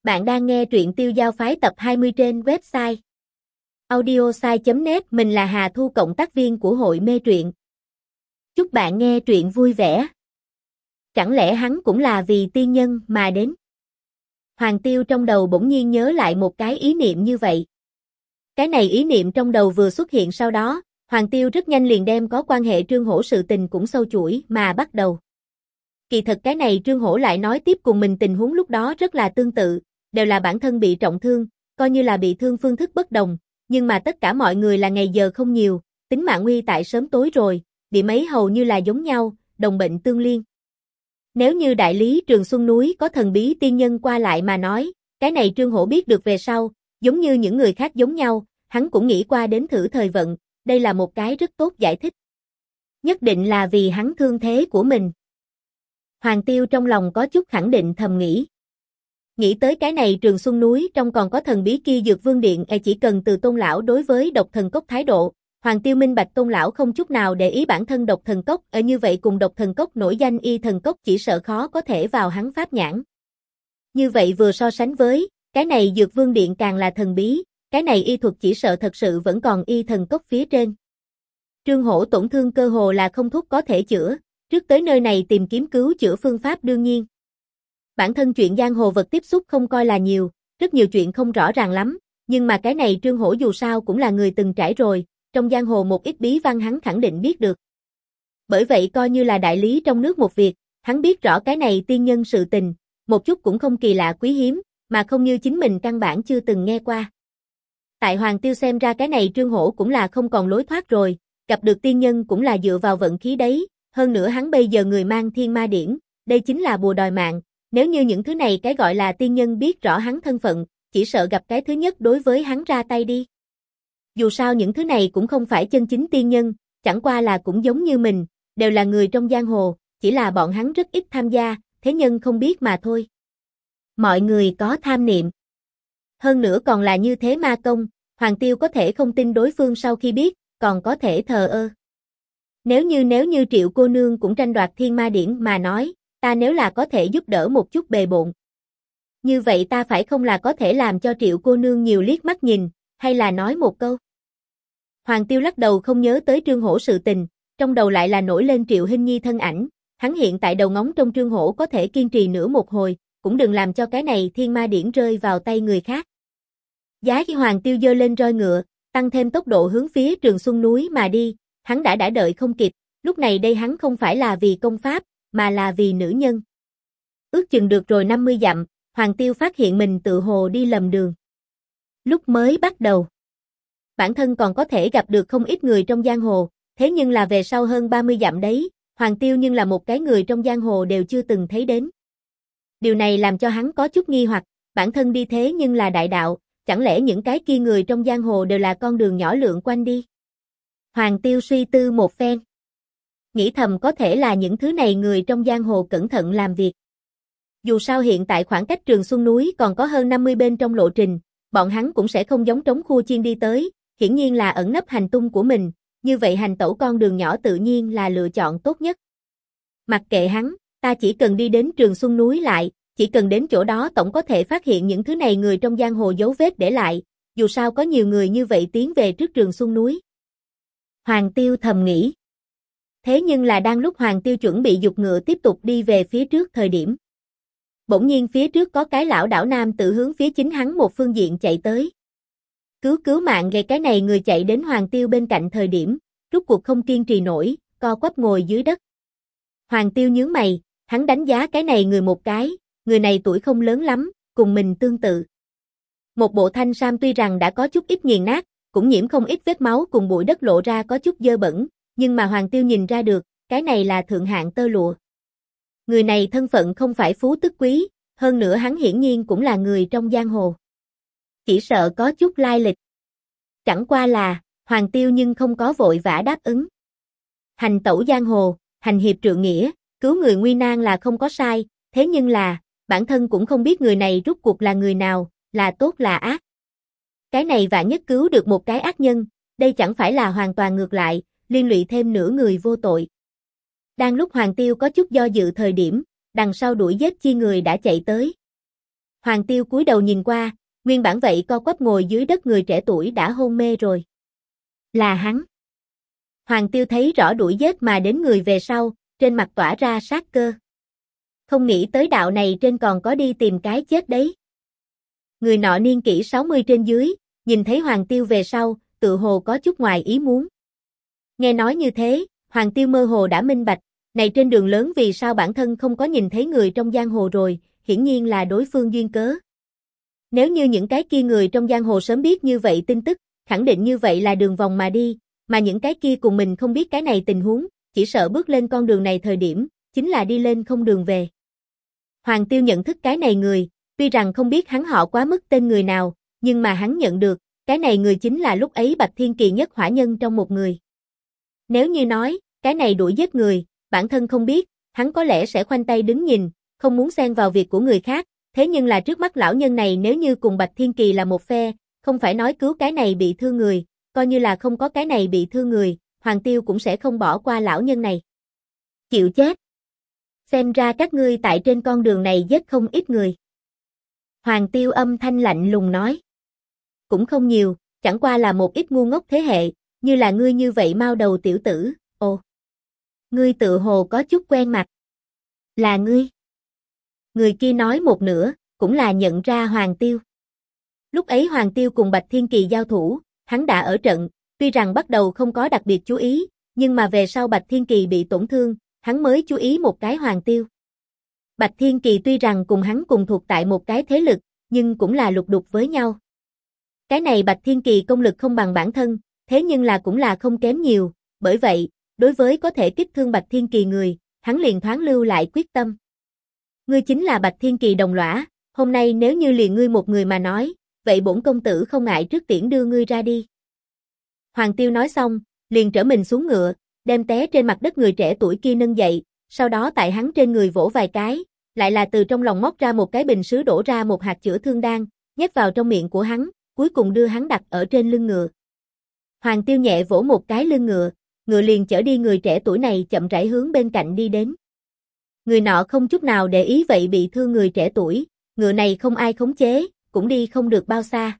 Bạn đang nghe truyện Tiêu Giao Phái tập 20 trên website audiosai.net. Mình là Hà Thu, cộng tác viên của hội mê truyện. Chúc bạn nghe truyện vui vẻ. Chẳng lẽ hắn cũng là vì tiên nhân mà đến? Hoàng Tiêu trong đầu bỗng nhiên nhớ lại một cái ý niệm như vậy. Cái này ý niệm trong đầu vừa xuất hiện, sau đó, Hoàng Tiêu rất nhanh liền đem có quan hệ Trương Hổ sự tình cũng sâu chuỗi mà bắt đầu. Kỳ thật cái này Trương Hổ lại nói tiếp cùng mình tình huống lúc đó rất là tương tự, đều là bản thân bị trọng thương, coi như là bị thương phương thức bất đồng, nhưng mà tất cả mọi người là ngày giờ không nhiều, tính mạng nguy tại sớm tối rồi, điểm ấy hầu như là giống nhau, đồng bệnh tương liên. Nếu như đại lý Trường Xuân núi có thần bí tiên nhân qua lại mà nói, cái này Trương Hổ biết được về sau, giống như những người khác giống nhau, hắn cũng nghĩ qua đến thử thời vận, đây là một cái rất tốt giải thích. Nhất định là vì hắn thương thế của mình. Hoàng Tiêu trong lòng có chút khẳng định thầm nghĩ. Nghĩ tới cái này Trường Xuân núi trong còn có thần bí kia Dược Vương Điện, chỉ cần từ Tôn lão đối với Độc Thần Cốc thái độ, Hoàng Tiêu minh bạch Tôn lão không chút nào để ý bản thân Độc Thần Cốc, như vậy cùng Độc Thần Cốc nổi danh Y Thần Cốc chỉ sợ khó có thể vào hắn pháp nhãn. Như vậy vừa so sánh với, cái này Dược Vương Điện càng là thần bí, cái này y thuật chỉ sợ thật sự vẫn còn Y Thần Cốc phía trên. Trương Hổ tổn thương cơ hồ là không thuốc có thể chữa, trước tới nơi này tìm kiếm cứu chữa phương pháp đương nhiên. Bản thân chuyện giang hồ vật tiếp xúc không coi là nhiều, rất nhiều chuyện không rõ ràng lắm, nhưng mà cái này Trương Hổ dù sao cũng là người từng trải rồi, trong giang hồ một ít bí văn hắn khẳng định biết được. Bởi vậy coi như là đại lý trong nước một việc, hắn biết rõ cái này tiên nhân sự tình, một chút cũng không kỳ lạ quý hiếm, mà không như chính mình căn bản chưa từng nghe qua. Tại Hoàng Tiêu xem ra cái này Trương Hổ cũng là không còn lối thoát rồi, gặp được tiên nhân cũng là dựa vào vận khí đấy, hơn nữa hắn bây giờ người mang thiên ma điển, đây chính là bùa đòi mạng. Nếu như những thứ này cái gọi là tiên nhân biết rõ hắn thân phận, chỉ sợ gặp cái thứ nhất đối với hắn ra tay đi. Dù sao những thứ này cũng không phải chân chính tiên nhân, chẳng qua là cũng giống như mình, đều là người trong giang hồ, chỉ là bọn hắn rất ít tham gia, thế nhân không biết mà thôi. Mọi người có tham niệm. Hơn nữa còn là như thế ma công, Hoàng Tiêu có thể không tin đối phương sau khi biết, còn có thể thờ ơ. Nếu như Triệu cô nương cũng tranh đoạt thiên ma điển mà nói, ta nếu là có thể giúp đỡ một chút bề bộn. Như vậy ta phải không là có thể làm cho Triệu cô nương nhiều liếc mắt nhìn, hay là nói một câu. Hoàng Tiêu lắc đầu không nhớ tới Trương Hổ sự tình, trong đầu lại là nổi lên Triệu Hinh Nhi thân ảnh, hắn hiện tại đầu ngóng trong Trương Hổ có thể kiên trì nửa một hồi, cũng đừng làm cho cái này thiên ma điển rơi vào tay người khác. Giá khi Hoàng Tiêu giơ lên roi ngựa, tăng thêm tốc độ hướng phía Trường Xuân núi mà đi, hắn đã đợi không kịp, lúc này đây hắn không phải là vì công pháp, mà là vì nữ nhân. Ước chừng được rồi 50 dặm, Hoàng Tiêu phát hiện mình tự hồ đi lầm đường. Lúc mới bắt đầu, bản thân còn có thể gặp được không ít người trong giang hồ, thế nhưng là về sau hơn 30 dặm đấy, Hoàng Tiêu nhưng là một cái người trong giang hồ đều chưa từng thấy đến. Điều này làm cho hắn có chút nghi hoặc, bản thân đi thế nhưng là đại đạo, chẳng lẽ những cái kia người trong giang hồ đều là con đường nhỏ lượn quanh đi? Hoàng Tiêu suy tư một phen. Nghĩ thầm có thể là những thứ này người trong giang hồ cẩn thận làm việc. Dù sao hiện tại khoảng cách Trường Xuân núi còn có hơn 50 bên trong lộ trình, bọn hắn cũng sẽ không giống trống khu chiên đi tới, hiển nhiên là ẩn nấp hành tung của mình, như vậy hành tẩu con đường nhỏ tự nhiên là lựa chọn tốt nhất. Mặc kệ hắn, ta chỉ cần đi đến Trường Xuân núi lại, chỉ cần đến chỗ đó tổng có thể phát hiện những thứ này người trong giang hồ dấu vết để lại, dù sao có nhiều người như vậy tiến về trước Trường Xuân núi. Hoàng Tiêu thầm nghĩ. Thế nhưng là đang lúc Hoàng Tiêu chuẩn bị giục ngựa tiếp tục đi về phía trước thời điểm. Bỗng nhiên phía trước có cái lão đảo nam tự hướng phía chính hắn một phương diện chạy tới. Cứu mạng gây cái này người chạy đến Hoàng Tiêu bên cạnh thời điểm, rút cuộc không kiên trì nổi, co quắp ngồi dưới đất. Hoàng Tiêu nhướng mày, hắn đánh giá cái này người một cái, người này tuổi không lớn lắm, cùng mình tương tự. Một bộ thanh sam tuy rằng đã có chút ít nghiền nát, cũng nhiễm không ít vết máu cùng bụi đất lộ ra có chút dơ bẩn, nhưng mà Hoàng Tiêu nhìn ra được, cái này là thượng hạng tơ lụa. Người này thân phận không phải phú tức quý, hơn nữa hắn hiển nhiên cũng là người trong giang hồ. Chỉ sợ có chút lai lịch. Chẳng qua là, Hoàng Tiêu nhưng không có vội vã đáp ứng. Hành tẩu giang hồ, hành hiệp trượng nghĩa, cứu người nguy nan là không có sai, thế nhưng là, bản thân cũng không biết người này rút cuộc là người nào, là tốt là ác. Cái này vạn nhất cứu được một cái ác nhân, đây chẳng phải là hoàn toàn ngược lại, liên lụy thêm nửa người vô tội. Đang lúc Hoàng Tiêu có chút do dự thời điểm, đằng sau đuổi giết chi người đã chạy tới. Hoàng Tiêu cúi đầu nhìn qua, nguyên bản vậy co quắp ngồi dưới đất người trẻ tuổi đã hôn mê rồi. Là hắn. Hoàng Tiêu thấy rõ đuổi giết mà đến người về sau, trên mặt tỏa ra sát cơ. Không nghĩ tới đạo này trên còn có đi tìm cái chết đấy. Người nọ niên kỷ 60 trên dưới, nhìn thấy Hoàng Tiêu về sau, tự hồ có chút ngoài ý muốn. Nghe nói như thế, Hoàng Tiêu mơ hồ đã minh bạch, này trên đường lớn vì sao bản thân không có nhìn thấy người trong giang hồ rồi, hiển nhiên là đối phương duyên cớ. Nếu như những cái kia người trong giang hồ sớm biết như vậy tin tức, khẳng định như vậy là đường vòng mà đi, mà những cái kia cùng mình không biết cái này tình huống, chỉ sợ bước lên con đường này thời điểm, chính là đi lên không đường về. Hoàng Tiêu nhận thức cái này người, tuy rằng không biết hắn họ quá mức tên người nào, nhưng mà hắn nhận được, cái này người chính là lúc ấy Bạch Thiên Kỳ nhất hỏa nhân trong một người. Nếu như nói, cái này đuổi giết người, bản thân không biết, hắn có lẽ sẽ khoanh tay đứng nhìn, không muốn xen vào việc của người khác, thế nhưng là trước mắt lão nhân này nếu như cùng Bạch Thiên Kỳ là một phe, không phải nói cứu cái này bị thương người, coi như là không có cái này bị thương người, Hoàng Tiêu cũng sẽ không bỏ qua lão nhân này. Chịu chết. Xem ra các ngươi tại trên con đường này giết không ít người. Hoàng Tiêu âm thanh lạnh lùng nói. Cũng không nhiều, chẳng qua là một ít ngu ngốc thế hệ, như là ngươi như vậy mau đầu tiểu tử, ồ. Ngươi tự hồ có chút quen mặt. Là ngươi. Người kia nói một nửa, cũng là nhận ra Hoàng Tiêu. Lúc ấy Hoàng Tiêu cùng Bạch Thiên Kỳ giao thủ, hắn đã ở trận, tuy rằng bắt đầu không có đặc biệt chú ý, nhưng mà về sau Bạch Thiên Kỳ bị tổn thương, hắn mới chú ý một cái Hoàng Tiêu. Bạch Thiên Kỳ tuy rằng cùng hắn cùng thuộc tại một cái thế lực, nhưng cũng là lục đục với nhau. Cái này Bạch Thiên Kỳ công lực không bằng bản thân, thế nhưng là cũng là không kém nhiều, bởi vậy, đối với có thể kích thương Bạch Thiên Kỳ người, hắn liền thoáng lưu lại quyết tâm. Ngươi chính là Bạch Thiên Kỳ đồng lõa, hôm nay nếu như liền ngươi một người mà nói, vậy bổn công tử không ngại trước tiễn đưa ngươi ra đi. Hoàng Tiêu nói xong, liền trở mình xuống ngựa, đem té trên mặt đất người trẻ tuổi kia nâng dậy, sau đó tại hắn trên người vỗ vài cái, lại là từ trong lòng móc ra một cái bình sứ đổ ra một hạt chữa thương đan, nhét vào trong miệng của hắn, cuối cùng đưa hắn đặt ở trên lưng ngựa. Hoàng Tiêu nhẹ vỗ một cái lưng ngựa, ngựa liền chở đi người trẻ tuổi này chậm rãi hướng bên cạnh đi đến. Người nọ không chút nào để ý vậy bị thương người trẻ tuổi, ngựa này không ai khống chế, cũng đi không được bao xa.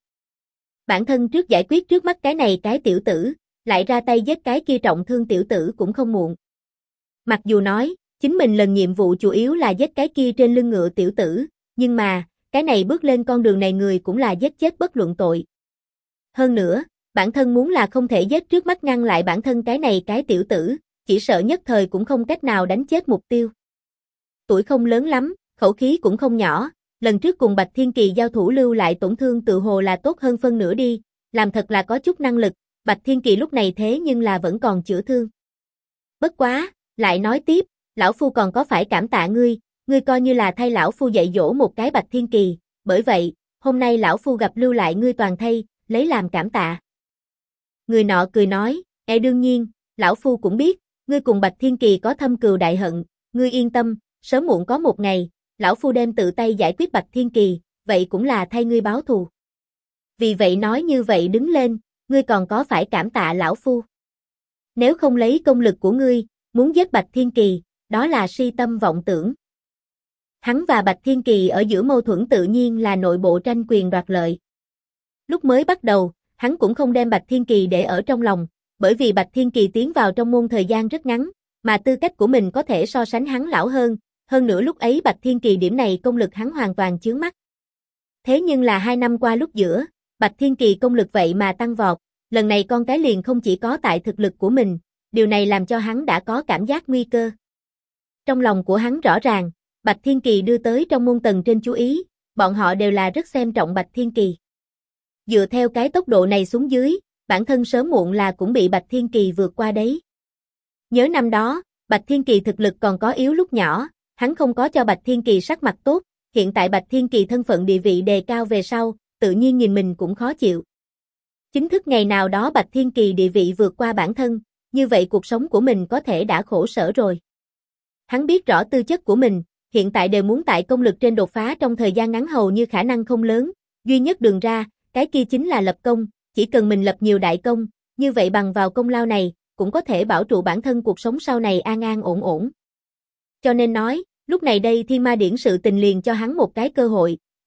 Bản thân trước giải quyết trước mắt cái này cái tiểu tử, lại ra tay giết cái kia trọng thương tiểu tử cũng không muộn. Mặc dù nói, chính mình lần nhiệm vụ chủ yếu là giết cái kia trên lưng ngựa tiểu tử, nhưng mà, cái này bước lên con đường này người cũng là giết chết bất luận tội. Hơn nữa, bản thân muốn là không thể giết trước mắt ngăn lại bản thân cái này cái tiểu tử, chỉ sợ nhất thời cũng không cách nào đánh chết mục tiêu. Tuổi không lớn lắm, khẩu khí cũng không nhỏ, lần trước cùng Bạch Thiên Kỳ giao thủ lưu lại tổn thương tự hồ là tốt hơn phân nửa đi, làm thật là có chút năng lực, Bạch Thiên Kỳ lúc này thế nhưng là vẫn còn chữa thương. Bất quá, lại nói tiếp, lão phu còn có phải cảm tạ ngươi, ngươi coi như là thay lão phu dạy dỗ một cái Bạch Thiên Kỳ, bởi vậy, hôm nay lão phu gặp lưu lại ngươi toàn thây, lấy làm cảm tạ. Người nọ cười nói, đương nhiên, lão phu cũng biết, ngươi cùng Bạch Thiên Kỳ có thâm cừu đại hận, ngươi yên tâm, sớm muộn có một ngày, lão phu đem tự tay giải quyết Bạch Thiên Kỳ, vậy cũng là thay ngươi báo thù. Vì vậy nói như vậy đứng lên, ngươi còn có phải cảm tạ lão phu. Nếu không lấy công lực của ngươi, muốn giết Bạch Thiên Kỳ, đó là si tâm vọng tưởng. Hắn và Bạch Thiên Kỳ ở giữa mâu thuẫn tự nhiên là nội bộ tranh quyền đoạt lợi. Lúc mới bắt đầu, hắn cũng không đem Bạch Thiên Kỳ để ở trong lòng, bởi vì Bạch Thiên Kỳ tiến vào trong môn thời gian rất ngắn, mà tư cách của mình có thể so sánh hắn lão hơn nữa lúc ấy Bạch Thiên Kỳ điểm này công lực hắn hoàn toàn chướng mắt. Thế nhưng là 2 năm qua lúc giữa, Bạch Thiên Kỳ công lực vậy mà tăng vọt, lần này con cái liền không chỉ có tại thực lực của mình, điều này làm cho hắn đã có cảm giác nguy cơ. Trong lòng của hắn rõ ràng, Bạch Thiên Kỳ đưa tới trong môn tầng trên chú ý, bọn họ đều là rất xem trọng Bạch Thiên Kỳ. Dựa theo cái tốc độ này xuống dưới, bản thân sớm muộn là cũng bị Bạch Thiên Kỳ vượt qua đấy. Nhớ năm đó, Bạch Thiên Kỳ thực lực còn có yếu lúc nhỏ, hắn không có cho Bạch Thiên Kỳ sắc mặt tốt, hiện tại Bạch Thiên Kỳ thân phận địa vị đề cao về sau, tự nhiên nhìn mình cũng khó chịu. Chính thức ngày nào đó Bạch Thiên Kỳ địa vị vượt qua bản thân, như vậy cuộc sống của mình có thể đã khổ sở rồi. Hắn biết rõ tư chất của mình, hiện tại đều muốn tại công lực trên đột phá trong thời gian ngắn hầu như khả năng không lớn, duy nhất đường ra, cái kia chính là lập công, chỉ cần mình lập nhiều đại công, như vậy bằng vào công lao này, cũng có thể bảo trụ bản thân cuộc sống sau này an an ổn ổn. Cho nên nói, lúc này đây Thiên Ma Điển sự tình liền cho hắn một cái cơ hội,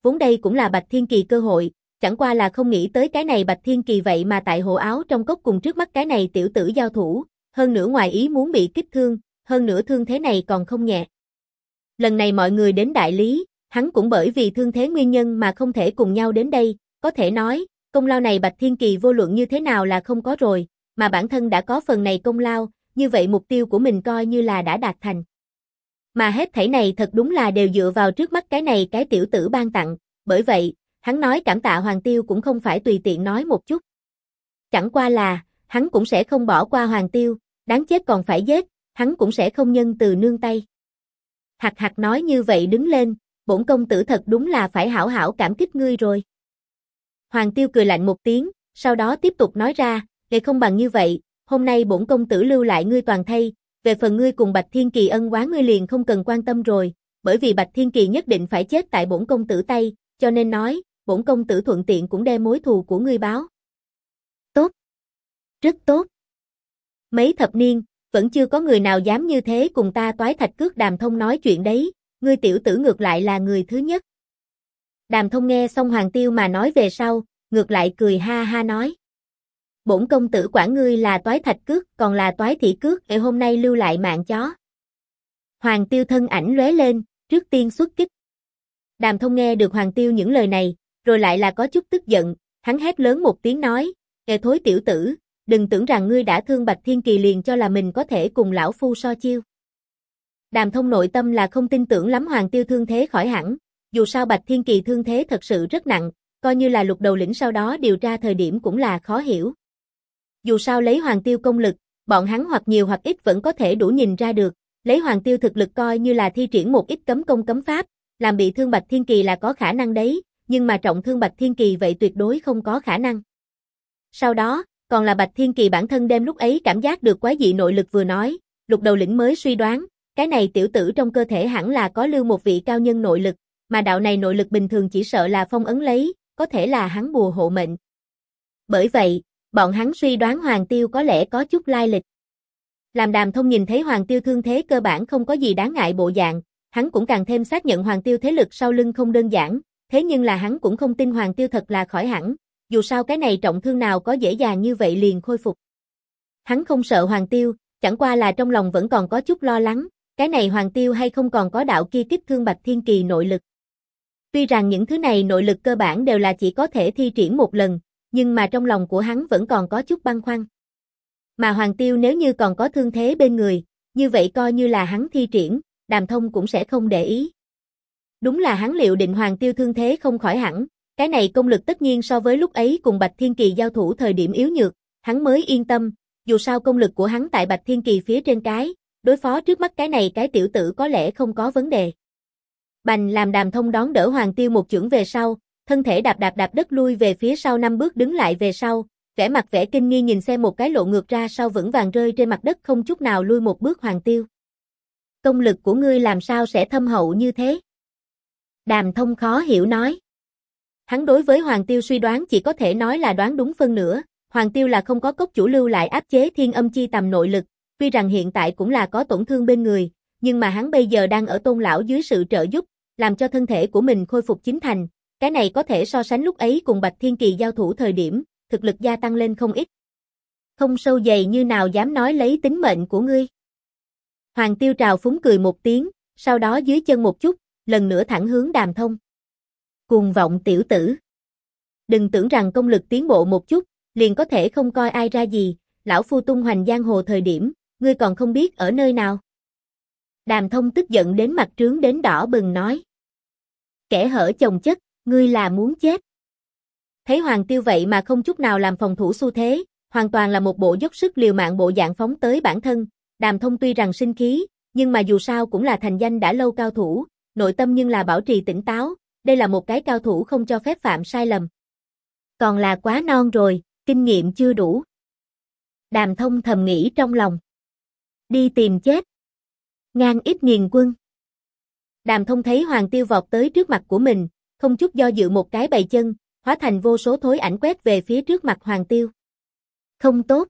vốn đây cũng là Bạch Thiên Kỳ cơ hội, chẳng qua là không nghĩ tới cái này Bạch Thiên Kỳ vậy mà tại hộ áo trong cốc cùng trước mắt cái này tiểu tử giao thủ, hơn nữa ngoài ý muốn bị kích thương, hơn nữa thương thế này còn không nhẹ. Lần này mọi người đến đại lý, hắn cũng bởi vì thương thế nguyên nhân mà không thể cùng nhau đến đây, có thể nói, công lao này Bạch Thiên Kỳ vô luận như thế nào là không có rồi, mà bản thân đã có phần này công lao, như vậy mục tiêu của mình coi như là đã đạt thành. Mà hết thảy này thật đúng là đều dựa vào trước mắt cái này cái tiểu tử ban tặng, bởi vậy, hắn nói cảm tạ Hoàng Tiêu cũng không phải tùy tiện nói một chút. Chẳng qua là, hắn cũng sẽ không bỏ qua Hoàng Tiêu, đáng chết còn phải giết, hắn cũng sẽ không nhân từ nương tay. Hạc Hạc nói như vậy đứng lên, bổn công tử thật đúng là phải hảo hảo cảm kích ngươi rồi. Hoàng Tiêu cười lạnh một tiếng, sau đó tiếp tục nói ra, "Để không bằng như vậy, hôm nay bổn công tử lưu lại ngươi toàn thây, về phần ngươi cùng Bạch Thiên Kỳ ân oán ngươi liền không cần quan tâm rồi, bởi vì Bạch Thiên Kỳ nhất định phải chết tại bổn công tử tay, cho nên nói, bổn công tử thuận tiện cũng đem mối thù của ngươi báo." Tốt. Rất tốt. Mấy thập niên, vẫn chưa có người nào dám như thế cùng ta Toái Thạch Cước Đàm Thông nói chuyện đấy, ngươi tiểu tử ngược lại là người thứ nhất. Đàm Thông nghe xong Hoàng Tiêu mà nói về sau, ngược lại cười ha ha nói. Bổn công tử quản ngươi là Toái Thạch Cước, còn là Toái Thị Cước, để hôm nay lưu lại mạng chó. Hoàng Tiêu thân ảnh lóe lên, trước tiên xuất kích. Đàm Thông nghe được Hoàng Tiêu những lời này, rồi lại là có chút tức giận, hắn hét lớn một tiếng nói, "Ê thối tiểu tử, đừng tưởng rằng ngươi đã thương Bạch Thiên Kỳ liền cho là mình có thể cùng lão phu so chiêu." Đàm Thông nội tâm là không tin tưởng lắm Hoàng Tiêu thương thế khỏi hẳn, dù sao Bạch Thiên Kỳ thương thế thật sự rất nặng, coi như là Lục đầu lĩnh sau đó điều tra thời điểm cũng là khó hiểu. Dù sao lấy Hoàng Tiêu công lực, bọn hắn hoặc nhiều hoặc ít vẫn có thể đủ nhìn ra được, lấy Hoàng Tiêu thực lực coi như là thi triển một ít cấm công cấm pháp, làm bị thương Bạch Thiên Kỳ là có khả năng đấy, nhưng mà trọng thương Bạch Thiên Kỳ vậy tuyệt đối không có khả năng. Sau đó, còn là Bạch Thiên Kỳ bản thân đem lúc ấy cảm giác được quái dị nội lực vừa nói, Lục đầu lĩnh mới suy đoán, cái này tiểu tử trong cơ thể hẳn là có lưu một vị cao nhân nội lực, mà đạo này nội lực bình thường chỉ sợ là phong ấn lấy, có thể là hắn bùa hộ mệnh. Bởi vậy, bọn hắn suy đoán Hoàng Tiêu có lẽ có chút lai lịch. Làm Đàm Thông nhìn thấy Hoàng Tiêu thương thế cơ bản không có gì đáng ngại bộ dạng, hắn cũng càng thêm xác nhận Hoàng Tiêu thế lực sau lưng không đơn giản, thế nhưng là hắn cũng không tin Hoàng Tiêu thật là khỏi hẳn, dù sao cái này trọng thương nào có dễ dàng như vậy liền khôi phục. Hắn không sợ Hoàng Tiêu, chẳng qua là trong lòng vẫn còn có chút lo lắng, cái này Hoàng Tiêu hay không còn có đạo kia kích thương Bạch Thiên Kỳ nội lực. Tuy rằng những thứ này nội lực cơ bản đều là chỉ có thể thi triển một lần, nhưng mà trong lòng của hắn vẫn còn có chút băn khoăn. Mà Hoàng Tiêu nếu như còn có thương thế bên người, như vậy coi như là hắn thi triển, Đàm Thông cũng sẽ không để ý. Đúng là hắn liệu định Hoàng Tiêu thương thế không khỏi hẳn, cái này công lực tất nhiên so với lúc ấy cùng Bạch Thiên Kỳ giao thủ thời điểm yếu nhược, hắn mới yên tâm, dù sao công lực của hắn tại Bạch Thiên Kỳ phía trên cái, đối phó trước mắt cái này cái tiểu tử có lẽ không có vấn đề. Bành làm Đàm Thông đón đỡ Hoàng Tiêu một chưởng về sau, thân thể đạp đất lui về phía sau 5 bước đứng lại về sau, vẻ mặt vẻ kinh nghi nhìn xem một cái lộ ngược ra sau vững vàng rơi trên mặt đất không chút nào lui một bước Hoàng Tiêu. Công lực của ngươi làm sao sẽ thâm hậu như thế? Đàm Thông khó hiểu nói. Hắn đối với Hoàng Tiêu suy đoán chỉ có thể nói là đoán đúng phân nửa, Hoàng Tiêu là không có cốc chủ lưu lại áp chế thiên âm chi tầm nội lực, tuy rằng hiện tại cũng là có tổn thương bên người, nhưng mà hắn bây giờ đang ở Tôn lão dưới sự trợ giúp, làm cho thân thể của mình khôi phục chính thành, cái này có thể so sánh lúc ấy cùng Bạch Thiên Kỳ giao thủ thời điểm, thực lực gia tăng lên không ít. Không sâu dày như nào dám nói lấy tính mệnh của ngươi. Hoàng Tiêu trào phúng cười một tiếng, sau đó dưới chân một chút, lần nữa thẳng hướng Đàm Thông. Cuồng vọng tiểu tử. Đừng tưởng rằng công lực tiến bộ một chút, liền có thể không coi ai ra gì, lão phu tung hoành giang hồ thời điểm, ngươi còn không biết ở nơi nào. Đàm Thông tức giận đến mặt trướng đến đỏ bừng nói. Kẻ hở chồng chất, ngươi là muốn chết. Thấy Hoàng Tiêu vậy mà không chút nào làm phòng thủ xu thế, hoàn toàn là một bộ dốc sức liều mạng bộ dạng phóng tới bản thân, Đàm Thông tuy rằng sinh khí, nhưng mà dù sao cũng là thành danh đã lâu cao thủ, nội tâm nhưng là bảo trì tỉnh táo, đây là một cái cao thủ không cho phép phạm sai lầm. Còn là quá non rồi, kinh nghiệm chưa đủ. Đàm Thông thầm nghĩ trong lòng. Đi tìm chết. Ngang ít nghiền quân. Đàm Thông thấy Hoàng Tiêu vọt tới trước mặt của mình, không chút do dự một cái bày chân, hóa thành vô số thối ảnh quét về phía trước mặt Hoàng Tiêu. Không tốt.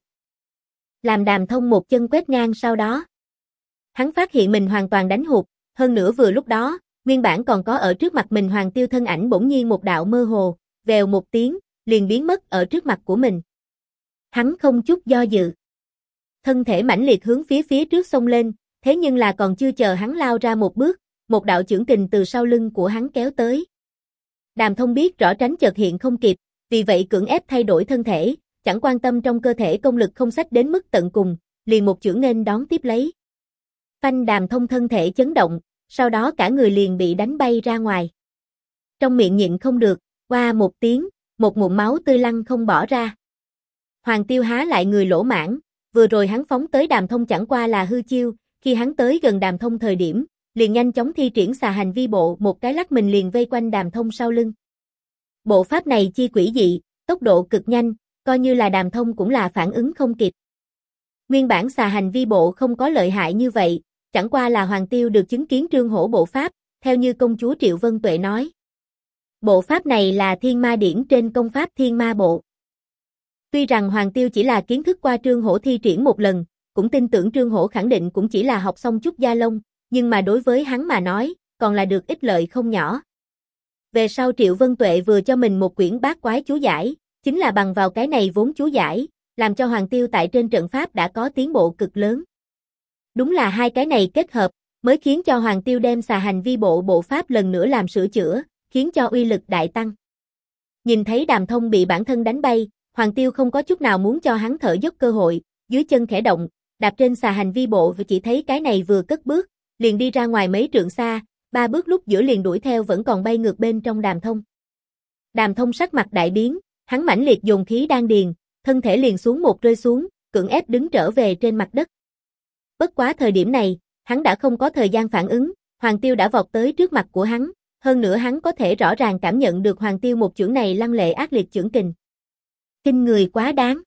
Làm Đàm Thông một chân quét ngang sau đó. Hắn phát hiện mình hoàn toàn đánh hụt, hơn nữa vừa lúc đó, Nguyên bản còn có ở trước mặt mình Hoàng Tiêu thân ảnh bỗng nhiên một đạo mơ hồ, vèo một tiếng, liền biến mất ở trước mặt của mình. Hắn không chút do dự. Thân thể mãnh liệt hướng phía trước xông lên, thế nhưng là còn chưa chờ hắn lao ra một bước, một đạo chưởng kình từ sau lưng của hắn kéo tới. Đàm Thông biết rõ tránh chợt hiện không kịp, vì vậy cưỡng ép thay đổi thân thể, chẳng quan tâm trong cơ thể công lực không sách đến mức tận cùng, liền một chưởng nghênh đón tiếp lấy. Phanh, Đàm Thông thân thể chấn động, sau đó cả người liền bị đánh bay ra ngoài. Trong miệng nhịn không được, qua một tiếng, một ngụm máu tươi lăn không bỏ ra. Hoàng Tiêu há lại người lỗ mãng, vừa rồi hắn phóng tới Đàm Thông chẳng qua là hư chiêu, khi hắn tới gần Đàm Thông thời điểm, liền nhanh chóng thi triển xà hành vi bộ, một cái lắc mình liền vây quanh Đàm Thông sau lưng. Bộ pháp này chi quỷ dị, tốc độ cực nhanh, coi như là Đàm Thông cũng là phản ứng không kịp. Nguyên bản xà hành vi bộ không có lợi hại như vậy, chẳng qua là Hoàng Tiêu được chứng kiến Trương Hổ bộ pháp, theo như công chúa Triệu Vân Tuệ nói. Bộ pháp này là Thiên Ma Điển trên công pháp Thiên Ma Bộ. Tuy rằng Hoàng Tiêu chỉ là kiến thức qua Trương Hổ thi triển một lần, cũng tin tưởng Trương Hổ khẳng định cũng chỉ là học xong chút gia lông, nhưng mà đối với hắn mà nói, còn là được ích lợi không nhỏ. Về sau Triệu Vân Tuệ vừa cho mình một quyển bát quái chú giải, chính là bằng vào cái này vốn chú giải, làm cho Hoàng Tiêu tại trên trận pháp đã có tiến bộ cực lớn. Đúng là hai cái này kết hợp, mới khiến cho Hoàng Tiêu đem xà hành vi bộ bộ pháp lần nữa làm sửa chữa, khiến cho uy lực đại tăng. Nhìn thấy Đàm Thông bị bản thân đánh bay, Hoàng Tiêu không có chút nào muốn cho hắn thở dốc cơ hội, dưới chân khẽ động, đạp trên xà hành vi bộ và chỉ thấy cái này vừa cất bước, liền đi ra ngoài mấy trượng xa, 3 bước lúc giữa liền đuổi theo vẫn còn bay ngược bên trong Đàm Thông. Đàm Thông sắc mặt đại biến, hắn mãnh liệt dồn khí đan điền, thân thể liền xuống một rơi xuống, cưỡng ép đứng trở về trên mặt đất. Bất quá thời điểm này, hắn đã không có thời gian phản ứng, Hoàng Tiêu đã vọt tới trước mặt của hắn, hơn nữa hắn có thể rõ ràng cảm nhận được Hoàng Tiêu một chưởng này lăng lệ ác liệt chưởng kình. Kinh người quá đáng.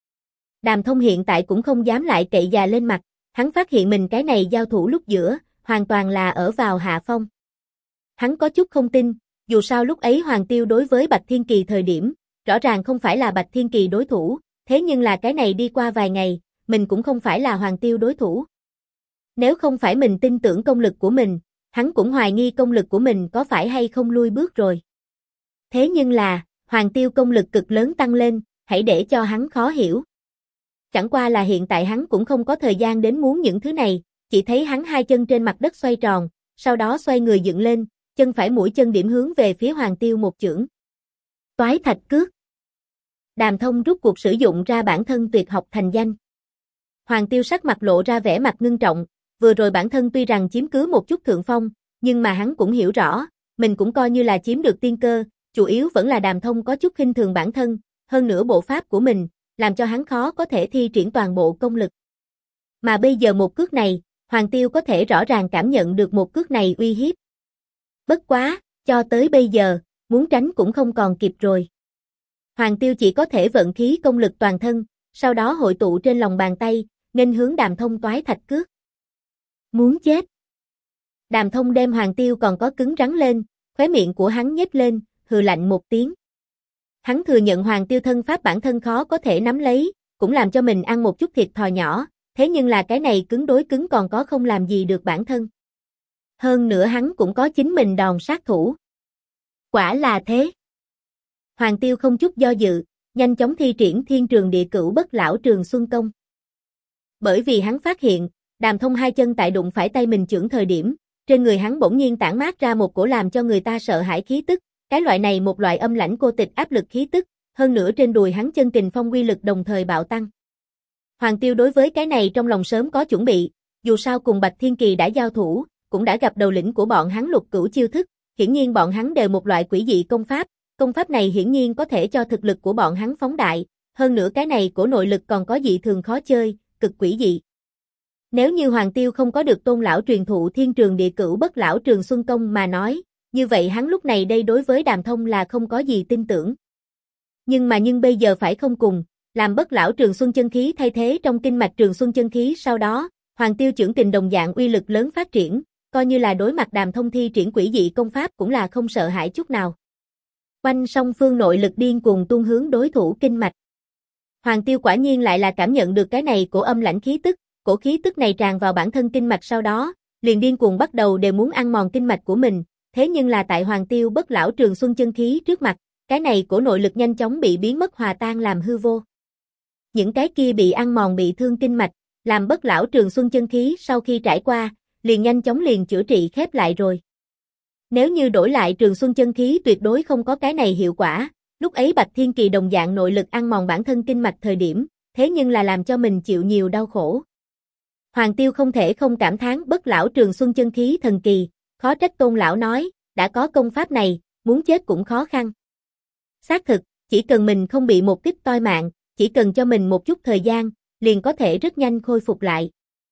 Đàm Thông hiện tại cũng không dám lại cậy già lên mặt, hắn phát hiện mình cái này giao thủ lúc giữa, hoàn toàn là ở vào hạ phong. Hắn có chút không tin, dù sao lúc ấy Hoàng Tiêu đối với Bạch Thiên Kỳ thời điểm, rõ ràng không phải là Bạch Thiên Kỳ đối thủ, thế nhưng là cái này đi qua vài ngày, mình cũng không phải là Hoàng Tiêu đối thủ. Nếu không phải mình tin tưởng công lực của mình, hắn cũng hoài nghi công lực của mình có phải hay không lui bước rồi. Thế nhưng là, Hoàng Tiêu công lực cực lớn tăng lên, hãy để cho hắn khó hiểu. Chẳng qua là hiện tại hắn cũng không có thời gian đến muốn những thứ này, chỉ thấy hắn hai chân trên mặt đất xoay tròn, sau đó xoay người dựng lên, chân phải mũi chân điểm hướng về phía Hoàng Tiêu một chưởng. Toái thạch cước. Đàm Thông rút cuộc sử dụng ra bản thân tuyệt học thành danh. Hoàng Tiêu sắc mặt lộ ra vẻ mặt ngưng trọng, vừa rồi bản thân tuy rằng chiếm cứ một chút thượng phong, nhưng mà hắn cũng hiểu rõ, mình cũng coi như là chiếm được tiên cơ, chủ yếu vẫn là Đàm Thông có chút khinh thường bản thân, hơn nữa bộ pháp của mình, làm cho hắn khó có thể thi triển toàn bộ công lực. Mà bây giờ một cước này, Hoàng Tiêu có thể rõ ràng cảm nhận được một cước này uy hiếp. Bất quá, cho tới bây giờ, muốn tránh cũng không còn kịp rồi. Hoàng Tiêu chỉ có thể vận khí công lực toàn thân, sau đó hội tụ trên lòng bàn tay, nghênh hướng Đàm Thông toái thạch cước. Muốn chết. Đàm Thông đem Hoàng Tiêu còn có cứng rắn lên, khóe miệng của hắn nhếch lên, hừ lạnh một tiếng. Hắn thừa nhận Hoàng Tiêu thân pháp bản thân khó có thể nắm lấy, cũng làm cho mình ăn một chút thiệt thòi nhỏ, thế nhưng là cái này cứng đối cứng còn có không làm gì được bản thân. Hơn nữa hắn cũng có chính mình đòn sát thủ. Quả là thế. Hoàng Tiêu không chút do dự, nhanh chóng thi triển Thiên Trường Địa Cửu Bất Lão Trường Xuân Công. Bởi vì hắn phát hiện, Đàm Thông hai chân tại đụng phải tay mình chưởng thời điểm, trên người hắn bỗng nhiên tản mát ra một cổ làm cho người ta sợ hãi khí tức, cái loại này một loại âm lãnh cô tịch áp lực khí tức, hơn nữa trên đùi hắn chân kình phong uy lực đồng thời bạo tăng. Hoàng Tiêu đối với cái này trong lòng sớm có chuẩn bị, dù sao cùng Bạch Thiên Kỳ đã giao thủ, cũng đã gặp đầu lĩnh của bọn hắn Lục Cửu chiêu thức, hiển nhiên bọn hắn đều một loại quỷ dị công pháp này hiển nhiên có thể cho thực lực của bọn hắn phóng đại, hơn nữa cái này của nội lực còn có dị thường khó chơi, cực quỷ dị. Nếu như Hoàng Tiêu không có được Tôn lão truyền thụ Thiên Trường Địa Cửu Bất Lão Trường Xuân Công mà nói, như vậy hắn lúc này đây đối với Đàm Thông là không có gì tin tưởng. Nhưng bây giờ phải không cùng, làm Bất Lão Trường Xuân chân khí thay thế trong kinh mạch Trường Xuân chân khí sau đó, Hoàng Tiêu chưởng kình đồng dạng uy lực lớn phát triển, coi như là đối mặt Đàm Thông thi triển quỷ dị công pháp cũng là không sợ hãi chút nào. Quanh song phương nội lực điên cuồng tuôn hướng đối thủ kinh mạch. Hoàng Tiêu quả nhiên lại là cảm nhận được cái này của âm lãnh khí tức, cổ khí tức này tràn vào bản thân kinh mạch sau đó, liền điên cuồng bắt đầu đều muốn ăn mòn kinh mạch của mình, thế nhưng là tại Hoàng Tiêu Bất Lão Trường Xuân chân khí trước mặt, cái này của nội lực nhanh chóng bị biến mất hòa tan làm hư vô. Những cái kia bị ăn mòn bị thương kinh mạch, làm Bất Lão Trường Xuân chân khí sau khi trải qua, liền nhanh chóng liền chữa trị khép lại rồi. Nếu như đổi lại Trường Xuân chân khí tuyệt đối không có cái này hiệu quả, lúc ấy Bạch Thiên Kỳ đồng dạng nội lực ăn mòn bản thân kinh mạch thời điểm, thế nhưng là làm cho mình chịu nhiều đau khổ. Hoàng Tiêu không thể không cảm thán Bất Lão Trường Xuân chân khí thần kỳ, khó trách Tôn lão nói, đã có công pháp này, muốn chết cũng khó khăn. Xác thực, chỉ cần mình không bị một kích toi mạng, chỉ cần cho mình một chút thời gian, liền có thể rất nhanh khôi phục lại.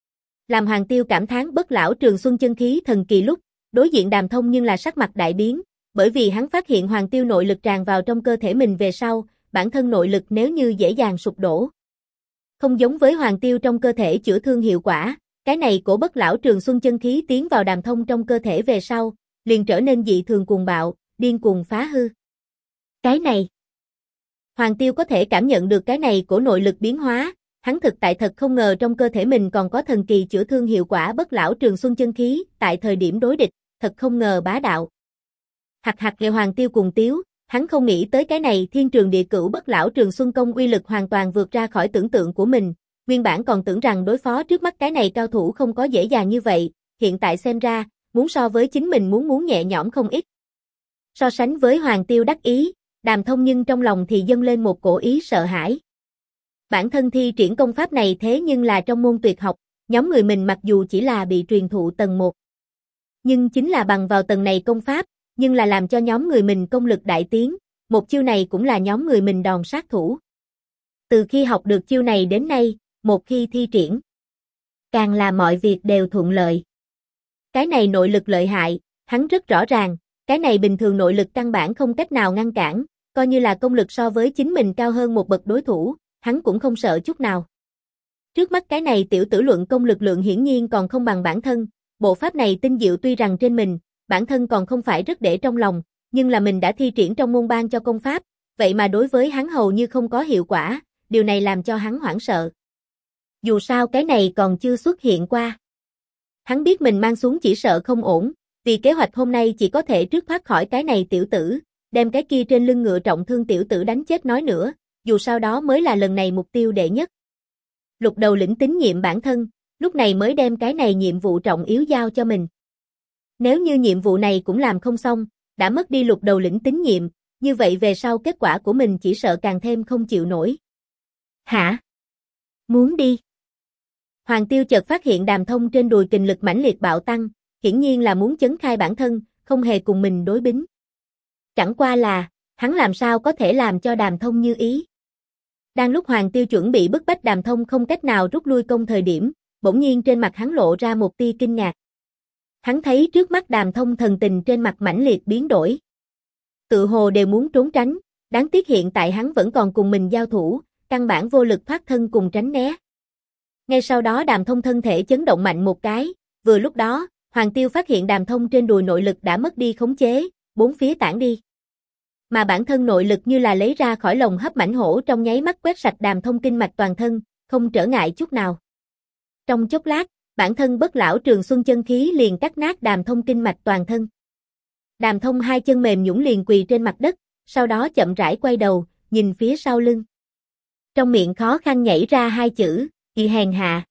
Làm Hoàng Tiêu cảm thán Bất Lão Trường Xuân chân khí thần kỳ lúc, đối diện Đàm Thông nhưng là sắc mặt đại biến, bởi vì hắn phát hiện Hoàng Tiêu nội lực tràn vào trong cơ thể mình về sau, bản thân nội lực nếu như dễ dàng sụp đổ. Không giống với Hoàng Tiêu trong cơ thể chữa thương hiệu quả, cái này của Bất Lão Trường Xuân chân khí tiến vào Đàm Thông trong cơ thể về sau, liền trở nên dị thường cuồng bạo, điên cuồng phá hư. Cái này, Hoàng Tiêu có thể cảm nhận được cái này của nội lực biến hóa, hắn thực tại thật không ngờ trong cơ thể mình còn có thần kỳ chữa thương hiệu quả Bất Lão Trường Xuân chân khí, tại thời điểm đối địch, thật không ngờ bá đạo. Hạc hạc nghe Hoàng Tiêu cùng tiếu, hắn không nghĩ tới cái này Thiên Trường Địa Cửu Bất Lão Trường Xuân công uy lực hoàn toàn vượt ra khỏi tưởng tượng của mình, nguyên bản còn tưởng rằng đối phó trước mắt cái này cao thủ không có dễ dàng như vậy, hiện tại xem ra, muốn so với chính mình muốn nhẹ nhõm không ít. So sánh với Hoàng Tiêu đắc ý, Đàm Thông nhưng trong lòng thì dâng lên một cổ ý sợ hãi. Bản thân thi triển công pháp này thế nhưng là trong môn tuyệt học, nhóm người mình mặc dù chỉ là bị truyền thụ tầng 1. Nhưng chính là bằng vào tầng này công pháp, nhưng là làm cho nhóm người mình công lực đại tiến, một chiêu này cũng là nhóm người mình đòn sát thủ. Từ khi học được chiêu này đến nay, một khi thi triển, càng là mọi việc đều thuận lợi. Cái này nội lực lợi hại, hắn rất rõ ràng, cái này bình thường nội lực căn bản không cách nào ngăn cản, coi như là công lực so với chính mình cao hơn một bậc đối thủ, hắn cũng không sợ chút nào. Trước mắt cái này tiểu tử luận công lực lượng hiển nhiên còn không bằng bản thân, bộ pháp này tinh diệu tuy rằng trên mình, bản thân còn không phải rất để trong lòng, nhưng là mình đã thi triển trong môn ban cho công pháp, vậy mà đối với hắn hầu như không có hiệu quả, điều này làm cho hắn hoảng sợ. Dù sao cái này còn chưa xuất hiện qua. Hắn biết mình mang xuống chỉ sợ không ổn, vì kế hoạch hôm nay chỉ có thể trước thoát khỏi cái này tiểu tử, đem cái kia trên lưng ngựa trọng thương tiểu tử đánh chết nói nữa, dù sao đó mới là lần này mục tiêu đệ nhất. Lục Đầu Lĩnh tín nhiệm bản thân, lúc này mới đem cái này nhiệm vụ trọng yếu giao cho mình. Nếu như nhiệm vụ này cũng làm không xong, đã mất đi Lục Đầu Lĩnh tín nhiệm, như vậy về sau kết quả của mình chỉ sợ càng thêm không chịu nổi. Hả? Muốn đi? Hoàng Tiêu chợt phát hiện Đàm Thông trên đùi kình lực mãnh liệt bạo tăng, hiển nhiên là muốn chấn khai bản thân, không hề cùng mình đối bính. Chẳng qua là, hắn làm sao có thể làm cho Đàm Thông như ý. Đang lúc Hoàng Tiêu chuẩn bị bức bách Đàm Thông không cách nào rút lui công thời điểm, bỗng nhiên trên mặt hắn lộ ra một tia kinh ngạc. Hắn thấy trước mắt Đàm Thông thần tình trên mặt mãnh liệt biến đổi. Tự hồ đều muốn trốn tránh, đáng tiếc hiện tại hắn vẫn còn cùng mình giao thủ, căn bản vô lực thoát thân cùng tránh né. Ngay sau đó Đàm Thông thân thể chấn động mạnh một cái, vừa lúc đó, Hoàng Tiêu phát hiện Đàm Thông trên đùi nội lực đã mất đi khống chế, bốn phía tản đi. Mà bản thân nội lực như là lấy ra khỏi lồng hấp mãnh hổ trong nháy mắt quét sạch Đàm Thông kinh mạch toàn thân, không trở ngại chút nào. Trong chốc lát, bản thân Bất Lão Trường Xuân chân khí liền cắt nát Đàm Thông kinh mạch toàn thân. Đàm Thông hai chân mềm nhũn liền quỳ trên mặt đất, sau đó chậm rãi quay đầu, nhìn phía sau lưng. Trong miệng khó khăn nhảy ra hai chữ, "Y hèn hạ."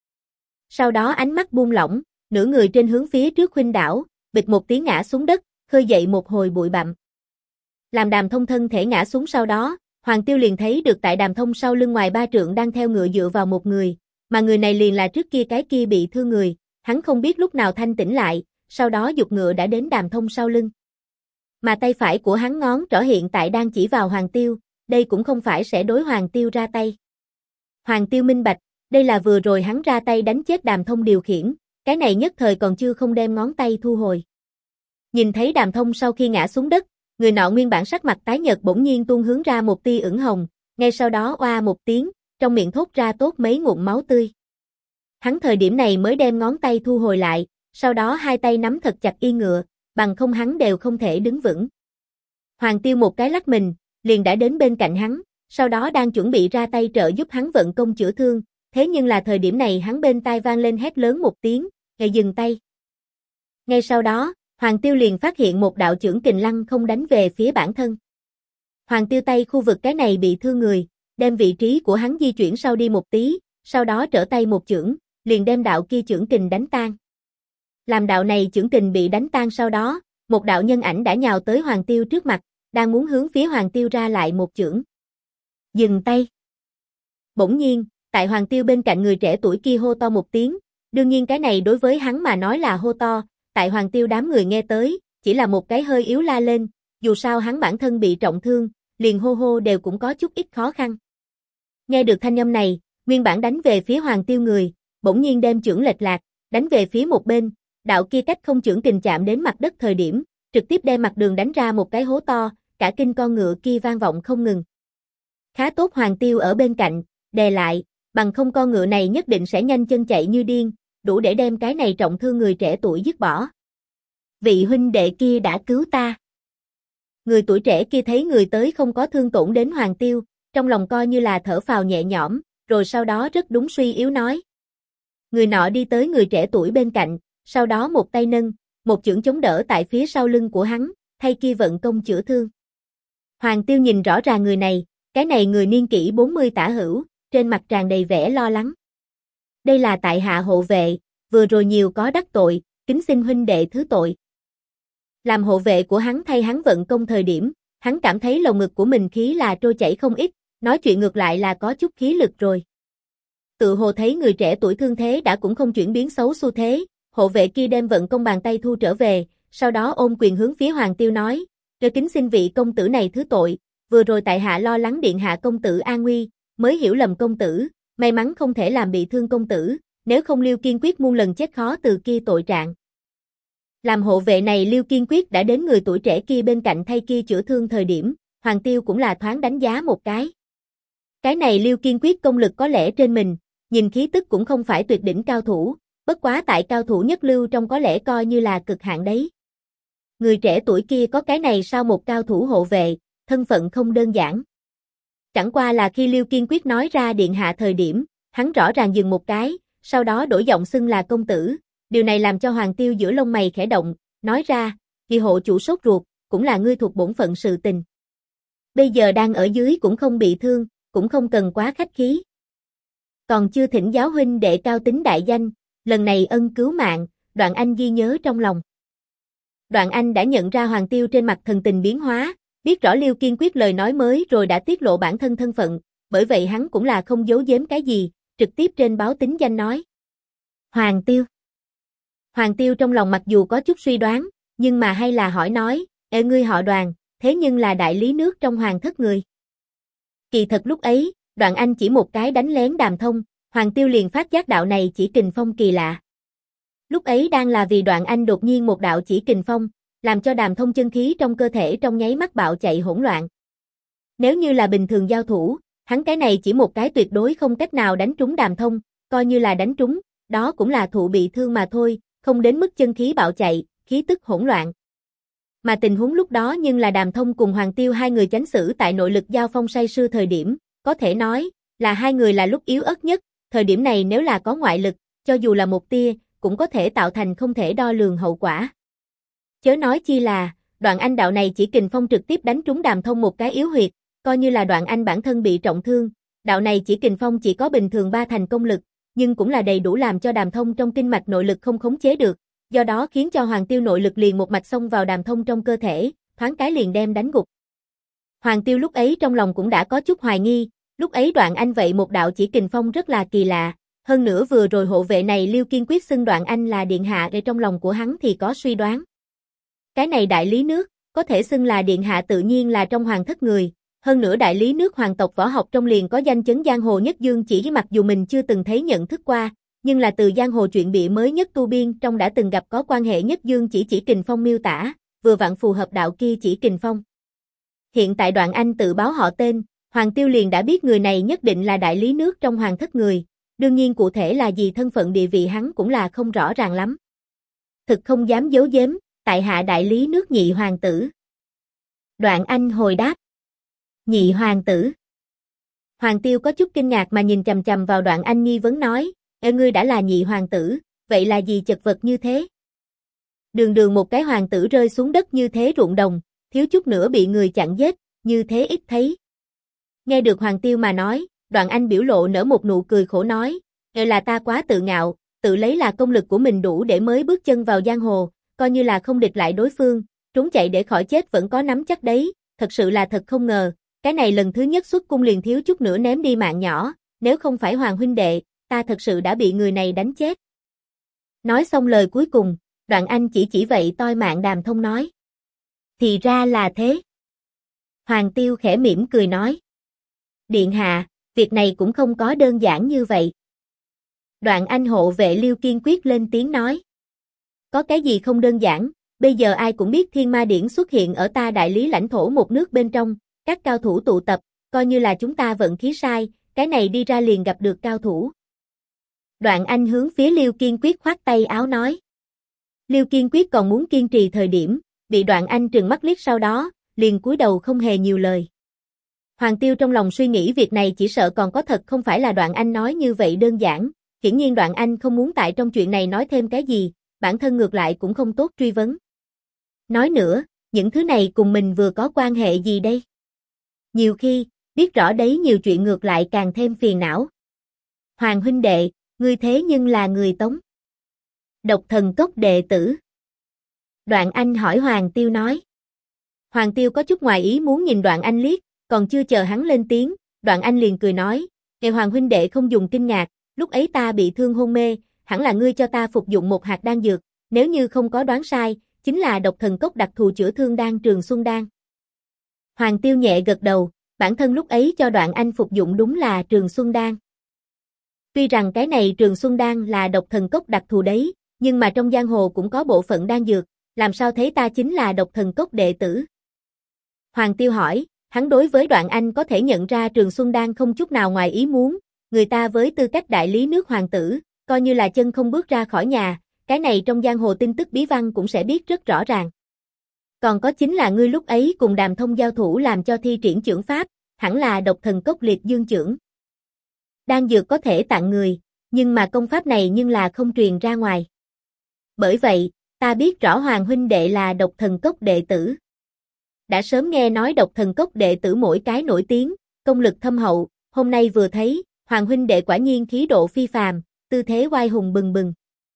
Sau đó ánh mắt buông lỏng, nửa người trên hướng phía trước khuynh đảo, bịch một tiếng ngã xuống đất, khơi dậy một hồi bụi bặm. Làm Đàm Thông thân thể ngã xuống sau đó, Hoàng Tiêu liền thấy được tại Đàm Thông sau lưng ngoài 3 trượng đang theo ngựa dựa vào một người, mà người này liền là trước kia cái kia bị thương người, hắn không biết lúc nào thanh tỉnh lại, sau đó giục ngựa đã đến Đàm Thông sau lưng. Mà tay phải của hắn ngón trỏ hiện tại đang chỉ vào Hoàng Tiêu, đây cũng không phải sẽ đối Hoàng Tiêu ra tay. Hoàng Tiêu minh bạch, đây là vừa rồi hắn ra tay đánh chết Đàm Thông điều khiển, cái này nhất thời còn chưa không đem ngón tay thu hồi. Nhìn thấy Đàm Thông sau khi ngã xuống đất, người nọ nguyên bản sắc mặt tái nhợt bỗng nhiên tuôn hướng ra một tia ửng hồng, ngay sau đó oa một tiếng, trong miệng thốt ra tốt mấy ngụm máu tươi. Hắn thời điểm này mới đem ngón tay thu hồi lại, sau đó hai tay nắm thật chặt yên ngựa, bằng không hắn đều không thể đứng vững. Hoàng Tiêu một cái lắc mình, liền đã đến bên cạnh hắn, sau đó đang chuẩn bị ra tay trợ giúp hắn vận công chữa thương, thế nhưng là thời điểm này hắn bên tai vang lên hét lớn một tiếng, "Ngài dừng tay." Ngay sau đó, Hoàng Tiêu liền phát hiện một đạo chưởng kình lăng không đánh về phía bản thân. Hoàng Tiêu tay khu vực cái này bị thương người, đem vị trí của hắn di chuyển sau đi một tí, sau đó trở tay một chưởng, liền đem đạo kia chưởng kình đánh tan. Làm đạo này chưởng kình bị đánh tan sau đó, một đạo nhân ảnh đã nhào tới Hoàng Tiêu trước mặt, đang muốn hướng phía Hoàng Tiêu ra lại một chưởng. Dừng tay. Bỗng nhiên, tại Hoàng Tiêu bên cạnh người trẻ tuổi kia hô to một tiếng, đương nhiên cái này đối với hắn mà nói là hô to, tại Hoàng Tiêu đám người nghe tới, chỉ là một cái hơi yếu la lên, dù sao hắn bản thân bị trọng thương, liền hô hô đều cũng có chút ít khó khăn. Nghe được thanh âm này, nguyên bản đánh về phía Hoàng Tiêu người, bỗng nhiên đem chưởng lệch lạc, đánh về phía một bên, đạo kia cách không chưởng kình chạm đến mặt đất thời điểm, trực tiếp đem mặt đường đánh ra một cái hố to, cả kinh con ngựa kia vang vọng không ngừng. Khá tốt Hoàng Tiêu ở bên cạnh, đè lại, bằng không con ngựa này nhất định sẽ nhanh chân chạy như điên, đủ để đem cái này trọng thương người trẻ tuổi dứt bỏ. Vị huynh đệ kia đã cứu ta. Người tuổi trẻ kia thấy người tới không có thương tổn đến Hoàng Tiêu, trong lòng coi như là thở phào nhẹ nhõm, rồi sau đó rất đúng suy yếu nói. Người nọ đi tới người trẻ tuổi bên cạnh, sau đó một tay nâng, một chưởng chống đỡ tại phía sau lưng của hắn, thay kia vận công chữa thương. Hoàng Tiêu nhìn rõ ràng người này, cái này người niên kỷ 40 tả hữu, trên mặt tràn đầy vẻ lo lắng. Đây là tại hạ hộ vệ, vừa rồi nhiều có đắc tội, kính xin huynh đệ thứ tội. Làm hộ vệ của hắn thay hắn vận công thời điểm, hắn cảm thấy lồng ngực của mình khí là trôi chảy không ít, nói chuyện ngược lại là có chút khí lực rồi. Tự hồ thấy người trẻ tuổi thương thế đã cũng không chuyển biến xấu xu thế, hộ vệ kia đem vận công bàn tay thu trở về, sau đó ôm quyền hướng phía Hoàng Tiêu nói, kính xin vị công tử này thứ tội, vừa rồi tại hạ lo lắng điện hạ công tử an nguy, mới hiểu lầm công tử, may mắn không thể làm bị thương công tử, nếu không Liêu Kiên Quyết muôn lần chết khó từ kia tội trạng. Làm hộ vệ này Liêu Kiên Quyết đã đến người tuổi trẻ kia bên cạnh thay kia chữa thương thời điểm, Hoàng Tiêu cũng là thoáng đánh giá một cái. Cái này Liêu Kiên Quyết công lực có lẽ trên mình, nhìn khí tức cũng không phải tuyệt đỉnh cao thủ, bất quá tại cao thủ nhất lưu trong có lẽ coi như là cực hạn đấy. Người trẻ tuổi kia có cái này sao một cao thủ hộ vệ, thân phận không đơn giản. Chẳng qua là khi Liêu Kiên Quyết nói ra điện hạ thời điểm, hắn rõ ràng dừng một cái, sau đó đổi giọng xưng là công tử, điều này làm cho Hoàng Tiêu giữa lông mày khẽ động, nói ra, kỳ hộ chủ sốt ruột, cũng là ngươi thuộc bổn phận sự tình. Bây giờ đang ở dưới cũng không bị thương, cũng không cần quá khách khí. Còn chưa thỉnh giáo huynh đệ cao tính đại danh, lần này ân cứu mạng, Đoạn Anh ghi nhớ trong lòng. Đoạn Anh đã nhận ra Hoàng Tiêu trên mặt thần tình biến hóa, biết rõ Liêu Kiên Quyết lời nói mới rồi đã tiết lộ bản thân thân phận, bởi vậy hắn cũng là không giấu giếm cái gì, trực tiếp trên báo tính danh nói. Hoàng Tiêu. Hoàng Tiêu trong lòng mặc dù có chút suy đoán, nhưng mà hay là hỏi nói, ngươi họ Đoàn, thế nhưng là đại lý nước trong hoàng thất người. Kỳ thật lúc ấy, Đoạn Anh chỉ một cái đánh lén Đàm Thông, Hoàng Tiêu liền phát giác đạo này chỉ kình phong kỳ lạ. Lúc ấy đang là vì Đoạn Anh đột nhiên một đạo chỉ kình phong, làm cho Đàm Thông chân khí trong cơ thể trong nháy mắt bạo chạy hỗn loạn. Nếu như là bình thường giao thủ, hắn cái này chỉ một cái tuyệt đối không cách nào đánh trúng Đàm Thông, coi như là đánh trúng, đó cũng là thụ bị thương mà thôi, không đến mức chân khí bạo chạy, khí tức hỗn loạn. Mà tình huống lúc đó nhưng là Đàm Thông cùng Hoàng Tiêu hai người chánh xử tại nội lực giao phong say sưa thời điểm, có thể nói là hai người là lúc yếu ớt nhất, thời điểm này nếu là có ngoại lực, cho dù là một tia, cũng có thể tạo thành không thể đo lường hậu quả. Chớ nói chi là, Đoạn Anh đạo này chỉ kình phong trực tiếp đánh trúng Đàm Thông một cái yếu huyệt, coi như là Đoạn Anh bản thân bị trọng thương, đạo này chỉ kình phong chỉ có bình thường 3 thành công lực, nhưng cũng là đầy đủ làm cho Đàm Thông trong kinh mạch nội lực không khống chế được, do đó khiến cho Hoàng Tiêu nội lực liền một mạch xông vào Đàm Thông trong cơ thể, thoáng cái liền đem đánh gục. Hoàng Tiêu lúc ấy trong lòng cũng đã có chút hoài nghi, lúc ấy Đoạn Anh vậy một đạo chỉ kình phong rất là kỳ lạ, hơn nữa vừa rồi hộ vệ này Liêu Kiên Quyết xưng Đoạn Anh là điện hạ ở trong lòng của hắn thì có suy đoán. Cái này đại lý nước, có thể xưng là điện hạ tự nhiên là trong hoàng thất người, hơn nữa đại lý nước hoàng tộc võ học trong liền có danh chấn giang hồ nhất dương chỉ mặc dù mình chưa từng thấy nhận thức qua, nhưng là từ giang hồ truyện bị mới nhất tu biên trong đã từng gặp có quan hệ nhất dương chỉ kình phong miêu tả, vừa vặn phù hợp đạo kia chỉ kình phong. Hiện tại Đoạn Anh tự báo họ tên, Hoàng Tiêu liền đã biết người này nhất định là đại lý nước trong hoàng thất người, đương nhiên cụ thể là gì thân phận địa vị hắn cũng là không rõ ràng lắm. Thực không dám giấu giếm, tại hạ đại lý nước nhị hoàng tử. Đoạn Anh hồi đáp. Nhị hoàng tử. Hoàng Tiêu có chút kinh ngạc mà nhìn chằm chằm vào Đoạn Anh nghi vấn nói, ngươi đã là nhị hoàng tử, vậy là gì chật vật như thế? Đường đường một cái hoàng tử rơi xuống đất như thế ruộng đồng, thiếu chút nữa bị người chặn giết, như thế ít thấy. Nghe được Hoàng Tiêu mà nói, Đoạn Anh biểu lộ nở một nụ cười khổ nói, là ta quá tự ngạo, tự lấy là công lực của mình đủ để mới bước chân vào giang hồ, coi như là không địch lại đối phương, trốn chạy để khỏi chết vẫn có nắm chắc đấy, thật sự là thật không ngờ, cái này lần thứ nhất xuất cung liền thiếu chút nữa ném đi mạng nhỏ, nếu không phải Hoàng huynh đệ, ta thật sự đã bị người này đánh chết. Nói xong lời cuối cùng, Đoạn Anh chỉ vậy toi mạng Đàm Thông nói. Thì ra là thế. Hoàng Tiêu khẽ mỉm cười nói. Điện hạ, việc này cũng không có đơn giản như vậy. Đoạn Anh hộ vệ Liêu kiên quyết lên tiếng nói. Có cái gì không đơn giản, bây giờ ai cũng biết Thiên Ma Điển xuất hiện ở ta đại lý lãnh thổ một nước bên trong, các cao thủ tụ tập, coi như là chúng ta vận khí sai, cái này đi ra liền gặp được cao thủ. Đoạn Anh hướng phía Liêu kiên quyết khoát tay áo nói. Liêu kiên quyết còn muốn kiên trì thời điểm, bị Đoạn Anh trừng mắt liếc sau đó, liền cúi đầu không hề nhiều lời. Hoàng Tiêu trong lòng suy nghĩ việc này chỉ sợ còn có thật không phải là Đoạn Anh nói như vậy đơn giản, hiển nhiên Đoạn Anh không muốn tại trong chuyện này nói thêm cái gì, bản thân ngược lại cũng không tốt truy vấn. Nói nữa, những thứ này cùng mình vừa có quan hệ gì đây? Nhiều khi, biết rõ đấy nhiều chuyện ngược lại càng thêm phiền não. Hoàng huynh đệ, ngươi thế nhưng là người Tống. Độc Thần Cốc đệ tử. Đoạn Anh hỏi Hoàng Tiêu nói. Hoàng Tiêu có chút ngoài ý muốn nhìn Đoạn Anh liếc, còn chưa chờ hắn lên tiếng, Đoạn Anh liền cười nói, Hoàng huynh đệ không dùng kinh ngạc, lúc ấy ta bị thương hôn mê, hẳn là ngươi cho ta phục dụng một hạt đan dược, nếu như không có đoán sai, chính là Độc Thần Cốc đặc thù chữa thương đan Trường Xuân đan. Hoàng Tiêu nhẹ gật đầu, bản thân lúc ấy cho Đoạn Anh phục dụng đúng là Trường Xuân đan. Tuy rằng cái này Trường Xuân đan là Độc Thần Cốc đặc thù đấy, nhưng mà trong giang hồ cũng có bộ phận đan dược, làm sao thấy ta chính là Độc Thần Cốc đệ tử? Hoàng Tiêu hỏi, hắn đối với Đoạn Anh có thể nhận ra Trường Xuân đan không chút nào ngoài ý muốn, người ta với tư cách đại lý nước hoàng tử, coi như là chân không bước ra khỏi nhà, cái này trong giang hồ tin tức bí văn cũng sẽ biết rất rõ ràng. Còn có chính là ngươi lúc ấy cùng Đàm Thông giao thủ làm cho thi triển chưởng pháp, hẳn là Độc Thần Cốc liệt dương chưởng. Đan dược có thể tặng người, nhưng mà công pháp này nhưng là không truyền ra ngoài. Bởi vậy, ta biết rõ Hoàng huynh đệ là Độc Thần Cốc đệ tử. Đã sớm nghe nói Độc Thần Cốc đệ tử mỗi cái nổi tiếng, công lực thâm hậu, hôm nay vừa thấy, Hoàng huynh đệ quả nhiên khí độ phi phàm, tư thế oai hùng bừng bừng.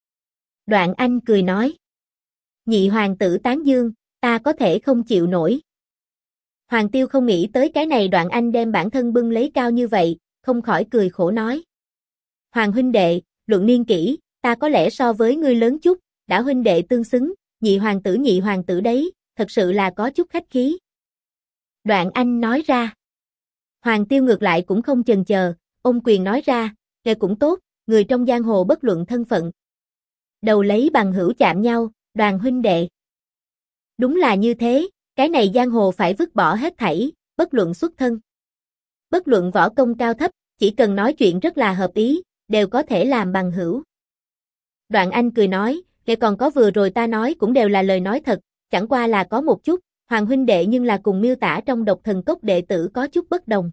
Đoạn Anh cười nói. Nhị hoàng tử tán dương, ta có thể không chịu nổi. Hoàng Tiêu không nghĩ tới cái này Đoạn Anh đem bản thân bưng lấy cao như vậy, không khỏi cười khổ nói. Hoàng huynh đệ, luận niên kỷ, ta có lẽ so với ngươi lớn chút, đã huynh đệ tương xứng, nhị hoàng tử đấy, thật sự là có chút khách khí. Đoạn Anh nói ra. Hoàng Tiêu ngược lại cũng không chần chờ, ôm quyền nói ra, nghe cũng tốt, người trong giang hồ bất luận thân phận. Đầu lấy bằng hữu chạm nhau, Đoàn huynh đệ. Đúng là như thế, cái này giang hồ phải vứt bỏ hết thảy, bất luận xuất thân. Bất luận võ công cao thấp, chỉ cần nói chuyện rất là hợp ý, đều có thể làm bằng hữu. Đoạn Anh cười nói, để còn có vừa rồi ta nói cũng đều là lời nói thật, chẳng qua là có một chút, Hoàng huynh đệ nhưng là cùng miêu tả trong Độc Thần Cốc đệ tử có chút bất đồng.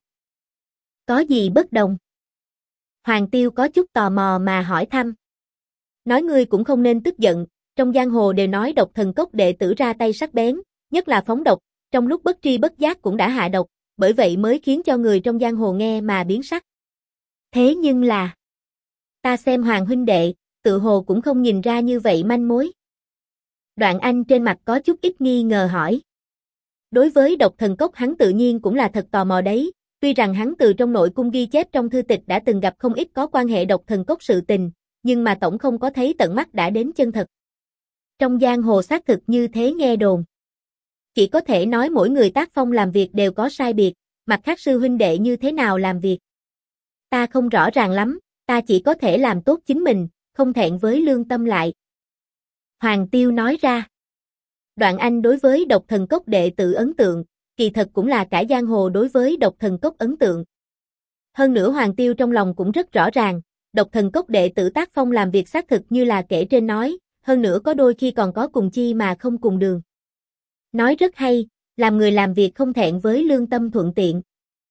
Có gì bất đồng? Hoàng Tiêu có chút tò mò mà hỏi thăm. Nói ngươi cũng không nên tức giận, trong giang hồ đều nói Độc Thần Cốc đệ tử ra tay sắc bén, nhất là phóng độc, trong lúc bất tri bất giác cũng đã hạ độc, bởi vậy mới khiến cho người trong giang hồ nghe mà biến sắc. Thế nhưng là, ta xem Hoàng huynh đệ, tự hồ cũng không nhìn ra như vậy manh mối. Đoạn Anh trên mặt có chút ít nghi ngờ hỏi. Đối với Độc Thần Cốc hắn tự nhiên cũng là thật tò mò đấy, tuy rằng hắn từ trong nội cung ghi chép trong thư tịch đã từng gặp không ít có quan hệ Độc Thần Cốc sự tình, nhưng mà tổng không có thấy tận mắt đã đến chân thật. Trong giang hồ xác thực như thế nghe đồn. Chỉ có thể nói mỗi người tác phong làm việc đều có sai biệt, mặt khác sư huynh đệ như thế nào làm việc. Ta không rõ ràng lắm, ta chỉ có thể làm tốt chính mình, không thẹn với lương tâm lại. Hoàng Tiêu nói ra. Đoạn Anh đối với Độc Thần Cốc đệ tử ấn tượng, kỳ thật cũng là cả giang hồ đối với Độc Thần Cốc ấn tượng. Hơn nữa Hoàng Tiêu trong lòng cũng rất rõ ràng, Độc Thần Cốc đệ tử tác phong làm việc xác thực như là kể trên nói, hơn nữa có đôi khi còn có cùng chi mà không cùng đường. Nói rất hay, làm người làm việc không thẹn với lương tâm thuận tiện.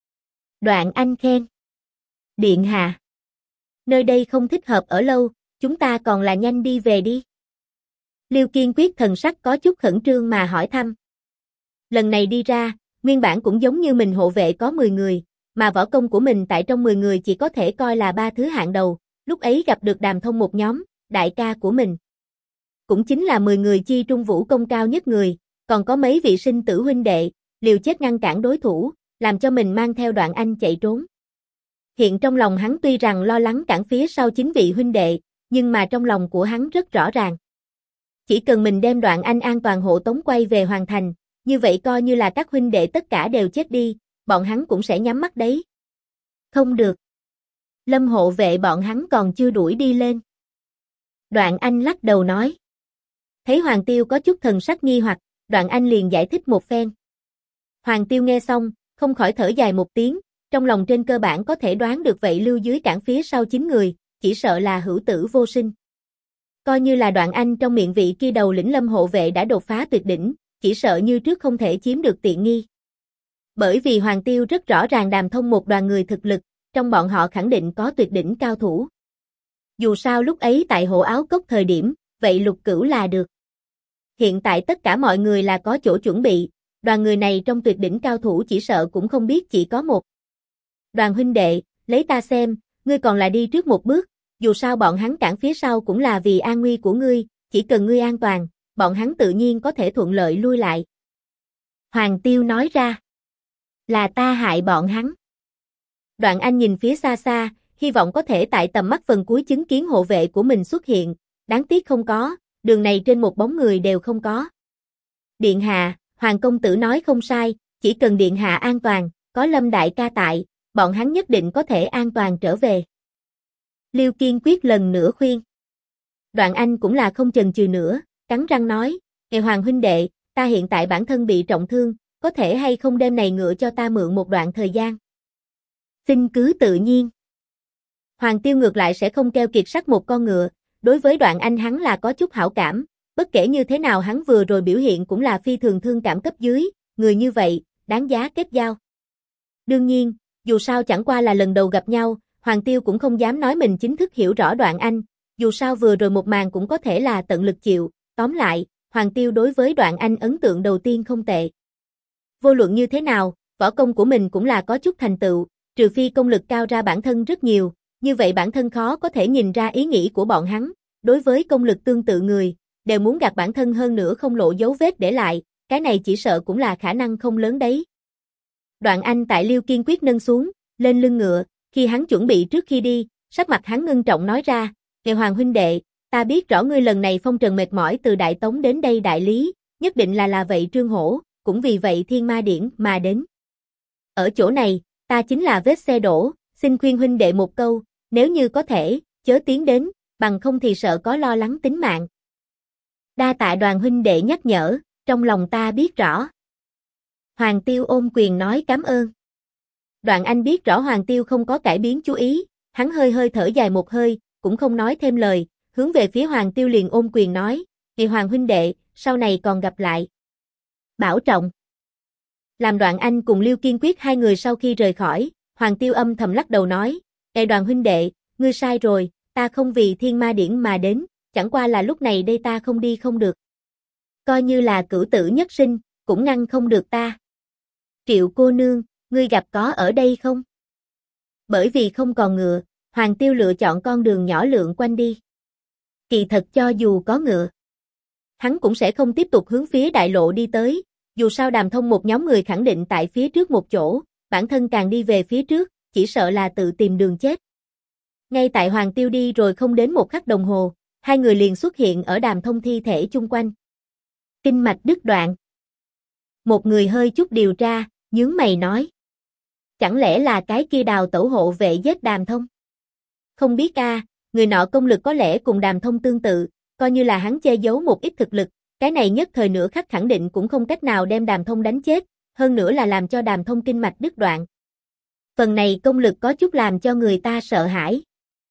Đoạn Anh khen. Điện hạ. Nơi đây không thích hợp ở lâu, chúng ta còn là nhanh đi về đi. Liêu Kiên Quyết thần sắc có chút khẩn trương mà hỏi thăm. Lần này đi ra, nguyên bản cũng giống như mình hộ vệ có 10 người, mà võ công của mình tại trong 10 người chỉ có thể coi là 3 thứ hạng đầu, lúc ấy gặp được Đàm Thông một nhóm, đại ca của mình. Cũng chính là 10 người chi trung vũ công cao nhất người, còn có mấy vị sinh tử huynh đệ, liều chết ngăn cản đối thủ, làm cho mình mang theo Đoạn Anh chạy trốn. Hiện trong lòng hắn tuy rằng lo lắng cản phía sau 9 vị huynh đệ, nhưng mà trong lòng của hắn rất rõ ràng. Chỉ cần mình đem Đoạn Anh an toàn hộ tống quay về hoàn thành, như vậy coi như là các huynh đệ tất cả đều chết đi, bọn hắn cũng sẽ nhắm mắt đấy. Không được. Lâm hộ vệ bọn hắn còn chưa đuổi đi lên. Đoạn Anh lắc đầu nói. Thấy Hoàng Tiêu có chút thần sắc nghi hoặc, Đoạn Anh liền giải thích một phen. Hoàng Tiêu nghe xong, không khỏi thở dài một tiếng, trong lòng trên cơ bản có thể đoán được vậy lưu dưới cản phía sau 9 người, chỉ sợ là hữu tử vô sinh. Coi như là Đoạn Anh trong miệng vị kia đầu lĩnh Lâm hộ vệ đã đột phá tuyệt đỉnh, chỉ sợ như trước không thể chiếm được tiện nghi. Bởi vì Hoàng Tiêu rất rõ ràng Đàm Thông một đoàn người thực lực, trong bọn họ khẳng định có tuyệt đỉnh cao thủ. Dù sao lúc ấy tại Hộ Áo Cốc thời điểm, vậy Lục Cửu là được. Hiện tại tất cả mọi người là có chỗ chuẩn bị, đoàn người này trong tuyệt đỉnh cao thủ chỉ sợ cũng không biết chỉ có một. Đoàn huynh đệ, lấy ta xem, ngươi còn là đi trước một bước, dù sao bọn hắn cản phía sau cũng là vì an nguy của ngươi, chỉ cần ngươi an toàn, bọn hắn tự nhiên có thể thuận lợi lui lại. Hoàng Tiêu nói ra, là ta hại bọn hắn. Đoạn Anh nhìn phía xa xa, hy vọng có thể tại tầm mắt phần cuối chứng kiến hộ vệ của mình xuất hiện, đáng tiếc không có, đường này trên một bóng người đều không có. Điện hạ, Hoàng công tử nói không sai, chỉ cần điện hạ an toàn, có Lâm đại ca tại, bọn hắn nhất định có thể an toàn trở về. Liêu Kiên Quyết lần nữa khuyên. Đoạn Anh cũng là không chần chừ nữa, cắn răng nói, "Ngài Hoàng huynh đệ, ta hiện tại bản thân bị trọng thương, có thể hay không đêm này ngựa cho ta mượn một đoạn thời gian?" Xin cứ tự nhiên. Hoàng Tiêu ngược lại sẽ không keo kiệt sắt một con ngựa, đối với Đoạn Anh hắn là có chút hảo cảm, bất kể như thế nào hắn vừa rồi biểu hiện cũng là phi thường thương cảm cấp dưới, người như vậy, đáng giá kết giao. Đương nhiên, dù sao chẳng qua là lần đầu gặp nhau, Hoàng Tiêu cũng không dám nói mình chính thức hiểu rõ Đoạn Anh, dù sao vừa rồi một màn cũng có thể là tận lực chịu, tóm lại, Hoàng Tiêu đối với Đoạn Anh ấn tượng đầu tiên không tệ. Vô luận như thế nào, võ công của mình cũng là có chút thành tựu, trừ phi công lực cao ra bản thân rất nhiều, như vậy bản thân khó có thể nhìn ra ý nghĩ của bọn hắn, đối với công lực tương tự người, đều muốn gạt bản thân hơn nữa không lộ dấu vết để lại, cái này chỉ sợ cũng là khả năng không lớn đấy. Đoạn Anh tại Liêu Kiên Quyết nâng xuống, lên lưng ngựa, khi hắn chuẩn bị trước khi đi, sắc mặt hắn ngưng trọng nói ra, "Ngài Hoàng huynh đệ, ta biết rõ ngươi lần này phong trần mệt mỏi từ Đại Tống đến đây Đại Lý, nhất định là vậy Trương Hổ, cũng vì vậy Thiên Ma Điển mà đến. Ở chỗ này, ta chính là vết xe đổ, xin khuyên huynh đệ một câu, nếu như có thể, chớ tiến đến, bằng không thì sợ có lo lắng tính mạng." Đa tạ Đoàn huynh đệ nhắc nhở, trong lòng ta biết rõ. Hoàng Tiêu ôm quyền nói cảm ơn. Đoạn Anh biết rõ Hoàng Tiêu không có cải biến chú ý, hắn hơi hơi thở dài một hơi, cũng không nói thêm lời, hướng về phía Hoàng Tiêu liền ôm quyền nói, "Ngài Hoàng huynh đệ, sau này còn gặp lại. Bảo trọng." Làm Đoạn Anh cùng Liêu Kiên Quyết hai người sau khi rời khỏi, Hoàng Tiêu âm thầm lắc đầu nói, "Ngài Đoàn huynh đệ, ngươi sai rồi, ta không vì Thiên Ma Điển mà đến, chẳng qua là lúc này đây ta không đi không được. Coi như là cửu tử nhất sinh, cũng ngăn không được ta. Triệu cô nương, ngươi gặp có ở đây không?" Bởi vì không còn ngựa, Hoàng Tiêu lựa chọn con đường nhỏ lượn quanh đi. Kỳ thật cho dù có ngựa, hắn cũng sẽ không tiếp tục hướng phía đại lộ đi tới, dù sao Đàm Thông một nhóm người khẳng định tại phía trước một chỗ, bản thân càng đi về phía trước, chỉ sợ là tự tìm đường chết. Ngay tại Hoàng Tiêu đi rồi không đến một khắc đồng hồ, hai người liền xuất hiện ở Đàm Thông thi thể chung quanh. Kinh mạch đứt đoạn. Một người hơi chút điều tra, nhướng mày nói. Chẳng lẽ là cái kia Đào Tẩu hộ vệ giết Đàm Thông? Không biết người nọ công lực có lẽ cùng Đàm Thông tương tự, coi như là hắn che giấu một ít thực lực, cái này nhất thời nửa khắc khẳng định cũng không cách nào đem Đàm Thông đánh chết, hơn nữa là làm cho Đàm Thông kinh mạch đứt đoạn. Phần này công lực có chút làm cho người ta sợ hãi.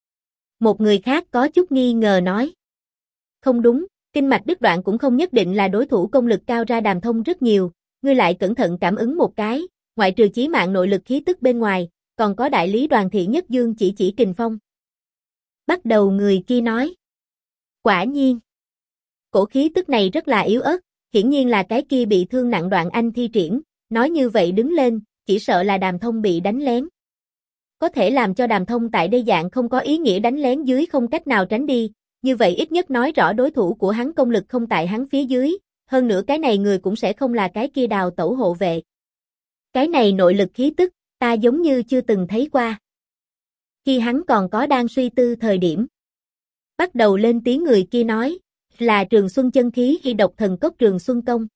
Một người khác có chút nghi ngờ nói. Không đúng, kinh mạch đứt đoạn cũng không nhất định là đối thủ công lực cao ra Đàm Thông rất nhiều, ngươi lại cẩn thận cảm ứng một cái, ngoại trừ chí mạng nội lực khí tức bên ngoài, còn có đại lý Đoàn Thị Nhất Dương chỉ kình phong. Bắt đầu người kia nói. Quả nhiên. Cổ khí tức này rất là yếu ớt, hiển nhiên là cái kia bị thương nặng Đoạn Anh thi triển, nói như vậy đứng lên, chỉ sợ là Đàm Thông bị đánh lén. Có thể làm cho Đàm Thông tại đây dạng không có ý nghĩa đánh lén dưới không cách nào tránh đi, như vậy ít nhất nói rõ đối thủ của hắn công lực không tại hắn phía dưới, hơn nữa cái này người cũng sẽ không là cái kia Đào Tẩu hộ vệ. Cái này nội lực khí tức, ta giống như chưa từng thấy qua. Khi hắn còn có đang suy tư thời điểm. Bắt đầu lên tiếng người kia nói, là Trường Xuân chân khí hay độc thần cốc Trường Xuân công.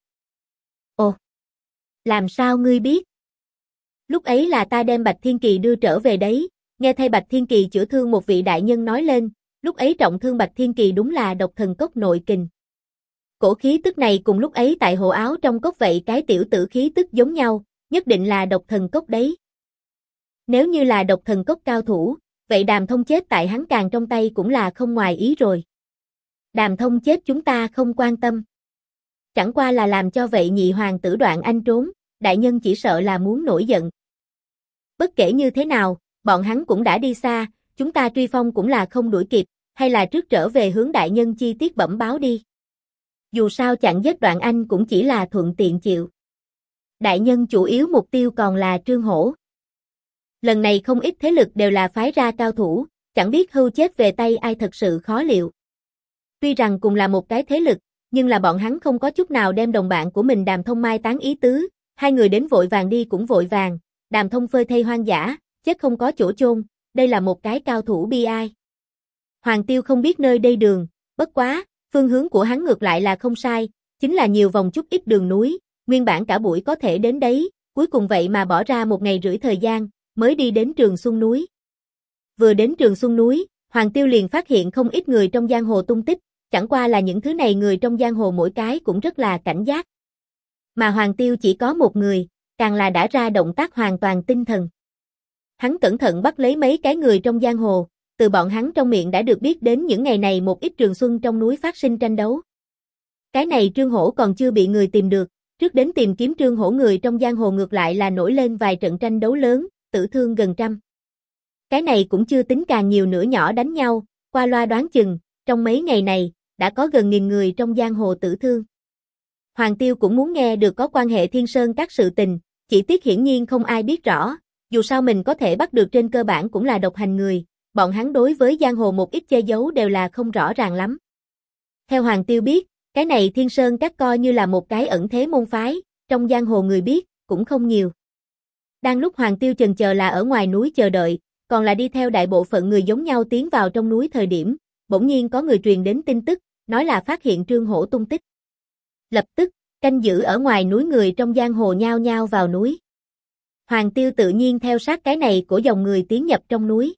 Ồ, làm sao ngươi biết? Lúc ấy là ta đem Bạch Thiên Kỳ đưa trở về đấy, nghe thay Bạch Thiên Kỳ chữa thương một vị đại nhân nói lên, lúc ấy trọng thương Bạch Thiên Kỳ đúng là độc thần cốc nội kình. Cổ khí tức này cùng lúc ấy tại hộ áo trong cốc vậy cái tiểu tử khí tức giống nhau, nhất định là độc thần cốc đấy. Nếu như là độc thần cốc cao thủ, vậy Đàm Thông chết tại hắn càng trong tay cũng là không ngoài ý rồi. Đàm Thông chết chúng ta không quan tâm. Chẳng qua là làm cho vậy nhị hoàng tử Đoạn Anh trốn, đại nhân chỉ sợ là muốn nổi giận. Bất kể như thế nào, bọn hắn cũng đã đi xa, chúng ta truy phong cũng là không đuổi kịp, hay là trước trở về hướng đại nhân chi tiết bẩm báo đi. Dù sao chặn giết Đoạn Anh cũng chỉ là thuận tiện chịu. Đại nhân chủ yếu mục tiêu còn là Trương Hổ. Lần này không ít thế lực đều là phái ra cao thủ, chẳng biết hưu chết về tay ai thật sự khó liệu. Tuy rằng cùng là một cái thế lực, nhưng là bọn hắn không có chút nào đem đồng bạn của mình Đàm Thông mai táng ý tứ, hai người đến vội vàng đi cũng vội vàng, Đàm Thông phơi thây hoang dã, chết không có chỗ chôn, đây là một cái cao thủ bi ai. Hoàng Tiêu không biết nơi đây đường, bất quá, phương hướng của hắn ngược lại là không sai, chính là nhiều vòng chút ít đường núi, nguyên bản cả buổi có thể đến đấy, cuối cùng vậy mà bỏ ra 1 ngày rưỡi thời gian, mới đi đến Trường Xuân núi. Vừa đến Trường Xuân núi, Hoàng Tiêu liền phát hiện không ít người trong giang hồ tung tích, chẳng qua là những thứ này người trong giang hồ mỗi cái cũng rất là cảnh giác. Mà Hoàng Tiêu chỉ có một người, càng là đã ra động tác hoàn toàn tinh thần. Hắn cẩn thận bắt lấy mấy cái người trong giang hồ, từ bọn hắn trong miệng đã được biết đến những ngày này một ít Trường Xuân trong núi phát sinh tranh đấu. Cái này Trương Hổ còn chưa bị người tìm được, trước đến tìm kiếm Trương Hổ người trong giang hồ ngược lại là nổi lên vài trận tranh đấu lớn, tử thương gần trăm. Cái này cũng chưa tính càng nhiều nữa nhỏ đánh nhau, qua loa đoán chừng, trong mấy ngày này, đã có gần 1000 người trong giang hồ tử thương. Hoàng Tiêu cũng muốn nghe được có quan hệ Thiên Sơn các sự tình, chỉ tiếc hiển nhiên không ai biết rõ, dù sao mình có thể bắt được trên cơ bản cũng là độc hành người, bọn hắn đối với giang hồ một ít che giấu đều là không rõ ràng lắm. Theo Hoàng Tiêu biết, cái này Thiên Sơn các coi như là một cái ẩn thế môn phái, trong giang hồ người biết, cũng không nhiều. Đang lúc Hoàng Tiêu chần chờ là ở ngoài núi chờ đợi, còn là đi theo đại bộ phận người giống nhau tiến vào trong núi thời điểm, bỗng nhiên có người truyền đến tin tức, nói là phát hiện Trương Hổ tung tích. Lập tức, canh giữ ở ngoài núi người trong giang hồ nhao nhao vào núi. Hoàng Tiêu tự nhiên theo sát cái này của dòng người tiến nhập trong núi.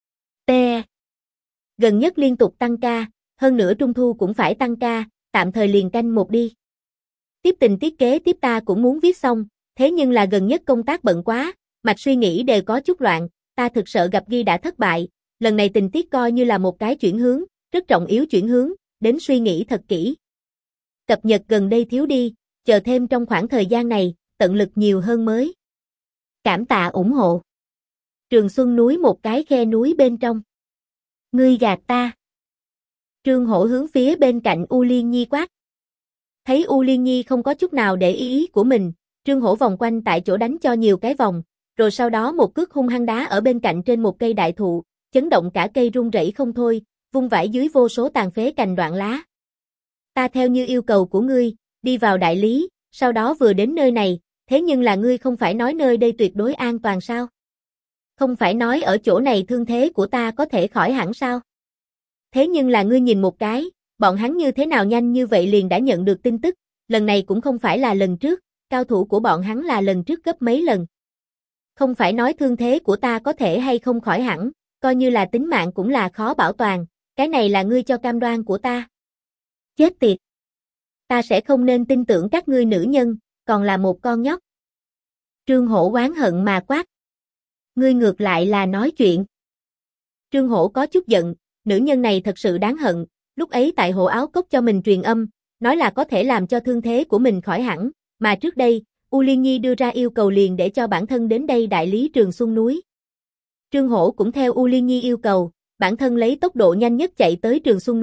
Gần nhất liên tục tăng ca, hơn nữa trung thu cũng phải tăng ca, tạm thời liền canh một đi. Tiếp tình tiết kế tiếp ta cũng muốn viết xong, thế nhưng là gần nhất công tác bận quá, mạch suy nghĩ đều có chút loạn, ta thực sợ gặp ghi đã thất bại, lần này tình tiết coi như là một cái chuyển hướng, rất trọng yếu chuyển hướng, đến suy nghĩ thật kỹ. Cập nhật gần đây thiếu đi, chờ thêm trong khoảng thời gian này, tận lực nhiều hơn mới. Cảm tạ ủng hộ. Trường Xuân núi một cái khe núi bên trong. Ngươi gạt ta. Trương Hổ hướng phía bên cạnh U Liên Nhi quát. Thấy U Liên Nhi không có chút nào để ý của mình, Trương Hổ vòng quanh tại chỗ đánh cho nhiều cái vòng, rồi sau đó một cước hung hăng đá ở bên cạnh trên một cây đại thụ, chấn động cả cây rung rẩy không thôi, vung vãi dưới vô số tàn phế cành đoạn lá. Ta theo như yêu cầu của ngươi, đi vào đại lý, sau đó vừa đến nơi này, thế nhưng là ngươi không phải nói nơi đây tuyệt đối an toàn sao? Không phải nói ở chỗ này thương thế của ta có thể khỏi hẳn sao? Thế nhưng là ngươi nhìn một cái, bọn hắn như thế nào nhanh như vậy liền đã nhận được tin tức, lần này cũng không phải là lần trước, cao thủ của bọn hắn là lần trước gấp mấy lần. Không phải nói thương thế của ta có thể hay không khỏi hẳn, coi như là tính mạng cũng là khó bảo toàn, cái này là ngươi cho cam đoan của ta. Chết tiệt! Ta sẽ không nên tin tưởng các ngươi nữ nhân, còn là một con nhóc. Trương Hổ oán hận mà quát. Ngươi ngược lại là nói chuyện. Trương Hổ có chút giận, nữ nhân này thật sự đáng hận, lúc ấy tại hộ áo cốc cho mình truyền âm, nói là có thể làm cho thương thế của mình khỏi hẳn, mà trước đây, U Liên Nhi đưa ra yêu cầu liền để cho bản thân đến đây đại lý Trường Xuân núi. Trương Hổ cũng theo U Liên Nhi yêu cầu, bản thân lấy tốc độ nhanh nhất chạy tới Trường Xuân núi,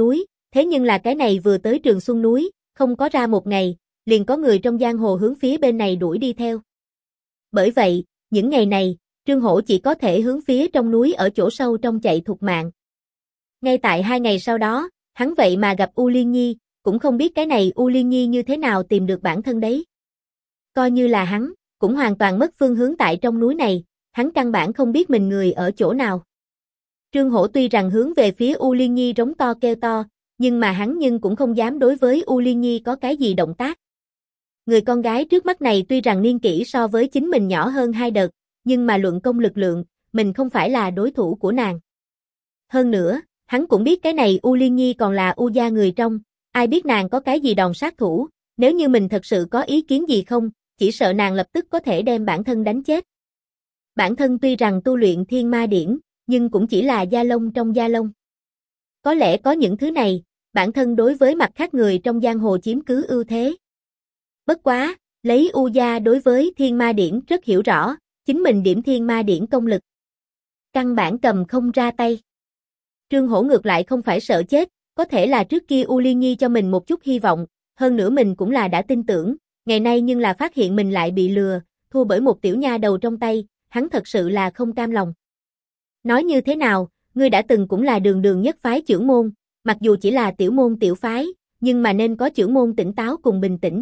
thế nhưng là cái này vừa tới Trường Xuân núi, không có ra một ngày, liền có người trong giang hồ hướng phía bên này đuổi đi theo. Bởi vậy, những ngày này, Trương Hổ chỉ có thể hướng phía trong núi ở chỗ sâu trong chạy thục mạng. Ngay tại 2 ngày sau đó, hắn vậy mà gặp U Liên Nhi, cũng không biết cái này U Liên Nhi như thế nào tìm được bản thân đấy. Coi như là hắn, cũng hoàn toàn mất phương hướng tại trong núi này, hắn căn bản không biết mình người ở chỗ nào. Trương Hổ tuy rằng hướng về phía U Liên Nhi rống to kêu to, nhưng mà hắn cũng không dám đối với U Liên Nhi có cái gì động tác. Người con gái trước mắt này tuy rằng niên kỷ so với chính mình nhỏ hơn 2 đợt, nhưng mà luận công lực lượng, mình không phải là đối thủ của nàng. Hơn nữa, hắn cũng biết cái này U Liên Nhi còn là U gia người trong, ai biết nàng có cái gì đòn sát thủ, nếu như mình thật sự có ý kiến gì không, chỉ sợ nàng lập tức có thể đem bản thân đánh chết. Bản thân tuy rằng tu luyện thiên ma điển, nhưng cũng chỉ là da lông trong da lông. Có lẽ có những thứ này, bản thân đối với mặt khác người trong giang hồ chiếm cứ ưu thế. Bất quá, lấy U gia đối với thiên ma điển rất hiểu rõ, chính mình điểm thiên ma điển công lực. Căn bản cầm không ra tay. Trương Hổ ngược lại không phải sợ chết, có thể là trước kia U Liên Nhi cho mình một chút hy vọng, hơn nữa mình cũng là đã tin tưởng, ngày nay nhưng là phát hiện mình lại bị lừa, thua bởi một tiểu nha đầu trong tay, hắn thật sự là không cam lòng. Nói như thế nào, ngươi đã từng cũng là đường đường nhất phái chưởng môn, mặc dù chỉ là tiểu môn tiểu phái, nhưng mà nên có chưởng môn tỉnh táo cùng bình tĩnh.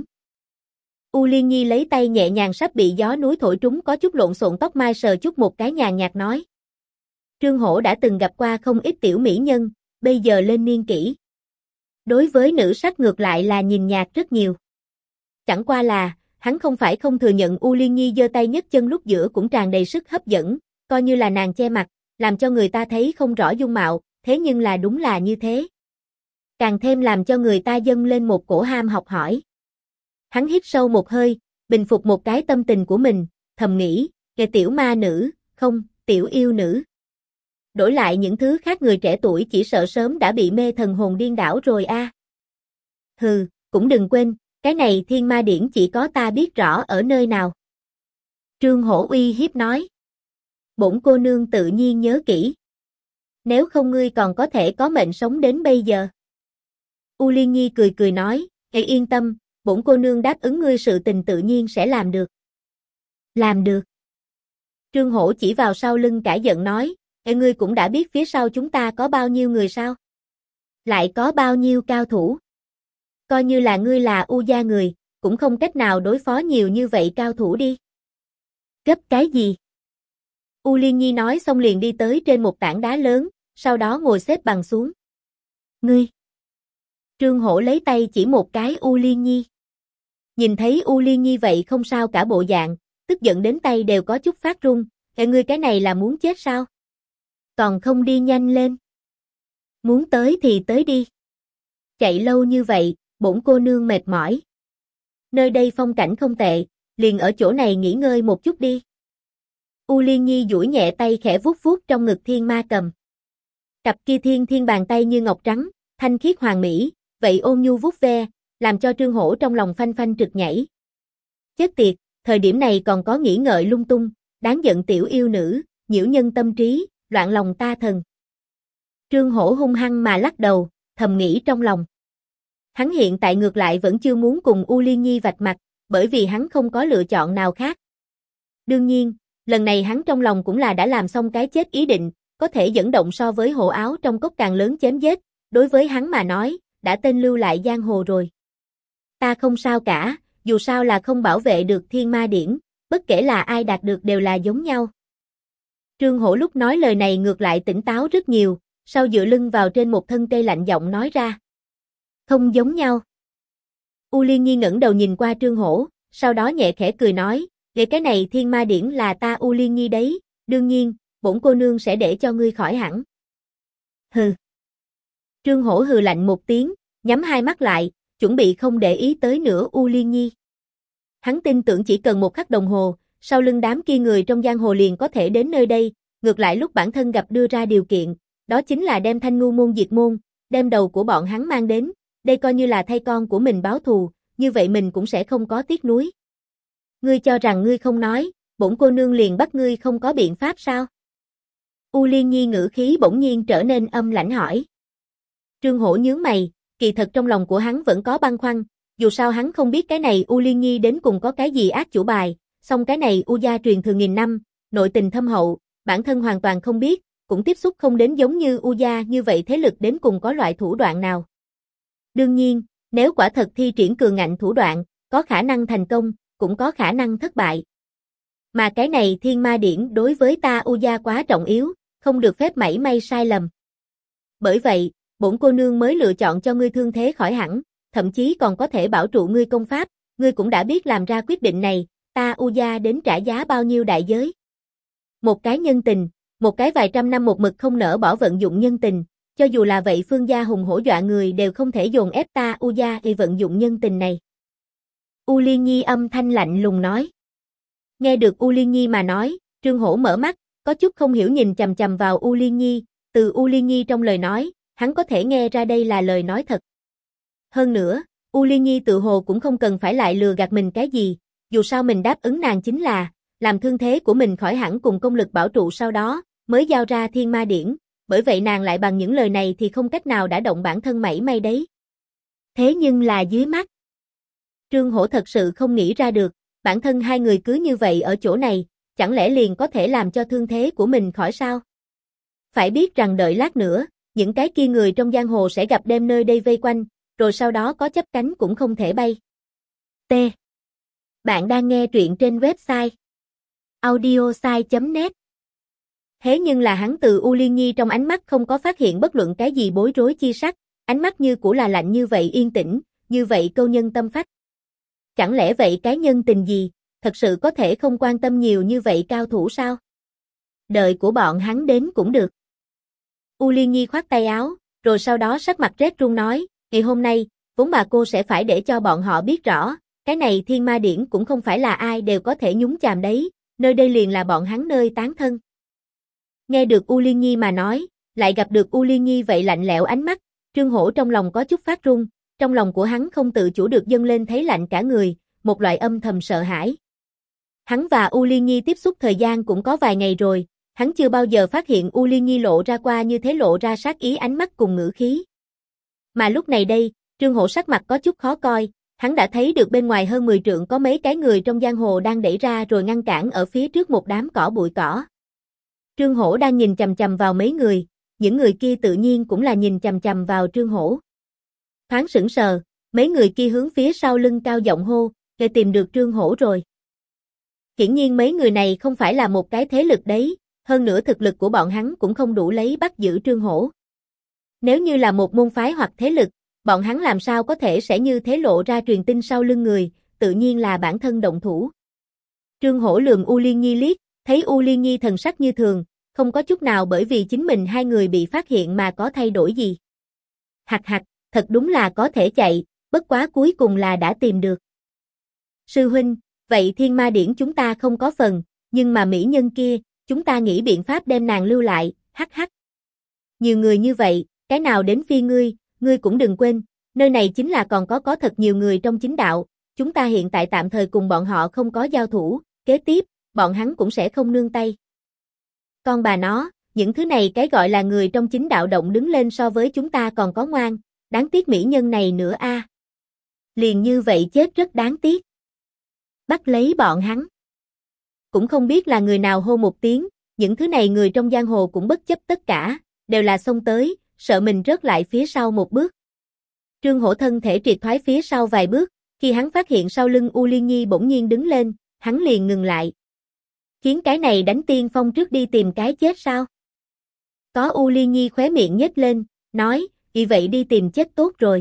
U Liên Nhi lấy tay nhẹ nhàng sắp bị gió núi thổi trúng có chút lộn xộn tóc mai sờ chút một cái nhàn nhạt nói. Trương Hổ đã từng gặp qua không ít tiểu mỹ nhân, bây giờ lên niên kỷ. Đối với nữ sắc ngược lại là nhìn nhạt rất nhiều. Chẳng qua là, hắn không phải không thừa nhận U Liên Nhi giơ tay nhấc chân lúc giữa cũng tràn đầy sức hấp dẫn, coi như là nàng che mặt, làm cho người ta thấy không rõ dung mạo, thế nhưng là đúng là như thế. Càng thêm làm cho người ta dâng lên một cổ ham học hỏi. Hắn hít sâu một hơi, bình phục một cái tâm tình của mình, thầm nghĩ, kẻ tiểu ma nữ, không, tiểu yêu nữ. Đổi lại những thứ khác người trẻ tuổi chỉ sợ sớm đã bị mê thần hồn điên đảo rồi a. Hừ, cũng đừng quên, cái này thiên ma điển chỉ có ta biết rõ ở nơi nào. Trương Hổ uy hiếp nói. Bổn cô nương tự nhiên nhớ kỹ. Nếu không ngươi còn có thể có mệnh sống đến bây giờ. U Liên Nhi cười cười nói, hãy yên tâm, bổn cô nương đáp ứng ngươi sự tình tự nhiên sẽ làm được. Làm được. Trương Hổ chỉ vào sau lưng cả giận nói, ngươi cũng đã biết phía sau chúng ta có bao nhiêu người sao? Lại có bao nhiêu cao thủ? Coi như là ngươi là U gia người, cũng không cách nào đối phó nhiều như vậy cao thủ đi. Gấp cái gì? U Liên Nhi nói xong liền đi tới trên một tảng đá lớn, sau đó ngồi xếp bằng xuống. Ngươi! Trương Hổ lấy tay chỉ một cái U Liên Nhi. Nhìn thấy U Liên Nhi vậy không sao cả bộ dạng, tức giận đến tay đều có chút phát run, ngươi cái này là muốn chết sao? Còn không đi nhanh lên. Muốn tới thì tới đi. Chạy lâu như vậy, bổn cô nương mệt mỏi. Nơi đây phong cảnh không tệ, liền ở chỗ này nghỉ ngơi một chút đi. U Liên Nhi duỗi nhẹ tay khẽ vuốt vuốt trong ngực thiên ma cầm. Cặp kia thiên bàn tay như ngọc trắng, thanh khiết hoàn mỹ, vậy ôn nhu vuốt ve, làm cho Trương Hổ trong lòng phanh phanh trực nhảy. Chết tiệt, thời điểm này còn có nghĩ ngợi lung tung, đáng giận tiểu yêu nữ, nhiễu nhân tâm trí, loạn lòng ta thần. Trương Hổ hung hăng mà lắc đầu, thầm nghĩ trong lòng. Hắn hiện tại ngược lại vẫn chưa muốn cùng U Liên Nhi vạch mặt, bởi vì hắn không có lựa chọn nào khác. Đương nhiên, lần này hắn trong lòng cũng là đã làm xong cái chết ý định, có thể dẫn động so với hổ áo trong cốc càng lớn chém giết, đối với hắn mà nói, đã tên lưu lại giang hồ rồi. Ta không sao cả, dù sao là không bảo vệ được thiên ma điển, bất kể là ai đạt được đều là giống nhau. Trương Hổ lúc nói lời này ngược lại tỉnh táo rất nhiều, sau dựa lưng vào trên một thân cây lạnh giọng nói ra. Không giống nhau. U Liên Nhi ngẩng đầu nhìn qua Trương Hổ, sau đó nhẹ khẽ cười nói, về cái này thiên ma điển là ta U Liên Nhi đấy, đương nhiên, bổn cô nương sẽ để cho ngươi khỏi hẳn. Hừ. Trương Hổ hừ lạnh một tiếng, nhắm hai mắt lại, chuẩn bị không để ý tới nữa U Liên Nhi. Hắn tin tưởng chỉ cần một khắc đồng hồ, sau lưng đám kia người trong giang hồ liền có thể đến nơi đây, ngược lại lúc bản thân gặp đưa ra điều kiện, đó chính là đem Thanh Ngu môn diệt môn, đem đầu của bọn hắn mang đến, đây coi như là thay con của mình báo thù, như vậy mình cũng sẽ không có tiếc nuối. Ngươi cho rằng ngươi không nói, bổn cô nương liền bắt ngươi không có biện pháp sao? U Liên Nhi ngữ khí bỗng nhiên trở nên âm lãnh hỏi. Trương Hổ nhướng mày, kỳ thật trong lòng của hắn vẫn có băn khoăn, dù sao hắn không biết cái này U Liên Nhi đến cùng có cái gì ác chủ bài, song cái này U gia truyền thừa nghìn năm, nội tình thâm hậu, bản thân hoàn toàn không biết, cũng tiếp xúc không đến giống như U gia như vậy thế lực đến cùng có loại thủ đoạn nào. Đương nhiên, nếu quả thật thi triển cường ngạnh thủ đoạn, có khả năng thành công, cũng có khả năng thất bại. Mà cái này thiên ma điển đối với ta U gia quá trọng yếu, không được phép mảy may sai lầm. Bởi vậy, bổn cô nương mới lựa chọn cho ngươi thương thế khỏi hẳn, thậm chí còn có thể bảo trụ ngươi công pháp, ngươi cũng đã biết làm ra quyết định này, ta U gia đến trả giá bao nhiêu đại giới. Một cái nhân tình, một cái vài trăm năm một mực không nỡ bỏ vận dụng nhân tình, cho dù là vậy Phương gia hùng hổ dọa người đều không thể dồn ép ta U gia đi vận dụng nhân tình này. U Liên Nhi âm thanh lạnh lùng nói. Nghe được U Liên Nhi mà nói, Trương Hổ mở mắt, có chút không hiểu nhìn chằm chằm vào U Liên Nhi, từ U Liên Nhi trong lời nói, hắn có thể nghe ra đây là lời nói thật. Hơn nữa, U Liên Nhi tự hồ cũng không cần phải lại lừa gạt mình cái gì, dù sao mình đáp ứng nàng chính là, làm thương thế của mình khỏi hẳn cùng công lực bảo trụ sau đó, mới giao ra thiên ma điển, bởi vậy nàng lại bằng những lời này thì không cách nào đã động bản thân mảy may đấy. Thế nhưng là dưới mắt. Trương Hổ thật sự không nghĩ ra được, bản thân hai người cứ như vậy ở chỗ này, chẳng lẽ liền có thể làm cho thương thế của mình khỏi sao? Phải biết rằng đợi lát nữa, những cái kia người trong giang hồ sẽ gặp đem nơi đây vây quanh, rồi sau đó có chấp cánh cũng không thể bay. T. Bạn đang nghe truyện trên website audiosai.net. Thế nhưng là hắn từ U Liên Nhi trong ánh mắt không có phát hiện bất luận cái gì bối rối chi sắc, ánh mắt như cũ là lạnh như vậy yên tĩnh, như vậy câu nhân tâm phách. Chẳng lẽ vậy cái nhân tình gì, thật sự có thể không quan tâm nhiều như vậy cao thủ sao? Đợi của bọn hắn đến cũng được. U Liên Nhi khoát tay áo, rồi sau đó sắc mặt rét run nói, ngày hôm nay, vốn bà cô sẽ phải để cho bọn họ biết rõ, cái này thiên ma điển cũng không phải là ai đều có thể nhúng chàm đấy, nơi đây liền là bọn hắn nơi tán thân. Nghe được U Liên Nhi mà nói, lại gặp được U Liên Nhi vậy lạnh lẽo ánh mắt, Trương Hổ trong lòng có chút phát run, trong lòng của hắn không tự chủ được dâng lên thấy lạnh cả người, một loại âm thầm sợ hãi. Hắn và U Liên Nhi tiếp xúc thời gian cũng có vài ngày rồi, hắn chưa bao giờ phát hiện U Liên Nhi lộ ra qua như thế lộ ra sát ý ánh mắt cùng ngữ khí. Mà lúc này đây, Trương Hổ sắc mặt có chút khó coi, hắn đã thấy được bên ngoài hơn 10 trượng có mấy cái người trong giang hồ đang đẩy ra rồi ngăn cản ở phía trước một đám cỏ bụi cỏ. Trương Hổ đang nhìn chằm chằm vào mấy người, những người kia tự nhiên cũng là nhìn chằm chằm vào Trương Hổ. Thoáng sững sờ, mấy người kia hướng phía sau lưng cao giọng hô, để tìm được Trương Hổ rồi. Hiển nhiên mấy người này không phải là một cái thế lực đấy, hơn nữa thực lực của bọn hắn cũng không đủ lấy bắt giữ Trương Hổ. Nếu như là một môn phái hoặc thế lực, bọn hắn làm sao có thể sẽ như thế lộ ra truyền tin sau lưng người, tự nhiên là bản thân động thủ. Trương Hổ lườm U Liên Nhi liếc, thấy U Liên Nhi thần sắc như thường, không có chút nào bởi vì chính mình hai người bị phát hiện mà có thay đổi gì. Hạch hạch, thật đúng là có thể chạy, bất quá cuối cùng là đã tìm được. Sư huynh, vậy thiên ma điển chúng ta không có phần, nhưng mà mỹ nhân kia, chúng ta nghĩ biện pháp đem nàng lưu lại, hắc hắc. Nhiều người như vậy, cái nào đến phi ngươi cũng đừng quên, nơi này chính là còn có thật nhiều người trong chính đạo, chúng ta hiện tại tạm thời cùng bọn họ không có giao thủ, kế tiếp, bọn hắn cũng sẽ không nương tay. Con bà nó, những thứ này cái gọi là người trong chính đạo động đứng lên so với chúng ta còn có ngoan, đáng tiếc mỹ nhân này nữa a. Liền như vậy chết rất đáng tiếc. Bắt lấy bọn hắn. Cũng không biết là người nào hô một tiếng, những thứ này người trong giang hồ cũng bất chấp tất cả, đều là xông tới, sợ mình rớt lại phía sau một bước. Trương Hổ thân thể triệt thoái phía sau vài bước, khi hắn phát hiện sau lưng U Liên Nhi bỗng nhiên đứng lên, hắn liền ngừng lại. Khiến cái này đánh tiên phong trước đi tìm cái chết sao? Có U Liên Nhi khóe miệng nhếch lên, nói, vì vậy đi tìm chết tốt rồi.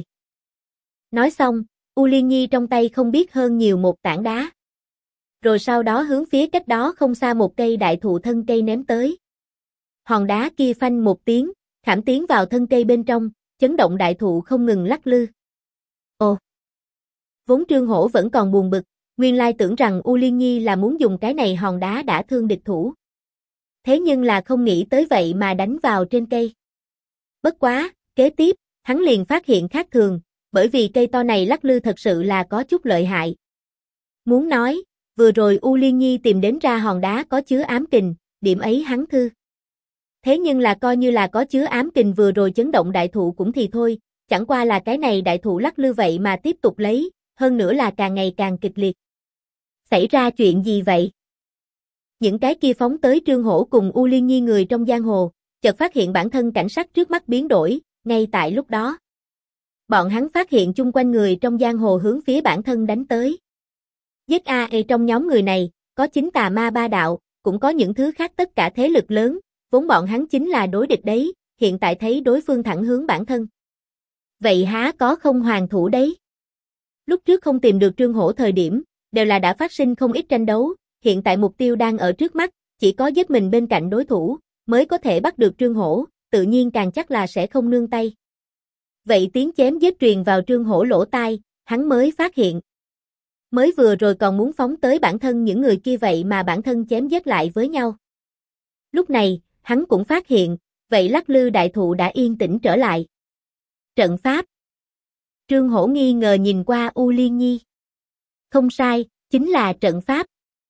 Nói xong, U Liên Nhi trong tay không biết hơn nhiều một tảng đá. Rồi sau đó hướng phía cách đó không xa một cây đại thụ thân cây ném tới. Hòn đá kia phanh một tiếng, khảm tiến vào thân cây bên trong, chấn động đại thụ không ngừng lắc lư. Ồ! Vốn Trương Hổ vẫn còn buồn bực, nguyên lai tưởng rằng U Liên Nhi là muốn dùng cái này hòn đá đã thương địch thủ. Thế nhưng là không nghĩ tới vậy mà đánh vào trên cây. Bất quá, kế tiếp, hắn liền phát hiện khác thường, bởi vì cây to này lắc lư thật sự là có chút lợi hại. Muốn nói, vừa rồi U Liên Nhi tìm đến ra hòn đá có chứa ám kình, điểm ấy hắn thư. Thế nhưng là coi như là có chứa ám kình vừa rồi chấn động đại thụ cũng thì thôi, chẳng qua là cái này đại thụ lắc lư vậy mà tiếp tục lấy, hơn nữa là càng ngày càng kịch liệt. Xảy ra chuyện gì vậy? Những cái kia phóng tới Trương Hổ cùng U Liên Nhi người trong giang hồ, chợt phát hiện bản thân cảnh sắc trước mắt biến đổi, ngay tại lúc đó. Bọn hắn phát hiện chung quanh người trong giang hồ hướng phía bản thân đánh tới. Giết trong nhóm người này, có chính tà ma ba đạo, cũng có những thứ khác tất cả thế lực lớn, vốn bọn hắn chính là đối địch đấy, hiện tại thấy đối phương thẳng hướng bản thân. Vậy há có không hoàn thủ đấy? Lúc trước không tìm được Trương Hổ thời điểm, đều là đã phát sinh không ít tranh đấu, hiện tại mục tiêu đang ở trước mắt, chỉ có giết mình bên cạnh đối thủ, mới có thể bắt được Trương Hổ, tự nhiên càng chắc là sẽ không nương tay. Vậy tiếng chém giết truyền vào Trương Hổ lỗ tai, hắn mới phát hiện. Mới vừa rồi còn muốn phóng tới bản thân những người kia vậy mà bản thân chém giết lại với nhau. Lúc này, hắn cũng phát hiện, vậy lắc lư đại thụ đã yên tĩnh trở lại. Trận pháp. Trương Hổ nghi ngờ nhìn qua U Liên Nhi. Không sai, chính là trận pháp.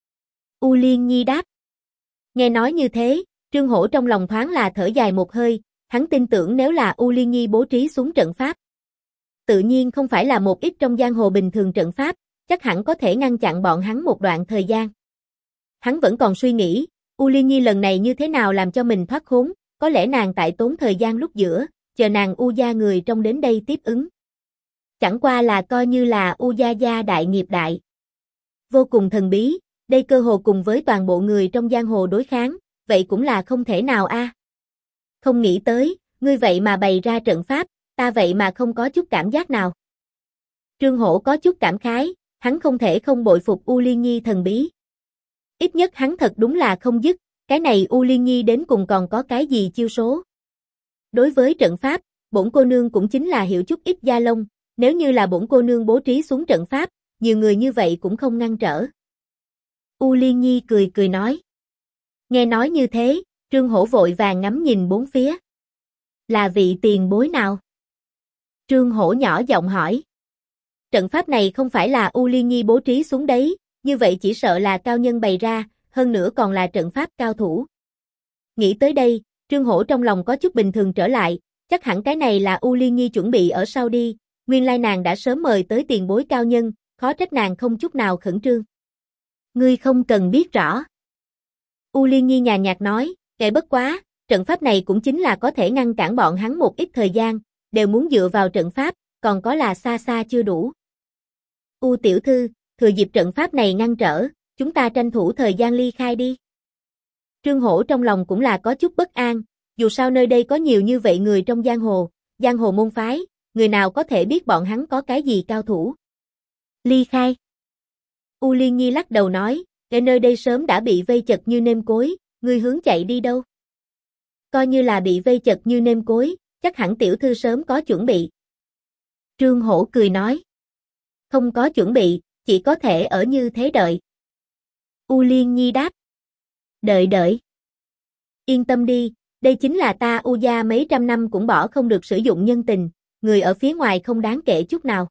U Liên Nhi đáp. Nghe nói như thế, Trương Hổ trong lòng thoáng là thở dài một hơi, hắn tin tưởng nếu là U Liên Nhi bố trí xuống trận pháp. Tự nhiên không phải là một ít trong giang hồ bình thường trận pháp, chắc hẳn có thể ngăn chặn bọn hắn một đoạn thời gian. Hắn vẫn còn suy nghĩ, U Liên Nhi lần này như thế nào làm cho mình thoát khốn, có lẽ nàng tại tốn thời gian lúc giữa, chờ nàng U gia người trong đến đây tiếp ứng. Chẳng qua là coi như là U gia gia đại nghiệp đại. Vô cùng thần bí, đây cơ hồ cùng với toàn bộ người trong giang hồ đối kháng, vậy cũng là không thể nào a. Không nghĩ tới, ngươi vậy mà bày ra trận pháp, ta vậy mà không có chút cảm giác nào. Trương Hổ có chút cảm khái, hắn không thể không bội phục U Liên Nhi thần bí. Ít nhất hắn thật đúng là không dứt, cái này U Liên Nhi đến cùng còn có cái gì chiêu số. Đối với trận pháp, bổn cô nương cũng chính là hiểu chút ít da lông, nếu như là bổn cô nương bố trí xuống trận pháp, nhiều người như vậy cũng không ngăn trở. U Liên Nhi cười cười nói. Nghe nói như thế, Trương Hổ vội vàng ngắm nhìn bốn phía. Là vị tiền bối nào? Trương Hổ nhỏ giọng hỏi. Trận pháp này không phải là U Liên Nhi bố trí xuống đấy, như vậy chỉ sợ là cao nhân bày ra, hơn nữa còn là trận pháp cao thủ. Nghĩ tới đây, Trương Hổ trong lòng có chút bình thường trở lại, chắc hẳn cái này là U Liên Nhi chuẩn bị ở sau đi, nguyên lai nàng đã sớm mời tới tiền bối cao nhân, khó trách nàng không chút nào khẩn trương. Ngươi không cần biết rõ. U Liên Nhi nhàn nhạt nói, kệ bất quá, trận pháp này cũng chính là có thể ngăn cản bọn hắn một ít thời gian, đều muốn dựa vào trận pháp, còn có là xa xa chưa đủ. U tiểu thư, thừa dịp trận pháp này ngăn trở, chúng ta tranh thủ thời gian ly khai đi. Trương Hổ trong lòng cũng là có chút bất an, dù sao nơi đây có nhiều như vậy người trong giang hồ môn phái, người nào có thể biết bọn hắn có cái gì cao thủ. Ly khai. U Liên Nhi lắc đầu nói, cái nơi đây sớm đã bị vây chật như nêm cối, ngươi hướng chạy đi đâu? Coi như là bị vây chật như nêm cối, chắc hẳn tiểu thư sớm có chuẩn bị. Trương Hổ cười nói. Không có chuẩn bị, chỉ có thể ở như thế đợi. U Liên Nhi đáp. Đợi. Yên tâm đi, đây chính là ta U gia mấy trăm năm cũng bỏ không được sử dụng nhân tình, người ở phía ngoài không đáng kể chút nào.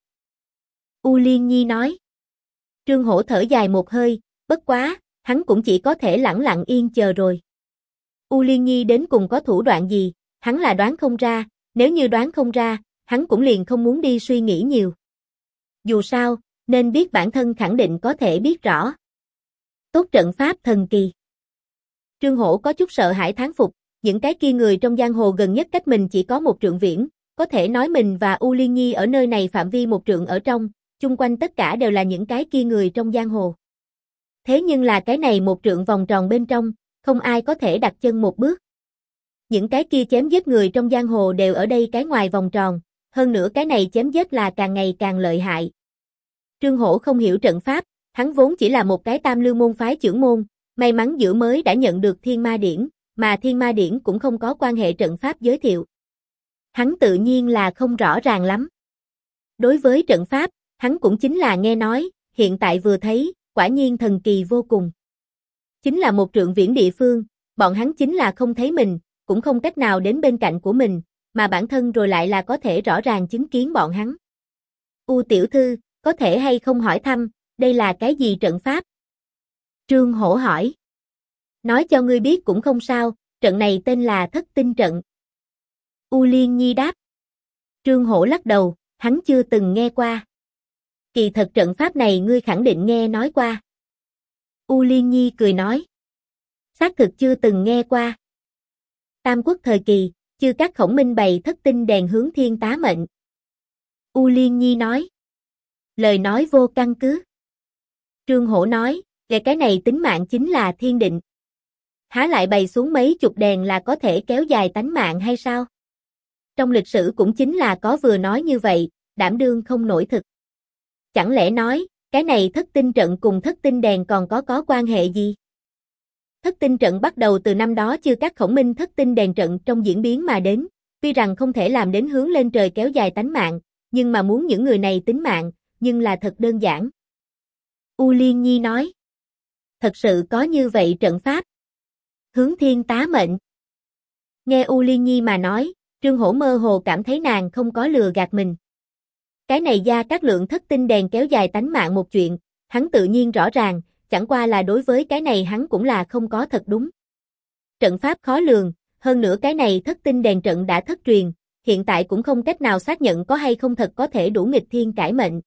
U Liên Nhi nói. Trương Hổ thở dài một hơi, bất quá, hắn cũng chỉ có thể lẳng lặng yên chờ rồi. U Liên Nhi đến cùng có thủ đoạn gì, hắn là đoán không ra, nếu như đoán không ra, hắn cũng liền không muốn đi suy nghĩ nhiều. Dù sao, nên biết bản thân khẳng định có thể biết rõ. Tốt trận pháp thần kỳ. Trương Hổ có chút sợ hãi thán phục, những cái kia người trong giang hồ gần nhất cách mình chỉ có một trượng viễn, có thể nói mình và U Liên Nhi ở nơi này phạm vi một trượng ở trong, chung quanh tất cả đều là những cái kia người trong giang hồ. Thế nhưng là cái này một trượng vòng tròn bên trong, không ai có thể đặt chân một bước. Những cái kia chém giết người trong giang hồ đều ở đây cái ngoài vòng tròn, hơn nữa cái này chém giết là càng ngày càng lợi hại. Trương Hổ không hiểu trận pháp, hắn vốn chỉ là một cái tam lưu môn phái trưởng môn, may mắn giữa mới đã nhận được Thiên Ma Điển, mà Thiên Ma Điển cũng không có quan hệ trận pháp giới thiệu. Hắn tự nhiên là không rõ ràng lắm. Đối với trận pháp, hắn cũng chính là nghe nói, hiện tại vừa thấy, quả nhiên thần kỳ vô cùng. Chính là một trượng viễn địa phương, bọn hắn chính là không thấy mình, cũng không cách nào đến bên cạnh của mình, mà bản thân rồi lại là có thể rõ ràng chứng kiến bọn hắn. U tiểu thư, có thể hay không hỏi thăm, đây là cái gì trận pháp? Trương Hổ hỏi. Nói cho ngươi biết cũng không sao, trận này tên là Thất Tinh trận. U Liên Nhi đáp. Trương Hổ lắc đầu, hắn chưa từng nghe qua. Kỳ thật trận pháp này ngươi khẳng định nghe nói qua. U Liên Nhi cười nói. Xác thực chưa từng nghe qua. Tam quốc thời kỳ, chư các khổng minh bày thất tinh đèn hướng thiên tá mệnh. U Liên Nhi nói. Lời nói vô căn cứ. Trương Hổ nói, cái này tính mạng chính là thiên định. Há lại bày xuống mấy chục đèn là có thể kéo dài tánh mạng hay sao? Trong lịch sử cũng chính là có vừa nói như vậy, đảm đương không nổi thực. Chẳng lẽ nói, cái này thất tinh trận cùng thất tinh đèn còn có quan hệ gì? Thất tinh trận bắt đầu từ năm đó chư các khổng minh thất tinh đèn trận trong diễn biến mà đến, tuy rằng không thể làm đến hướng lên trời kéo dài tánh mạng, nhưng mà muốn những người này tính mạng, nhưng là thật đơn giản. U Liên Nhi nói. Thật sự có như vậy trận pháp. Hướng thiên tá mệnh. Nghe U Liên Nhi mà nói, Trương Hổ mơ hồ cảm thấy nàng không có lừa gạt mình. Cái này Gia Cát Lượng thất tinh đèn kéo dài tánh mạng một chuyện, hắn tự nhiên rõ ràng, chẳng qua là đối với cái này hắn cũng là không có thật đúng. Trận pháp khó lường, hơn nữa cái này thất tinh đèn trận đã thất truyền, hiện tại cũng không cách nào xác nhận có hay không thật có thể đủ nghịch thiên cải mệnh.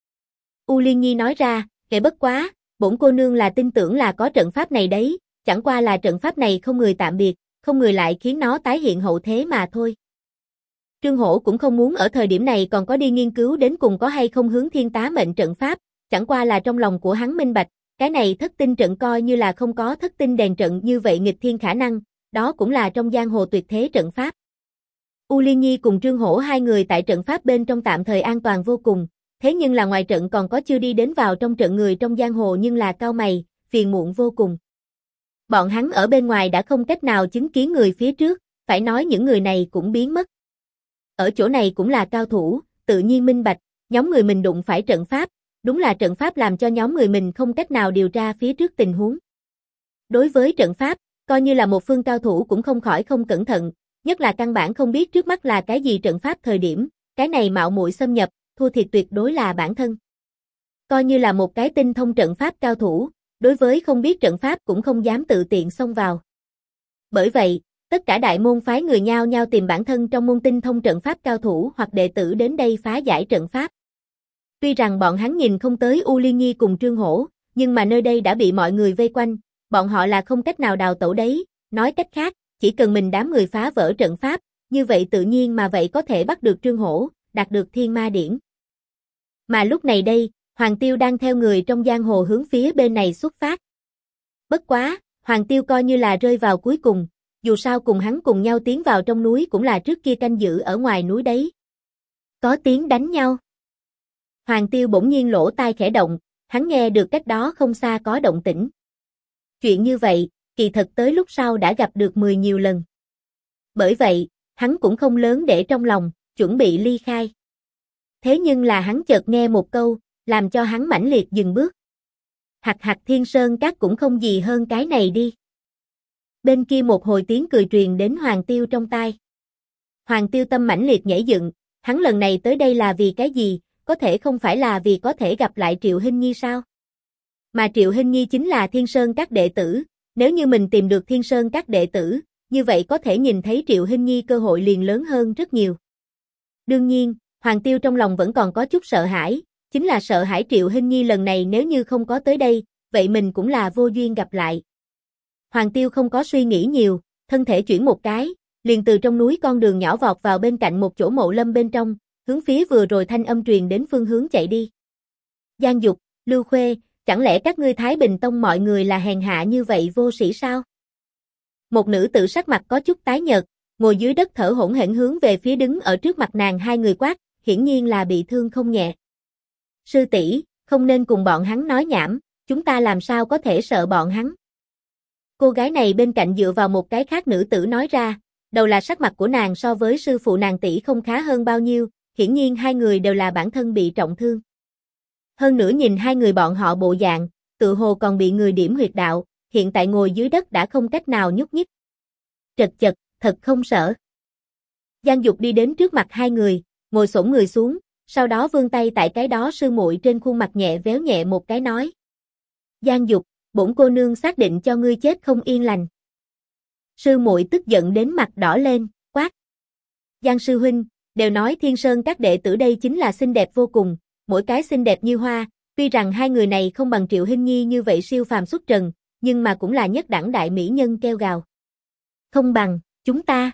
U Liên Nhi nói ra, bất quá, bổn cô nương là tin tưởng là có trận pháp này đấy, chẳng qua là trận pháp này không người tạm biệt, không người lại khiến nó tái hiện hậu thế mà thôi. Trương Hổ cũng không muốn ở thời điểm này còn có đi nghiên cứu đến cùng có hay không hướng thiên tá mệnh trận pháp, chẳng qua là trong lòng của hắn minh bạch, cái này thất tinh trận coi như là không có thất tinh đèn trận như vậy nghịch thiên khả năng, đó cũng là trong giang hồ tuyệt thế trận pháp. U Liên Nhi cùng Trương Hổ hai người tại trận pháp bên trong tạm thời an toàn vô cùng, thế nhưng là ngoài trận còn có chưa đi đến vào trong trận người trong giang hồ nhưng là cau mày, phiền muộn vô cùng. Bọn hắn ở bên ngoài đã không cách nào chứng kiến người phía trước, phải nói những người này cũng biến mất. Ở chỗ này cũng là cao thủ, tự nhiên minh bạch, nhóm người mình đụng phải trận pháp, đúng là trận pháp làm cho nhóm người mình không cách nào điều tra phía trước tình huống. Đối với trận pháp, coi như là một phương cao thủ cũng không khỏi không cẩn thận, nhất là căn bản không biết trước mắt là cái gì trận pháp thời điểm, cái này mạo muội xâm nhập, thua thiệt tuyệt đối là bản thân. Coi như là một cái tinh thông trận pháp cao thủ, đối với không biết trận pháp cũng không dám tự tiện xông vào. Bởi vậy, tất cả đại môn phái người nhao nhao tìm bản thân trong môn tinh thông trận pháp cao thủ hoặc đệ tử đến đây phá giải trận pháp. Tuy rằng bọn hắn nhìn không tới U Liên Nhi cùng Trương Hổ, nhưng mà nơi đây đã bị mọi người vây quanh, bọn họ là không cách nào đào tẩu đấy, nói cách khác, chỉ cần mình đám người phá vỡ trận pháp, như vậy tự nhiên mà vậy có thể bắt được Trương Hổ, đạt được Thiên Ma Điển. Mà lúc này đây, Hoàng Tiêu đang theo người trong giang hồ hướng phía bên này xuất phát. Bất quá, Hoàng Tiêu coi như là rơi vào cuối cùng, dù sao cùng hắn cùng nhau tiến vào trong núi cũng là trước kia canh giữ ở ngoài núi đấy. Có tiếng đánh nhau. Hoàng Tiêu bỗng nhiên lỗ tai khẽ động, hắn nghe được cách đó không xa có động tĩnh. Chuyện như vậy, kỳ thật tới lúc sau đã gặp được 10 nhiều lần. Bởi vậy, hắn cũng không lớn để trong lòng, chuẩn bị ly khai. Thế nhưng là hắn chợt nghe một câu, làm cho hắn mãnh liệt dừng bước. Hạc hạc Thiên Sơn Các cũng không gì hơn cái này đi. Bên kia một hồi tiếng cười truyền đến Hoàng Tiêu trong tai. Hoàng Tiêu tâm mãnh liệt nhảy dựng, hắn lần này tới đây là vì cái gì, có thể không phải là vì có thể gặp lại Triệu Hinh Nhi sao? Mà Triệu Hinh Nhi chính là Thiên Sơn Các đệ tử, nếu như mình tìm được Thiên Sơn Các đệ tử, như vậy có thể nhìn thấy Triệu Hinh Nhi cơ hội liền lớn hơn rất nhiều. Đương nhiên, Hoàng Tiêu trong lòng vẫn còn có chút sợ hãi, chính là sợ hãi Triệu Hinh Nhi lần này nếu như không có tới đây, vậy mình cũng là vô duyên gặp lại. Hoàng Tiêu không có suy nghĩ nhiều, thân thể chuyển một cái, liền từ trong núi con đường nhỏ vọt vào bên cạnh một chỗ mộ lâm bên trong, hướng phía vừa rồi thanh âm truyền đến phương hướng chạy đi. Giang Dục, Lưu Khuê, chẳng lẽ các ngươi Thái Bình Tông mọi người là hèn hạ như vậy vô sĩ sao? Một nữ tử sắc mặt có chút tái nhợt, ngồi dưới đất thở hổn hển hướng về phía đứng ở trước mặt nàng hai người quát, hiển nhiên là bị thương không nhẹ. Sư tỷ, không nên cùng bọn hắn nói nhảm, chúng ta làm sao có thể sợ bọn hắn? Cô gái này bên cạnh dựa vào một cái khác nữ tử nói ra, đầu là sắc mặt của nàng so với sư phụ nàng tỷ không khá hơn bao nhiêu, hiển nhiên hai người đều là bản thân bị trọng thương. Hơn nữa nhìn hai người bọn họ bộ dạng, tự hồ còn bị người điểm huyệt đạo, hiện tại ngồi dưới đất đã không cách nào nhúc nhích. Trật chật, thật không sợ. Giang Dục đi đến trước mặt hai người, ngồi xổm người xuống, sau đó vươn tay tại cái đó sư muội trên khuôn mặt nhẹ véo nhẹ một cái nói. Giang Dục, bổn cô nương xác định cho ngươi chết không yên lành. Sư muội tức giận đến mặt đỏ lên, quát. Giang sư huynh, Đều nói Thiên Sơn các đệ tử đây chính là xinh đẹp vô cùng, mỗi cái xinh đẹp như hoa, tuy rằng hai người này không bằng Triệu Hinh Nhi như vậy siêu phàm xuất trần, nhưng mà cũng là nhất đẳng đại mỹ nhân kêu gào. Không bằng, chúng ta.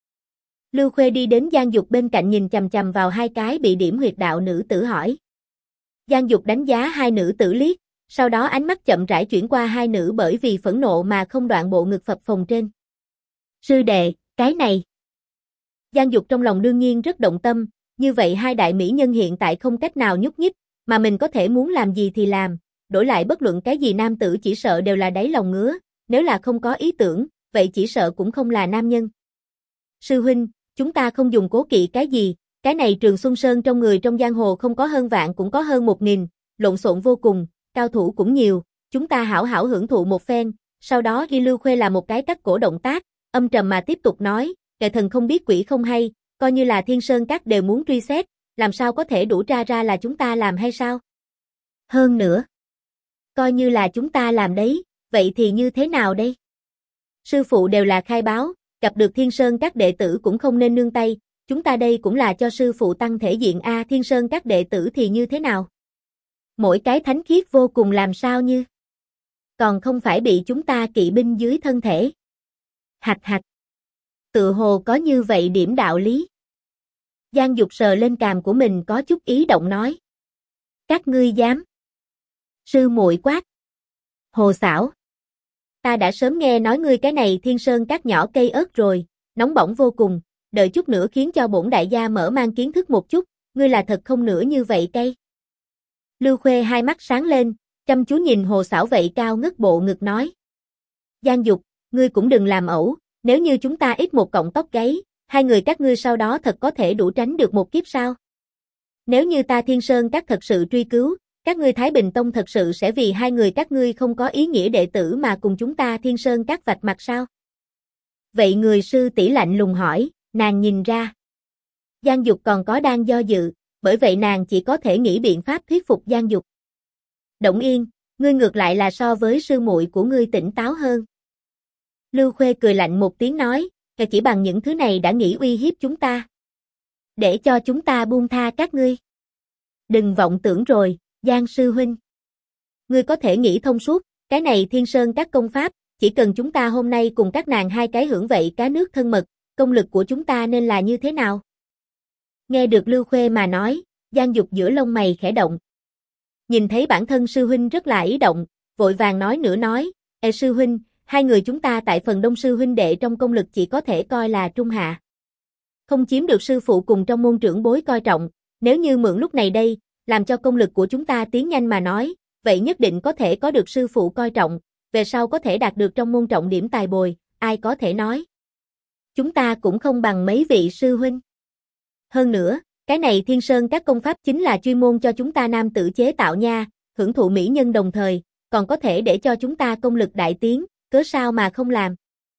Lưu Khuê đi đến Giang Dục bên cạnh nhìn chằm chằm vào hai cái bị điểm huyệt đạo nữ tử hỏi. Giang Dục đánh giá hai nữ tử liếc, sau đó ánh mắt chậm rãi chuyển qua hai nữ bởi vì phẫn nộ mà không đoạn bộ ngực phập phồng trên. Sư đệ, cái này. Giang Dục trong lòng đương nhiên rất động tâm, như vậy hai đại mỹ nhân hiện tại không cách nào nhúc nhích, mà mình có thể muốn làm gì thì làm, đổi lại bất luận cái gì nam tử chỉ sợ đều là đáy lòng ngứa, nếu là không có ý tưởng, vậy chỉ sợ cũng không là nam nhân. Sư huynh, chúng ta không dùng cố kỵ cái gì, cái này Trường Xuân Sơn trong người trong giang hồ không có hơn vạn cũng có hơn 1000, lộn xộn vô cùng, cao thủ cũng nhiều, chúng ta hảo hảo hưởng thụ một phen, sau đó ghi Lưu Khuê là một cái cắt cổ động tác, âm trầm mà tiếp tục nói, kẻ thần không biết quỷ không hay, coi như là Thiên Sơn các đều muốn truy xét, làm sao có thể đủ tra ra là chúng ta làm hay sao? Hơn nữa, coi như là chúng ta làm đấy, vậy thì như thế nào đây? Sư phụ đều là khai báo, gặp được Thiên Sơn các đệ tử cũng không nên nương tay, chúng ta đây cũng là cho sư phụ tăng thể diện a, Thiên Sơn các đệ tử thì như thế nào? Mỗi cái thánh khiết vô cùng làm sao như? Còn không phải bị chúng ta kỵ binh dưới thân thể. Hạch hạch. Tự hồ có như vậy điểm đạo lý. Giang Dục sờ lên cằm của mình có chút ý động nói. Các ngươi dám. Sư muội quát. Hồ xảo. Ta đã sớm nghe nói ngươi cái này Thiên Sơn các nhỏ cây ớt rồi, nóng bỏng vô cùng, đợi chút nữa khiến cho bổn đại gia mở mang kiến thức một chút, ngươi là thật không nữa như vậy cay. Lưu Khuê hai mắt sáng lên, chăm chú nhìn hồ xảo vậy cao ngất bộ ngực nói. Giang Dục, ngươi cũng đừng làm ẩu, nếu như chúng ta ít một cọng tóc gáy, hai người các ngươi sau đó thật có thể đủ tránh được một kiếp sao? Nếu như ta Thiên Sơn các thật sự truy cứu, các ngươi Thái Bình Tông thật sự sẽ vì hai người các ngươi không có ý nghĩa đệ tử mà cùng chúng ta Thiên Sơn các vạch mặt sao? Vậy người sư tỷ lạnh lùng hỏi, nàng nhìn ra. Giang Dục còn có đang do dự, bởi vậy nàng chỉ có thể nghĩ biện pháp thuyết phục Giang Dục. Động Yên, ngươi ngược lại là so với sư muội của ngươi tỉnh táo hơn. Lưu Khuê cười lạnh một tiếng nói, chỉ bằng những thứ này đã nghĩ uy hiếp chúng ta. Để cho chúng ta buông tha các ngươi. Đừng vọng tưởng rồi, Giang sư huynh. Ngươi có thể nghĩ thông suốt, cái này Thiên Sơn các công pháp, chỉ cần chúng ta hôm nay cùng các nàng hai cái hưởng vậy cá nước thân mật, công lực của chúng ta nên là như thế nào? Nghe được Lưu Khuê mà nói, Giang Dục giữa lông mày khẽ động. Nhìn thấy bản thân sư huynh rất là ý động, vội vàng nói nữa nói, sư huynh, hai người chúng ta tại phần đông sư huynh đệ trong công lực chỉ có thể coi là trung hạ. Không chiếm được sư phụ cùng trong môn trưởng bối coi trọng, nếu như mượn lúc này đây, làm cho công lực của chúng ta tiến nhanh mà nói, vậy nhất định có thể có được sư phụ coi trọng, về sau có thể đạt được trong môn trọng điểm tài bồi, ai có thể nói. Chúng ta cũng không bằng mấy vị sư huynh. Hơn nữa, cái này Thiên Sơn các công pháp chính là chuyên môn cho chúng ta nam tử chế tạo nha, hưởng thụ mỹ nhân đồng thời, còn có thể để cho chúng ta công lực đại tiến, cớ sao mà không làm.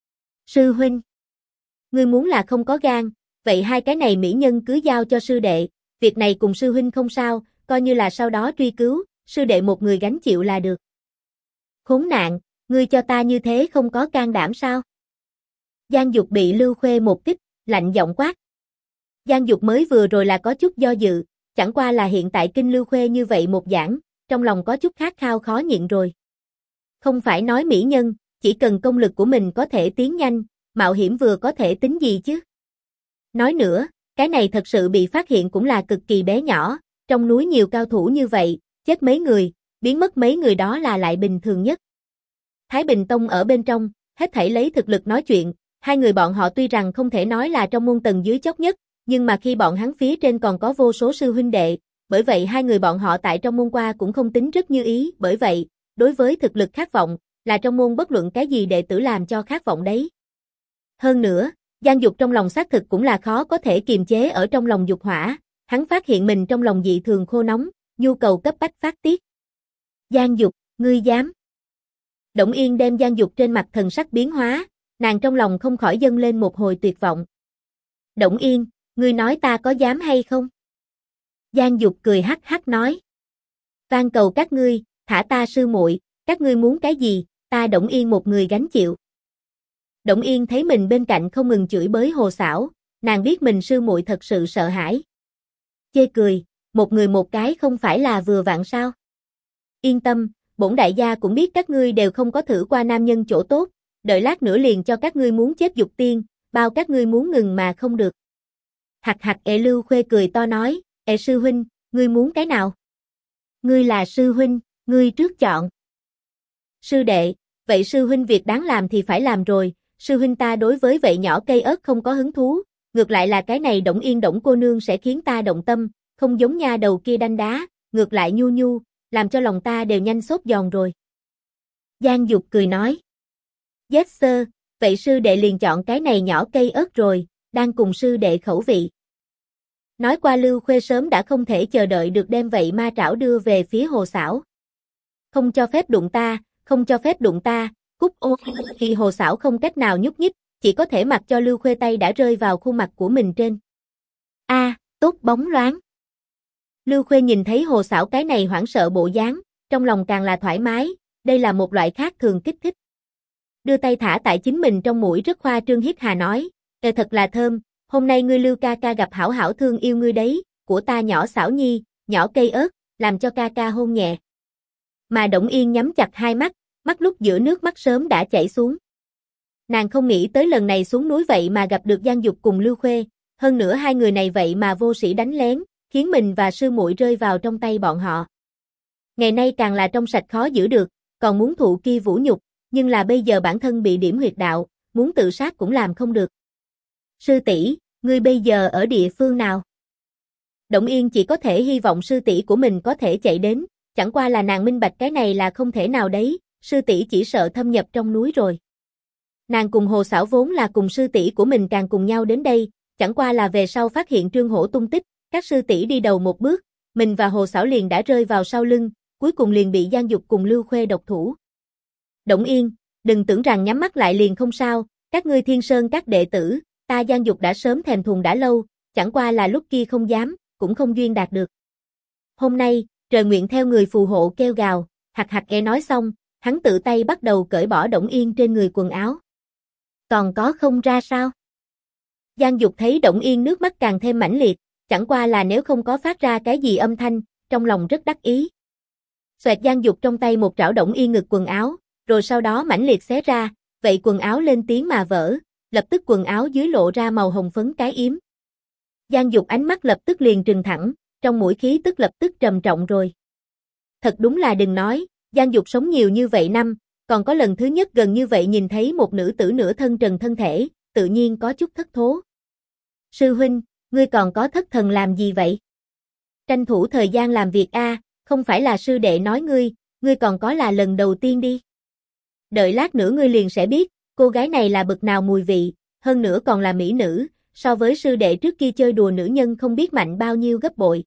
Sư huynh, ngươi muốn là không có gan, vậy hai cái này mỹ nhân cứ giao cho sư đệ, việc này cùng sư huynh không sao, coi như là sau đó truy cứu, sư đệ một người gánh chịu là được. Khốn nạn, ngươi cho ta như thế không có can đảm sao? Giang Dục bị Lưu Khuê một kích, lạnh giọng quát. Giang Dục mới vừa rồi là có chút do dự, chẳng qua là hiện tại kinh Lưu Khuê như vậy một giảng, trong lòng có chút khát khao khó nhịn rồi. Không phải nói mỹ nhân, chỉ cần công lực của mình có thể tiến nhanh, mạo hiểm vừa có thể tính gì chứ. Nói nữa, cái này thật sự bị phát hiện cũng là cực kỳ bé nhỏ, trong núi nhiều cao thủ như vậy, chết mấy người, biến mất mấy người đó là lại bình thường nhất. Thái Bình Tông ở bên trong, hết thảy lấy thực lực nói chuyện, hai người bọn họ tuy rằng không thể nói là trong môn tầng dưới chót nhất, nhưng mà khi bọn hắn phía trên còn có vô số sư huynh đệ, bởi vậy hai người bọn họ tại trong môn qua cũng không tính rất như ý, bởi vậy, đối với thực lực khát vọng, là trong môn bất luận cái gì đệ tử làm cho khát vọng đấy. Hơn nữa, Giang Dục trong lòng xác thực cũng là khó có thể kiềm chế ở trong lòng dục hỏa, hắn phát hiện mình trong lòng dị thường khô nóng, nhu cầu cấp bách phát tiết. Giang Dục, ngươi dám? Động Yên đem Giang Dục trên mặt thần sắc biến hóa, nàng trong lòng không khỏi dâng lên một hồi tuyệt vọng. Động Yên, ngươi nói ta có dám hay không? Giang Dục cười hắc hắc nói. Van cầu các ngươi, thả ta sư muội, các ngươi muốn cái gì, ta Động Yên một người gánh chịu. Động Yên thấy mình bên cạnh không ngừng chửi bới hồ xảo, nàng biết mình sư muội thật sự sợ hãi. Chê cười, một người một cái không phải là vừa vặn sao? Yên tâm, bổn đại gia cũng biết các ngươi đều không có thử qua nam nhân chỗ tốt, đợi lát nữa liền cho các ngươi muốn chết dục tiên, bao các ngươi muốn ngừng mà không được. Hạc hạc Lưu Khuê cười to nói, sư huynh, ngươi muốn cái nào? Ngươi là sư huynh, ngươi trước chọn. Sư đệ, vậy sư huynh việc đáng làm thì phải làm rồi, sư huynh ta đối với vậy nhỏ cây ớt không có hứng thú, ngược lại là cái này Đổng Yên Đổng cô nương sẽ khiến ta động tâm, không giống nha đầu kia đanh đá, ngược lại nhu nhu, làm cho lòng ta đều nhanh xốp giòn rồi. Giang Dục cười nói. Yes sir, vậy sư đệ liền chọn cái này nhỏ cây ớt rồi, đang cùng sư đệ khẩu vị. Nói qua Lưu Khuê sớm đã không thể chờ đợi được đem vậy ma trảo đưa về phía Hồ Xảo. Không cho phép đụng ta, không cho phép đụng ta, cút ô. Khi Hồ Xảo không cách nào nhúc nhích, chỉ có thể mặc cho Lưu Khuê tay đã rơi vào khuôn mặt của mình trên. Tốt bóng loáng. Lưu Khuê nhìn thấy Hồ Xảo cái này hoảng sợ bộ dáng, trong lòng càng là thoải mái, đây là một loại khác thường kích thích. Đưa tay thả tại chính mình trong mũi rất khoa trương hít hà nói, thật là thơm, hôm nay ngươi Lưu ca ca gặp hảo hảo thương yêu ngươi đấy, của ta nhỏ Xảo nhi, nhỏ cây ớt, làm cho ca ca hôn nhẹ. Mà Đổng Yên nhắm chặt hai mắt, mắt lúc giữa nước mắt sớm đã chảy xuống. Nàng không nghĩ tới lần này xuống núi vậy mà gặp được Giang Dục cùng Lưu Khuê, hơn nữa hai người này vậy mà vô sĩ đánh lén, khiến mình và sư muội rơi vào trong tay bọn họ. Ngày nay càng là trong sạch khó giữ được, còn muốn thụ kia vũ nhục, nhưng là bây giờ bản thân bị điểm huyệt đạo, muốn tự sát cũng làm không được. Sư tỷ, ngươi bây giờ ở địa phương nào? Đổng Yên chỉ có thể hy vọng sư tỷ của mình có thể chạy đến, chẳng qua là nàng minh bạch cái này là không thể nào đấy, sư tỷ chỉ sợ thâm nhập trong núi rồi. Nàng cùng Hồ Xảo vốn là cùng sư tỷ của mình càng cùng nhau đến đây, chẳng qua là về sau phát hiện Trương Hổ tung tích, các sư tỷ đi đầu một bước, mình và Hồ Xảo liền đã rơi vào sau lưng, cuối cùng liền bị Giang Dục cùng Lưu Khuê độc thủ. Đổng Yên, đừng tưởng rằng nhắm mắt lại liền không sao, các ngươi Thiên Sơn các đệ tử, ta Giang Dục đã sớm thèm thuồng đã lâu, chẳng qua là lúc kia không dám, cũng không duyên đạt được. Hôm nay, trời nguyện theo người phù hộ kêu gào, hạc hạc nghe nói xong, hắn tự tay bắt đầu cởi bỏ Đổng Yên trên người quần áo. Còn có không ra sao? Giang Dục thấy Đổng Yên nước mắt càng thêm mãnh liệt, chẳng qua là nếu không có phát ra cái gì âm thanh, trong lòng rất đắc ý. Xoẹt Giang Dục trong tay một trảo Đổng Yên ngực quần áo, rồi sau đó mãnh liệt xé ra, vậy quần áo lên tiếng mà vỡ, lập tức quần áo dưới lộ ra màu hồng phấn cái yếm. Giang Dục ánh mắt lập tức liền trừng thẳng, trong mũi khí tức lập tức trầm trọng rồi. Thật đúng là đừng nói, Giang Dục sống nhiều như vậy năm, còn có lần thứ nhất gần như vậy nhìn thấy một nữ tử nửa thân trần thân thể, tự nhiên có chút thất thố. Sư huynh, ngươi còn có thất thần làm gì vậy? Tranh thủ thời gian làm việc không phải là sư đệ nói ngươi còn có là lần đầu tiên đi. Đợi lát nữa ngươi liền sẽ biết, cô gái này là bực nào mùi vị, hơn nữa còn là mỹ nữ, so với sư đệ trước kia chơi đùa nữ nhân không biết mạnh bao nhiêu gấp bội.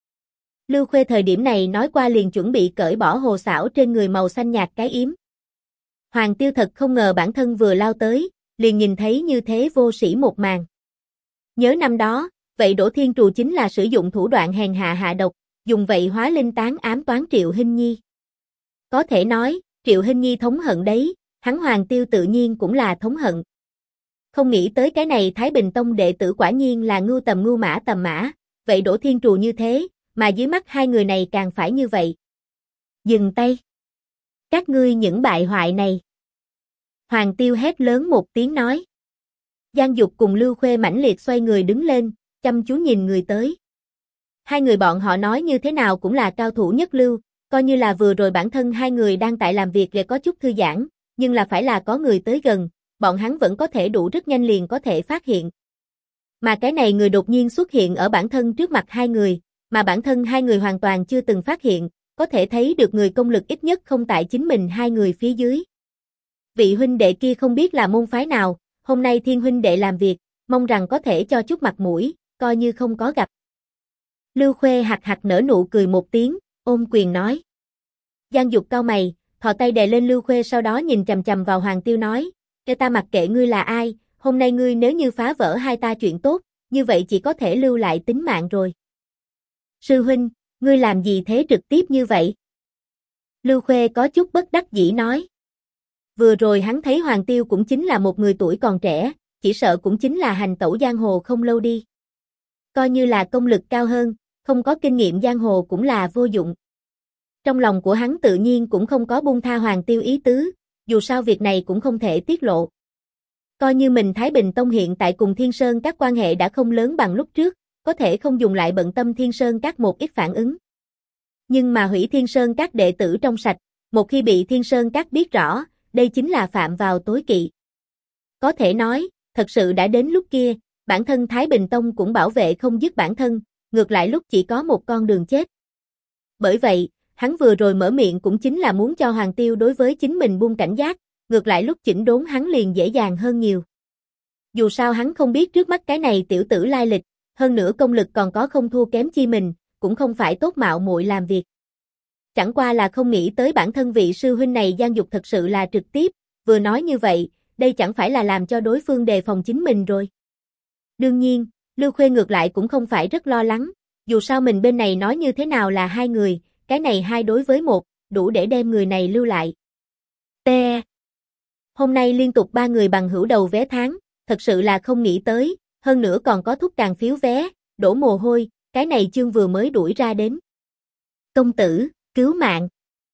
Lưu Khuê thời điểm này nói qua liền chuẩn bị cởi bỏ Hồ Xảo trên người màu xanh nhạt cái yếm. Hoàng Tiêu thật không ngờ bản thân vừa lao tới, liền nhìn thấy như thế vô sĩ một màn. Nhớ năm đó, vậy Đỗ Thiên Trù chính là sử dụng thủ đoạn hèn hạ hạ độc, dùng vậy hóa linh tán ám toán Triệu Hinh Nhi. Có thể nói, Triệu Hinh Nhi thống hận đấy, hắn Hoàng Tiêu tự nhiên cũng là thống hận. Không nghĩ tới cái này Thái Bình Tông đệ tử quả nhiên là ngưu tầm mã, vậy Đỗ Thiên Trù như thế, mà dưới mắt hai người này càng phải như vậy. Dừng tay. Các ngươi những bại hoại này. Hoàng Tiêu hét lớn một tiếng nói. Giang Dục cùng Lưu Khuê mãnh liệt xoay người đứng lên, chăm chú nhìn người tới. Hai người bọn họ nói như thế nào cũng là cao thủ nhất lưu, coi như là vừa rồi bản thân hai người đang tại làm việc để có chút thư giãn, nhưng là phải là có người tới gần, bọn hắn vẫn có thể đủ rất nhanh liền có thể phát hiện. Mà cái này người đột nhiên xuất hiện ở bản thân trước mặt hai người, mà bản thân hai người hoàn toàn chưa từng phát hiện, có thể thấy được người công lực ít nhất không tại chính mình hai người phía dưới. Vị huynh đệ kia không biết là môn phái nào, hôm nay Thiên huynh đệ làm việc, mong rằng có thể cho chút mặt mũi, coi như không có gặp. Lưu Khuê hạc hạc nở nụ cười một tiếng, ôm quyền nói. Giang Dục cau mày, thò tay đè lên Lưu Khuê sau đó nhìn chằm chằm vào Hoàng Tiêu nói, "Cho ta mặc kệ ngươi là ai, hôm nay ngươi nếu như phá vỡ hai ta chuyện tốt, như vậy chỉ có thể lưu lại tính mạng rồi." Sư huynh, ngươi làm gì thế trực tiếp như vậy? Lưu Khuê có chút bất đắc dĩ nói. Vừa rồi hắn thấy Hoàng Tiêu cũng chính là một người tuổi còn trẻ, chỉ sợ cũng chính là hành tẩu giang hồ không lâu đi. Coi như là công lực cao hơn, không có kinh nghiệm giang hồ cũng là vô dụng. Trong lòng của hắn tự nhiên cũng không có buông tha Hoàng Tiêu ý tứ, dù sao việc này cũng không thể tiết lộ. Coi như mình Thái Bình Tông hiện tại cùng Thiên Sơn các quan hệ đã không lớn bằng lúc trước, có thể không dùng lại bận tâm Thiên Sơn các một ít phản ứng. Nhưng mà hủy Thiên Sơn các đệ tử trong sạch, một khi bị Thiên Sơn các biết rõ, đây chính là phạm vào tối kỵ. Có thể nói, thật sự đã đến lúc kia, bản thân Thái Bình Tông cũng bảo vệ không dứt bản thân, ngược lại lúc chỉ có một con đường chết. Bởi vậy, hắn vừa rồi mở miệng cũng chính là muốn cho Hoàng Tiêu đối với chính mình buông cảnh giác, ngược lại lúc chỉnh đốn hắn liền dễ dàng hơn nhiều. Dù sao hắn không biết trước mắt cái này tiểu tử lai lịch, hơn nữa công lực còn có không thua kém chi mình, cũng không phải tốt mạo muội làm việc. Chẳng qua là không nghĩ tới bản thân vị sư huynh này gian dục thật sự là trực tiếp, vừa nói như vậy, đây chẳng phải là làm cho đối phương đề phòng chính mình rồi. Đương nhiên, Lưu Khuê ngược lại cũng không phải rất lo lắng, dù sao mình bên này nói như thế nào là hai người, cái này hai đối với một, đủ để đem người này lưu lại. T. Hôm nay liên tục 3 người bằng hữu đầu vé tháng, thật sự là không nghĩ tới, hơn nữa còn có thúc càng phiếu vé, đổ mồ hôi, cái này chương vừa mới đuổi ra đến. Công tử, cứu mạng.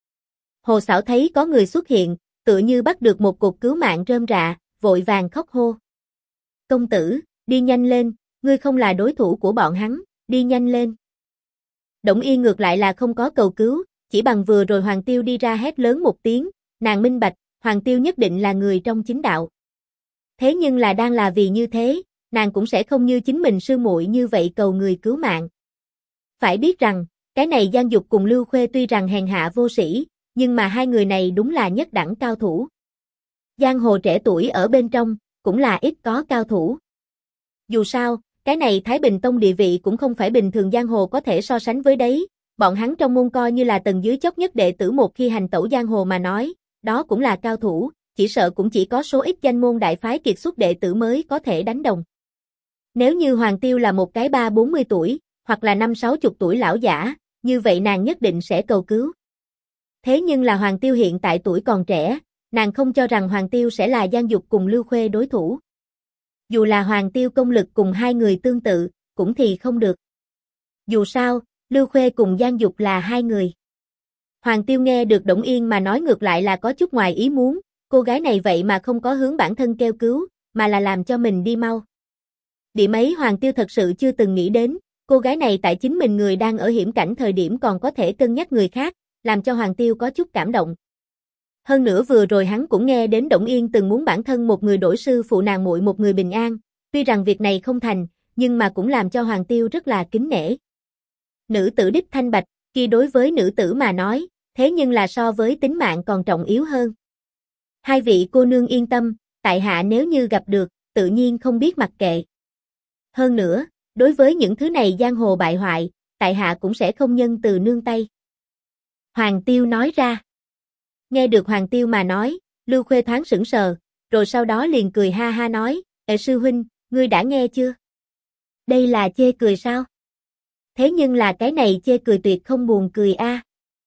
Hồ Sảo thấy có người xuất hiện, tựa như bắt được một cục cứu mạng rơm rạ, vội vàng khóc hô. Công tử, đi nhanh lên, ngươi không là đối thủ của bọn hắn, đi nhanh lên. Đổng Yên ngược lại là không có cầu cứu, chỉ bằng vừa rồi Hoàng Tiêu đi ra hét lớn một tiếng, nàng minh bạch, Hoàng Tiêu nhất định là người trong chính đạo. Thế nhưng là đang là vì như thế, nàng cũng sẽ không như chính mình sư muội như vậy cầu người cứu mạng. Phải biết rằng, cái này Giang Dục cùng Lưu Khuê tuy rằng hèn hạ vô sĩ, nhưng mà hai người này đúng là nhất đẳng cao thủ. Giang hồ trẻ tuổi ở bên trong, cũng là ít có cao thủ. Dù sao, cái này Thái Bình Tông địa vị cũng không phải bình thường giang hồ có thể so sánh với đấy, bọn hắn trong môn coi như là tầng dưới chót nhất đệ tử một khi hành tẩu giang hồ mà nói, đó cũng là cao thủ, chỉ sợ cũng chỉ có số ít danh môn đại phái kiệt xuất đệ tử mới có thể đánh đồng. Nếu như Hoàng Tiêu là một cái 30-40 tuổi, hoặc là 50-60 tuổi lão giả, như vậy nàng nhất định sẽ cầu cứu. Thế nhưng là Hoàng Tiêu hiện tại tuổi còn trẻ, nàng không cho rằng Hoàng Tiêu sẽ là Giang Dục cùng Lưu Khuê đối thủ. Dù là Hoàng Tiêu công lực cùng hai người tương tự, cũng thì không được. Dù sao, Lưu Khuê cùng Giang Dục là hai người. Hoàng Tiêu nghe được Đổng Yên mà nói ngược lại là có chút ngoài ý muốn, cô gái này vậy mà không có hướng bản thân kêu cứu, mà là làm cho mình đi mau. Điểm ấy Hoàng Tiêu thật sự chưa từng nghĩ đến, cô gái này tại chính mình người đang ở hiểm cảnh thời điểm còn có thể cân nhắc người khác, làm cho Hoàng Tiêu có chút cảm động. Hơn nữa vừa rồi hắn cũng nghe đến Đổng Yên từng muốn bản thân một người đổi sư phụ nàng muội một người bình an, tuy rằng việc này không thành, nhưng mà cũng làm cho Hoàng Tiêu rất là kính nể. Nữ tử đích thanh bạch, kia đối với nữ tử mà nói, thế nhưng là so với tính mạng còn trọng yếu hơn. Hai vị cô nương yên tâm, tại hạ nếu như gặp được, tự nhiên không biết mặc kệ. Hơn nữa, đối với những thứ này giang hồ bại hoại, tại hạ cũng sẽ không nhân từ nương tay. Hoàng Tiêu nói ra. Nghe được Hoàng Tiêu mà nói, Lưu Khuê thoáng sững sờ, rồi sau đó liền cười ha ha nói, sư huynh, ngươi đã nghe chưa? Đây là chê cười sao? Thế nhưng là cái này chê cười tuyệt không buồn cười a.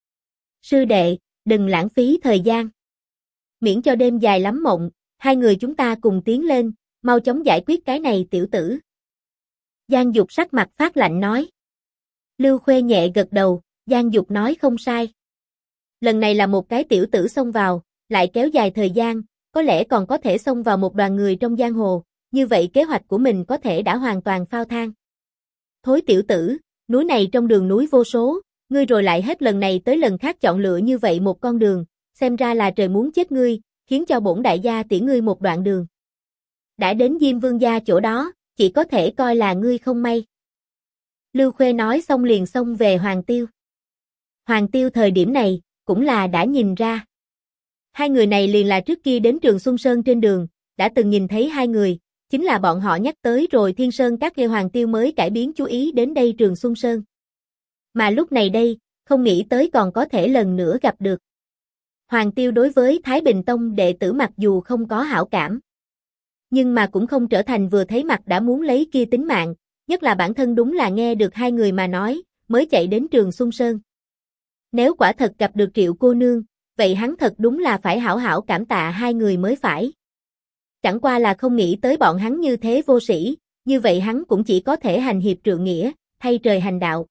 Sư đệ, đừng lãng phí thời gian. Miễn cho đêm dài lắm mộng, hai người chúng ta cùng tiến lên, mau chóng giải quyết cái này tiểu tử. Giang Dục sắc mặt phát lạnh nói. Lưu Khuê nhẹ gật đầu, Giang Dục nói không sai. Lần này là một cái tiểu tử xông vào, lại kéo dài thời gian, có lẽ còn có thể xông vào một đoàn người trong giang hồ, như vậy kế hoạch của mình có thể đã hoàn toàn phao thang. Thối tiểu tử, núi này trong đường núi vô số, ngươi rồi lại hết lần này tới lần khác chọn lựa như vậy một con đường, xem ra là trời muốn chết ngươi, khiến cho bổn đại gia tiễn ngươi một đoạn đường. Đã đến Diêm Vương gia chỗ đó, chỉ có thể coi là ngươi không may. Lưu Khuê nói xong liền xông về Hoàng Tiêu. Hoàng Tiêu thời điểm này, cũng là đã nhìn ra. Hai người này liền là trước kia đến Trường Xuân Sơn trên đường, đã từng nhìn thấy hai người, chính là bọn họ nhắc tới rồi Thiên Sơn các gây Hoàng Tiêu mới cải biến chú ý đến đây Trường Xuân Sơn. Mà lúc này đây, không nghĩ tới còn có thể lần nữa gặp được. Hoàng Tiêu đối với Thái Bình Tông đệ tử mặc dù không có hảo cảm, nhưng mà cũng không trở thành vừa thấy mặt đã muốn lấy kia tính mạng, nhất là bản thân đúng là nghe được hai người mà nói, mới chạy đến Trường Xuân Sơn. Nếu quả thật gặp được Triệu cô nương, vậy hắn thật đúng là phải hảo hảo cảm tạ hai người mới phải. Chẳng qua là không nghĩ tới bọn hắn như thế vô sĩ, như vậy hắn cũng chỉ có thể hành hiệp trượng nghĩa, thay trời hành đạo.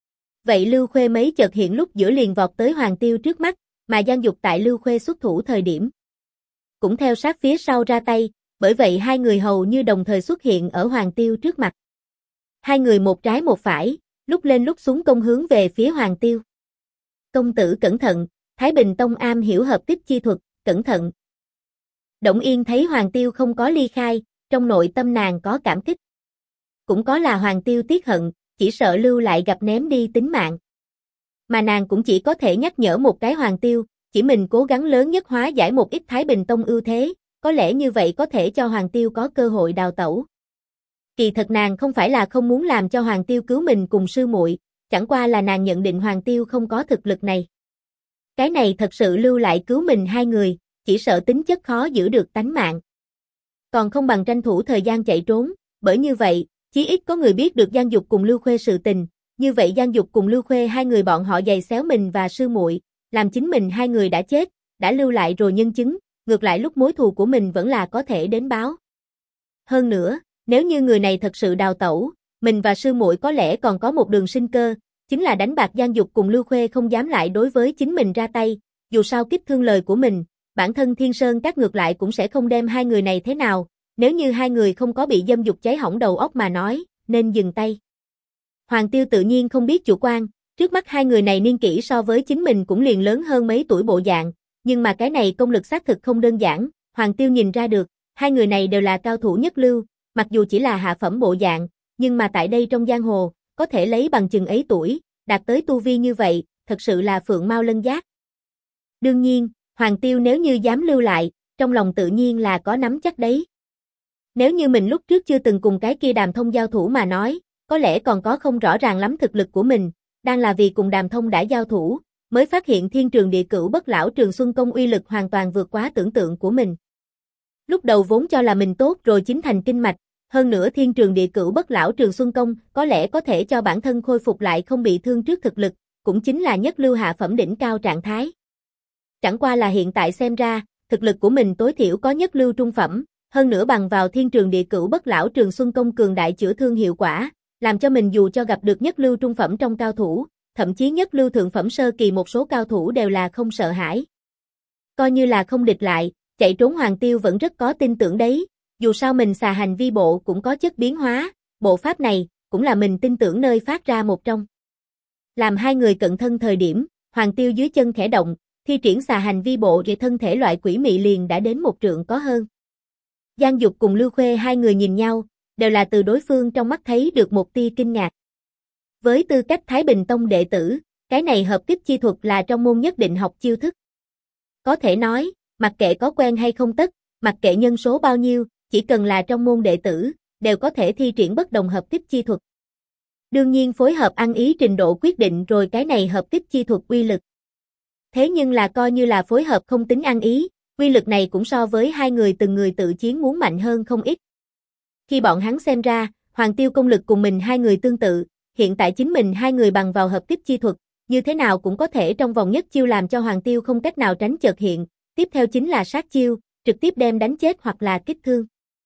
Vậy Lưu Khuê mấy chợt hiện lúc giữa liền vọt tới Hoàng Tiêu trước mắt, mà Giang Dục tại Lưu Khuê xuất thủ thời điểm cũng theo sát phía sau ra tay, bởi vậy hai người hầu như đồng thời xuất hiện ở Hoàng Tiêu trước mặt. Hai người một trái một phải, lúc lên lúc xuống công hướng về phía Hoàng Tiêu. Công tử cẩn thận, Thái Bình Tông am hiểu hợp tích chi thuật, cẩn thận. Đổng Yên thấy Hoàng Tiêu không có ly khai, trong nội tâm nàng có cảm kích. Cũng có là Hoàng Tiêu tiếc hận, chỉ sợ lưu lại gặp ném đi tính mạng. Mà nàng cũng chỉ có thể nhắc nhở một cái Hoàng Tiêu, chỉ mình cố gắng lớn nhất hóa giải một ít Thái Bình Tông ưu thế, có lẽ như vậy có thể cho Hoàng Tiêu có cơ hội đào tẩu. Kỳ thật nàng không phải là không muốn làm cho Hoàng Tiêu cứu mình cùng sư muội, chẳng qua là nàng nhận định Hoàng Tiêu không có thực lực này. Cái này thật sự lưu lại cứu mình hai người, chỉ sợ tính chất khó giữ được tánh mạng. Còn không bằng tranh thủ thời gian chạy trốn, bởi như vậy, chí ít có người biết được Giang Dục cùng Lưu Khuê sự tình, như vậy Giang Dục cùng Lưu Khuê hai người bọn họ giày xéo mình và sư muội, làm chính mình hai người đã chết, đã lưu lại rồi nhân chứng, ngược lại lúc mối thù của mình vẫn là có thể đến báo. Hơn nữa, nếu như người này thật sự đào tẩu, mình và sư muội có lẽ còn có một đường sinh cơ, chính là đánh bạc Giang Dục cùng Lưu Khuê không dám lại đối với chính mình ra tay, dù sao kích thương lời của mình, bản thân Thiên Sơn Các ngược lại cũng sẽ không đem hai người này thế nào, nếu như hai người không có bị dâm dục cháy hỏng đầu óc mà nói, nên dừng tay. Hoàng Tiêu tự nhiên không biết chủ quan, trước mắt hai người này niên kỷ so với chính mình cũng liền lớn hơn mấy tuổi bộ dạng, nhưng mà cái này công lực xác thực không đơn giản, Hoàng Tiêu nhìn ra được, hai người này đều là cao thủ nhất lưu, mặc dù chỉ là hạ phẩm bộ dạng, nhưng mà tại đây trong giang hồ, có thể lấy bằng chừng ấy tuổi, đạt tới tu vi như vậy, thật sự là phượng mao lân giác. Đương nhiên, Hoàng Tiêu nếu như dám lưu lại, trong lòng tự nhiên là có nắm chắc đấy. Nếu như mình lúc trước chưa từng cùng cái kia Đàm Thông giao thủ mà nói, có lẽ còn có không rõ ràng lắm thực lực của mình, đang là vì cùng Đàm Thông đã giao thủ, mới phát hiện Thiên Trường Địa Cửu Bất Lão Trường Xuân Công uy lực hoàn toàn vượt quá tưởng tượng của mình. Lúc đầu vốn cho là mình tốt rồi chính thành kinh mạch, hơn nữa Thiên Trường Địa Cửu Bất Lão Trường Xuân Công có lẽ có thể cho bản thân khôi phục lại không bị thương trước thực lực, cũng chính là nhất lưu hạ phẩm đỉnh cao trạng thái. Chẳng qua là hiện tại xem ra, thực lực của mình tối thiểu có nhất lưu trung phẩm, hơn nữa bằng vào Thiên Trường Địa Cửu Bất Lão Trường Xuân Công cường đại chữa thương hiệu quả, làm cho mình dù cho gặp được nhất lưu trung phẩm trong cao thủ, thậm chí nhất lưu thượng phẩm sơ kỳ một số cao thủ đều là không sợ hãi. Coi như là không địch lại, chạy trốn Hoàng Tiêu vẫn rất có tin tưởng đấy, dù sao mình xà hành vi bộ cũng có chất biến hóa, bộ pháp này cũng là mình tin tưởng nơi phát ra một trong. Làm hai người cận thân thời điểm, Hoàng Tiêu dưới chân khẽ động, thi triển xà hành vi bộ về thân thể loại quỷ mị liền đã đến một trượng có hơn. Giang Dục cùng Lưu Khuê hai người nhìn nhau, đều là từ đối phương trong mắt thấy được một tia kinh ngạc. Với tư cách Thái Bình Tông đệ tử, cái này hợp kích chi thuật là trong môn nhất định học chiêu thức. Có thể nói, mặc kệ có quen hay không tất, mặc kệ nhân số bao nhiêu, chỉ cần là trong môn đệ tử, đều có thể thi triển bất đồng hợp kích chi thuật. Đương nhiên phối hợp ăn ý trình độ quyết định rồi cái này hợp kích chi thuật uy lực. Thế nhưng là coi như là phối hợp không tính ăn ý, uy lực này cũng so với hai người từng người tự chiến muốn mạnh hơn không ít. Khi bọn hắn xem ra, Hoàng Tiêu công lực cùng mình hai người tương tự, hiện tại chính mình hai người bằng vào hợp kích chi thuật, như thế nào cũng có thể trong vòng nhất chiêu làm cho Hoàng Tiêu không cách nào tránh chợt hiện, tiếp theo chính là sát chiêu, trực tiếp đem đánh chết hoặc là kích thương.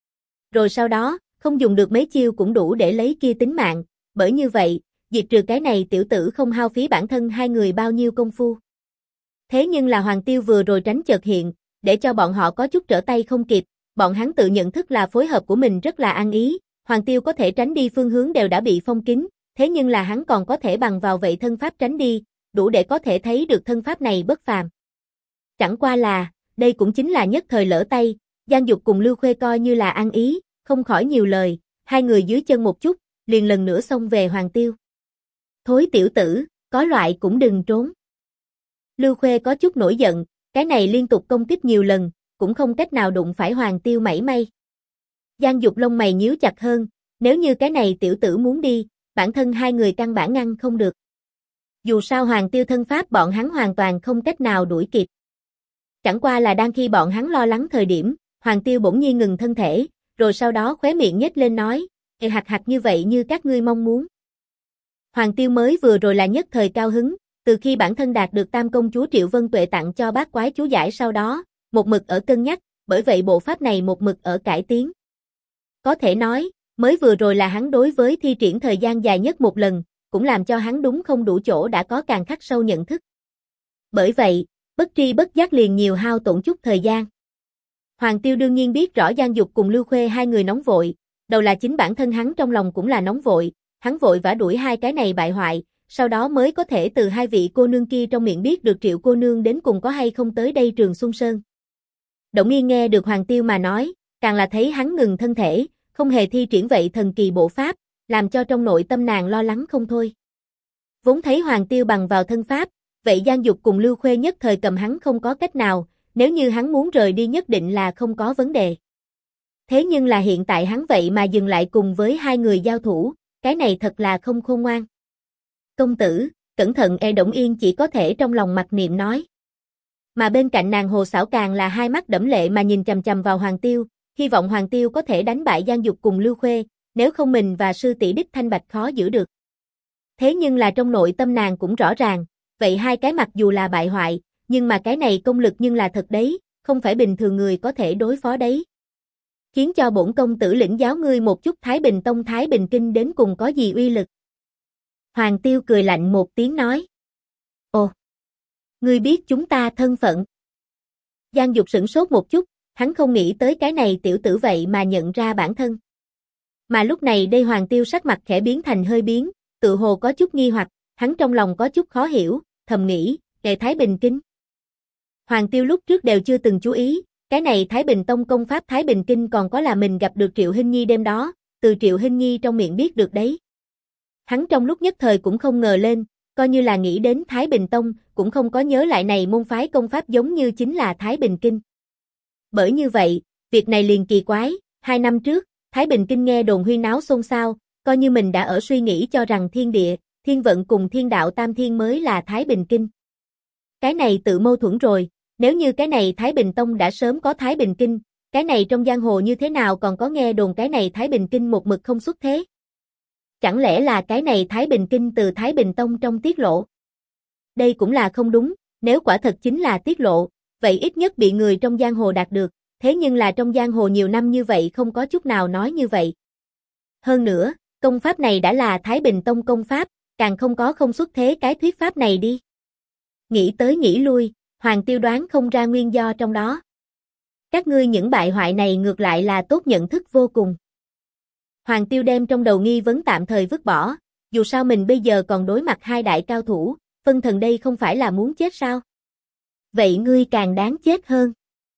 Rồi sau đó, không dùng được mấy chiêu cũng đủ để lấy kia tính mạng, bởi như vậy, diệt trừ cái này tiểu tử không hao phí bản thân hai người bao nhiêu công phu. Thế nhưng là Hoàng Tiêu vừa rồi tránh chợt hiện, để cho bọn họ có chút trở tay không kịp, bọn hắn tự nhận thức là phối hợp của mình rất là ăn ý, Hoàng Tiêu có thể tránh đi phương hướng đều đã bị phong kín, thế nhưng là hắn còn có thể bằng vào vậy thân pháp tránh đi, đủ để có thể thấy được thân pháp này bất phàm. Chẳng qua là, đây cũng chính là nhất thời lỡ tay, Giang Dục cùng Lưu Khuê coi như là ăn ý, không khỏi nhiều lời, hai người dưới chân một chút, liền lần nữa xông về Hoàng Tiêu. Thối tiểu tử, có loại cũng đừng trốn. Lưu Khuê có chút nổi giận, cái này liên tục công kích nhiều lần, cũng không cách nào đụng phải Hoàng Tiêu mảy may. Giang Dục lông mày nhíu chặt hơn, nếu như cái này tiểu tử muốn đi, bản thân hai người căn bản ngăn không được. Dù sao Hoàng Tiêu thân pháp bọn hắn hoàn toàn không cách nào đuổi kịp. Chẳng qua là đang khi bọn hắn lo lắng thời điểm, Hoàng Tiêu bỗng nhiên ngừng thân thể, rồi sau đó khóe miệng nhếch lên nói, hạt hạt như vậy như các ngươi mong muốn. Hoàng Tiêu mới vừa rồi là nhất thời cao hứng, từ khi bản thân đạt được Tam công chúa Triệu Vân Tuệ tặng cho bát quái chú giải sau đó, một mực ở cân nhắc, bởi vậy bộ pháp này một mực ở cải tiến. Có thể nói, mới vừa rồi là hắn đối với thi triển thời gian dài nhất một lần, cũng làm cho hắn đúng không đủ chỗ đã có càng khắc sâu nhận thức. Bởi vậy, bất tri bất giác liền nhiều hao tổn chút thời gian. Hoàng Tiêu đương nhiên biết rõ Giang Dục cùng Lưu Khuê hai người nóng vội, đầu là chính bản thân hắn trong lòng cũng là nóng vội, hắn vội vã đuổi hai cái này bại hoại, sau đó mới có thể từ hai vị cô nương kia trong miệng biết được Triệu cô nương đến cùng có hay không tới đây Trường Xuân Sơn. Đổng Yên nghe được Hoàng Tiêu mà nói, càng là thấy hắn ngừng thân thể, không hề thi triển vậy thần kỳ bộ pháp, làm cho trong nội tâm nàng lo lắng không thôi. Vốn thấy Hoàng Tiêu bằng vào thân pháp, vậy Giang Dục cùng Lưu Khuê nhất thời cầm hắn không có cách nào, nếu như hắn muốn rời đi nhất định là không có vấn đề. Thế nhưng là hiện tại hắn vậy mà dừng lại cùng với hai người giao thủ, cái này thật là không khôn ngoan. Công tử, cẩn thận Đổng Yên chỉ có thể trong lòng mặc niệm nói. Mà bên cạnh nàng Hồ Xảo càng là hai mắt đẫm lệ mà nhìn chằm chằm vào Hoàng Tiêu, hy vọng Hoàng Tiêu có thể đánh bại Giang Dục cùng Lưu Khuê, nếu không mình và sư tỷ đích Thanh Bạch khó giữ được. Thế nhưng là trong nội tâm nàng cũng rõ ràng, vậy hai cái mặc dù là bại hoại, nhưng mà cái này công lực nhưng là thật đấy, không phải bình thường người có thể đối phó đấy. Khiến cho bổn công tử lĩnh giáo ngươi một chút Thái Bình Tông Thái Bình Kinh đến cùng có gì uy lực. Hoàng Tiêu cười lạnh một tiếng nói. Ồ, ngươi biết chúng ta thân phận. Giang Dục sửng sốt một chút, hắn không nghĩ tới cái này tiểu tử vậy mà nhận ra bản thân. Mà lúc này đây Hoàng Tiêu sắc mặt khẽ biến thành hơi biến, tự hồ có chút nghi hoặc, hắn trong lòng có chút khó hiểu, thầm nghĩ, đệ Thái Bình Kinh. Hoàng Tiêu lúc trước đều chưa từng chú ý, cái này Thái Bình Tông công pháp Thái Bình Kinh còn có là mình gặp được Triệu Hinh Nhi đêm đó, từ Triệu Hinh Nhi trong miệng biết được đấy. Hắn trong lúc nhất thời cũng không ngờ lên, coi như là nghĩ đến Thái Bình Tông, cũng không có nhớ lại này môn phái công pháp giống như chính là Thái Bình Kinh. Bởi như vậy, việc này liền kỳ quái, 2 năm trước, Thái Bình Kinh nghe đồn huyên náo xôn xao, coi như mình đã ở suy nghĩ cho rằng thiên địa, thiên vận cùng thiên đạo tam thiên mới là Thái Bình Kinh. Cái này tự mâu thuẫn rồi, nếu như cái này Thái Bình Tông đã sớm có Thái Bình Kinh, cái này trong giang hồ như thế nào còn có nghe đồn cái này Thái Bình Kinh một mực không xuất thế? Chẳng lẽ là cái này Thái Bình Kinh từ Thái Bình Tông trong tiết lộ? Đây cũng là không đúng, nếu quả thật chính là tiết lộ, vậy ít nhất bị người trong giang hồ đạt được, thế nhưng là trong giang hồ nhiều năm như vậy không có chút nào nói như vậy. Hơn nữa, công pháp này đã là Thái Bình Tông công pháp, càng không có không xuất thế cái thuyết pháp này đi. Nghĩ tới nghĩ lui, Hoàng Tiêu đoán không ra nguyên do trong đó. Các ngươi những bại hoại này ngược lại là tốt nhận thức vô cùng. Hoàng Tiêu đem trong đầu nghi vấn tạm thời vứt bỏ, dù sao mình bây giờ còn đối mặt hai đại cao thủ, phân thần đây không phải là muốn chết sao? Vậy ngươi càng đáng chết hơn.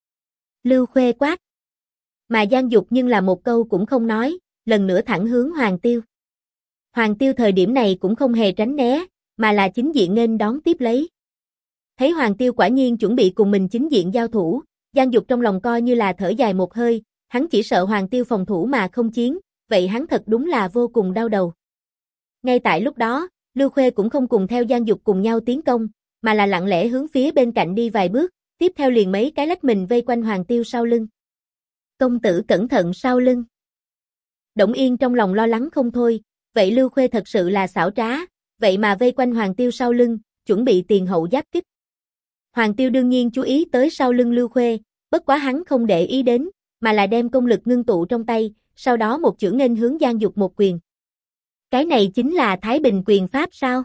Lưu Khuê quát. Mà Giang Dục nhưng là một câu cũng không nói, lần nữa thẳng hướng Hoàng Tiêu. Hoàng Tiêu thời điểm này cũng không hề tránh né, mà là chính diện nghênh đón tiếp lấy. Thấy Hoàng Tiêu quả nhiên chuẩn bị cùng mình chính diện giao thủ, Giang Dục trong lòng coi như là thở dài một hơi, hắn chỉ sợ Hoàng Tiêu phòng thủ mà không chiến, vậy hắn thật đúng là vô cùng đau đầu. Ngay tại lúc đó, Lưu Khuê cũng không cùng theo Giang Dục cùng nhau tiến công, mà là lặng lẽ hướng phía bên cạnh đi vài bước, tiếp theo liền mấy cái lách mình vây quanh Hoàng Tiêu sau lưng. Công tử cẩn thận sau lưng. Đổng Yên trong lòng lo lắng không thôi, vậy Lưu Khuê thật sự là xảo trá, vậy mà vây quanh Hoàng Tiêu sau lưng, chuẩn bị tiền hậu giáp kích. Hoàng Tiêu đương nhiên chú ý tới sau lưng Lưu Khuê, bất quá hắn không để ý đến, mà là đem công lực ngưng tụ trong tay, sau đó một chưởng nghênh hướng Giang Dục một quyền. Cái này chính là Thái Bình quyền pháp sao?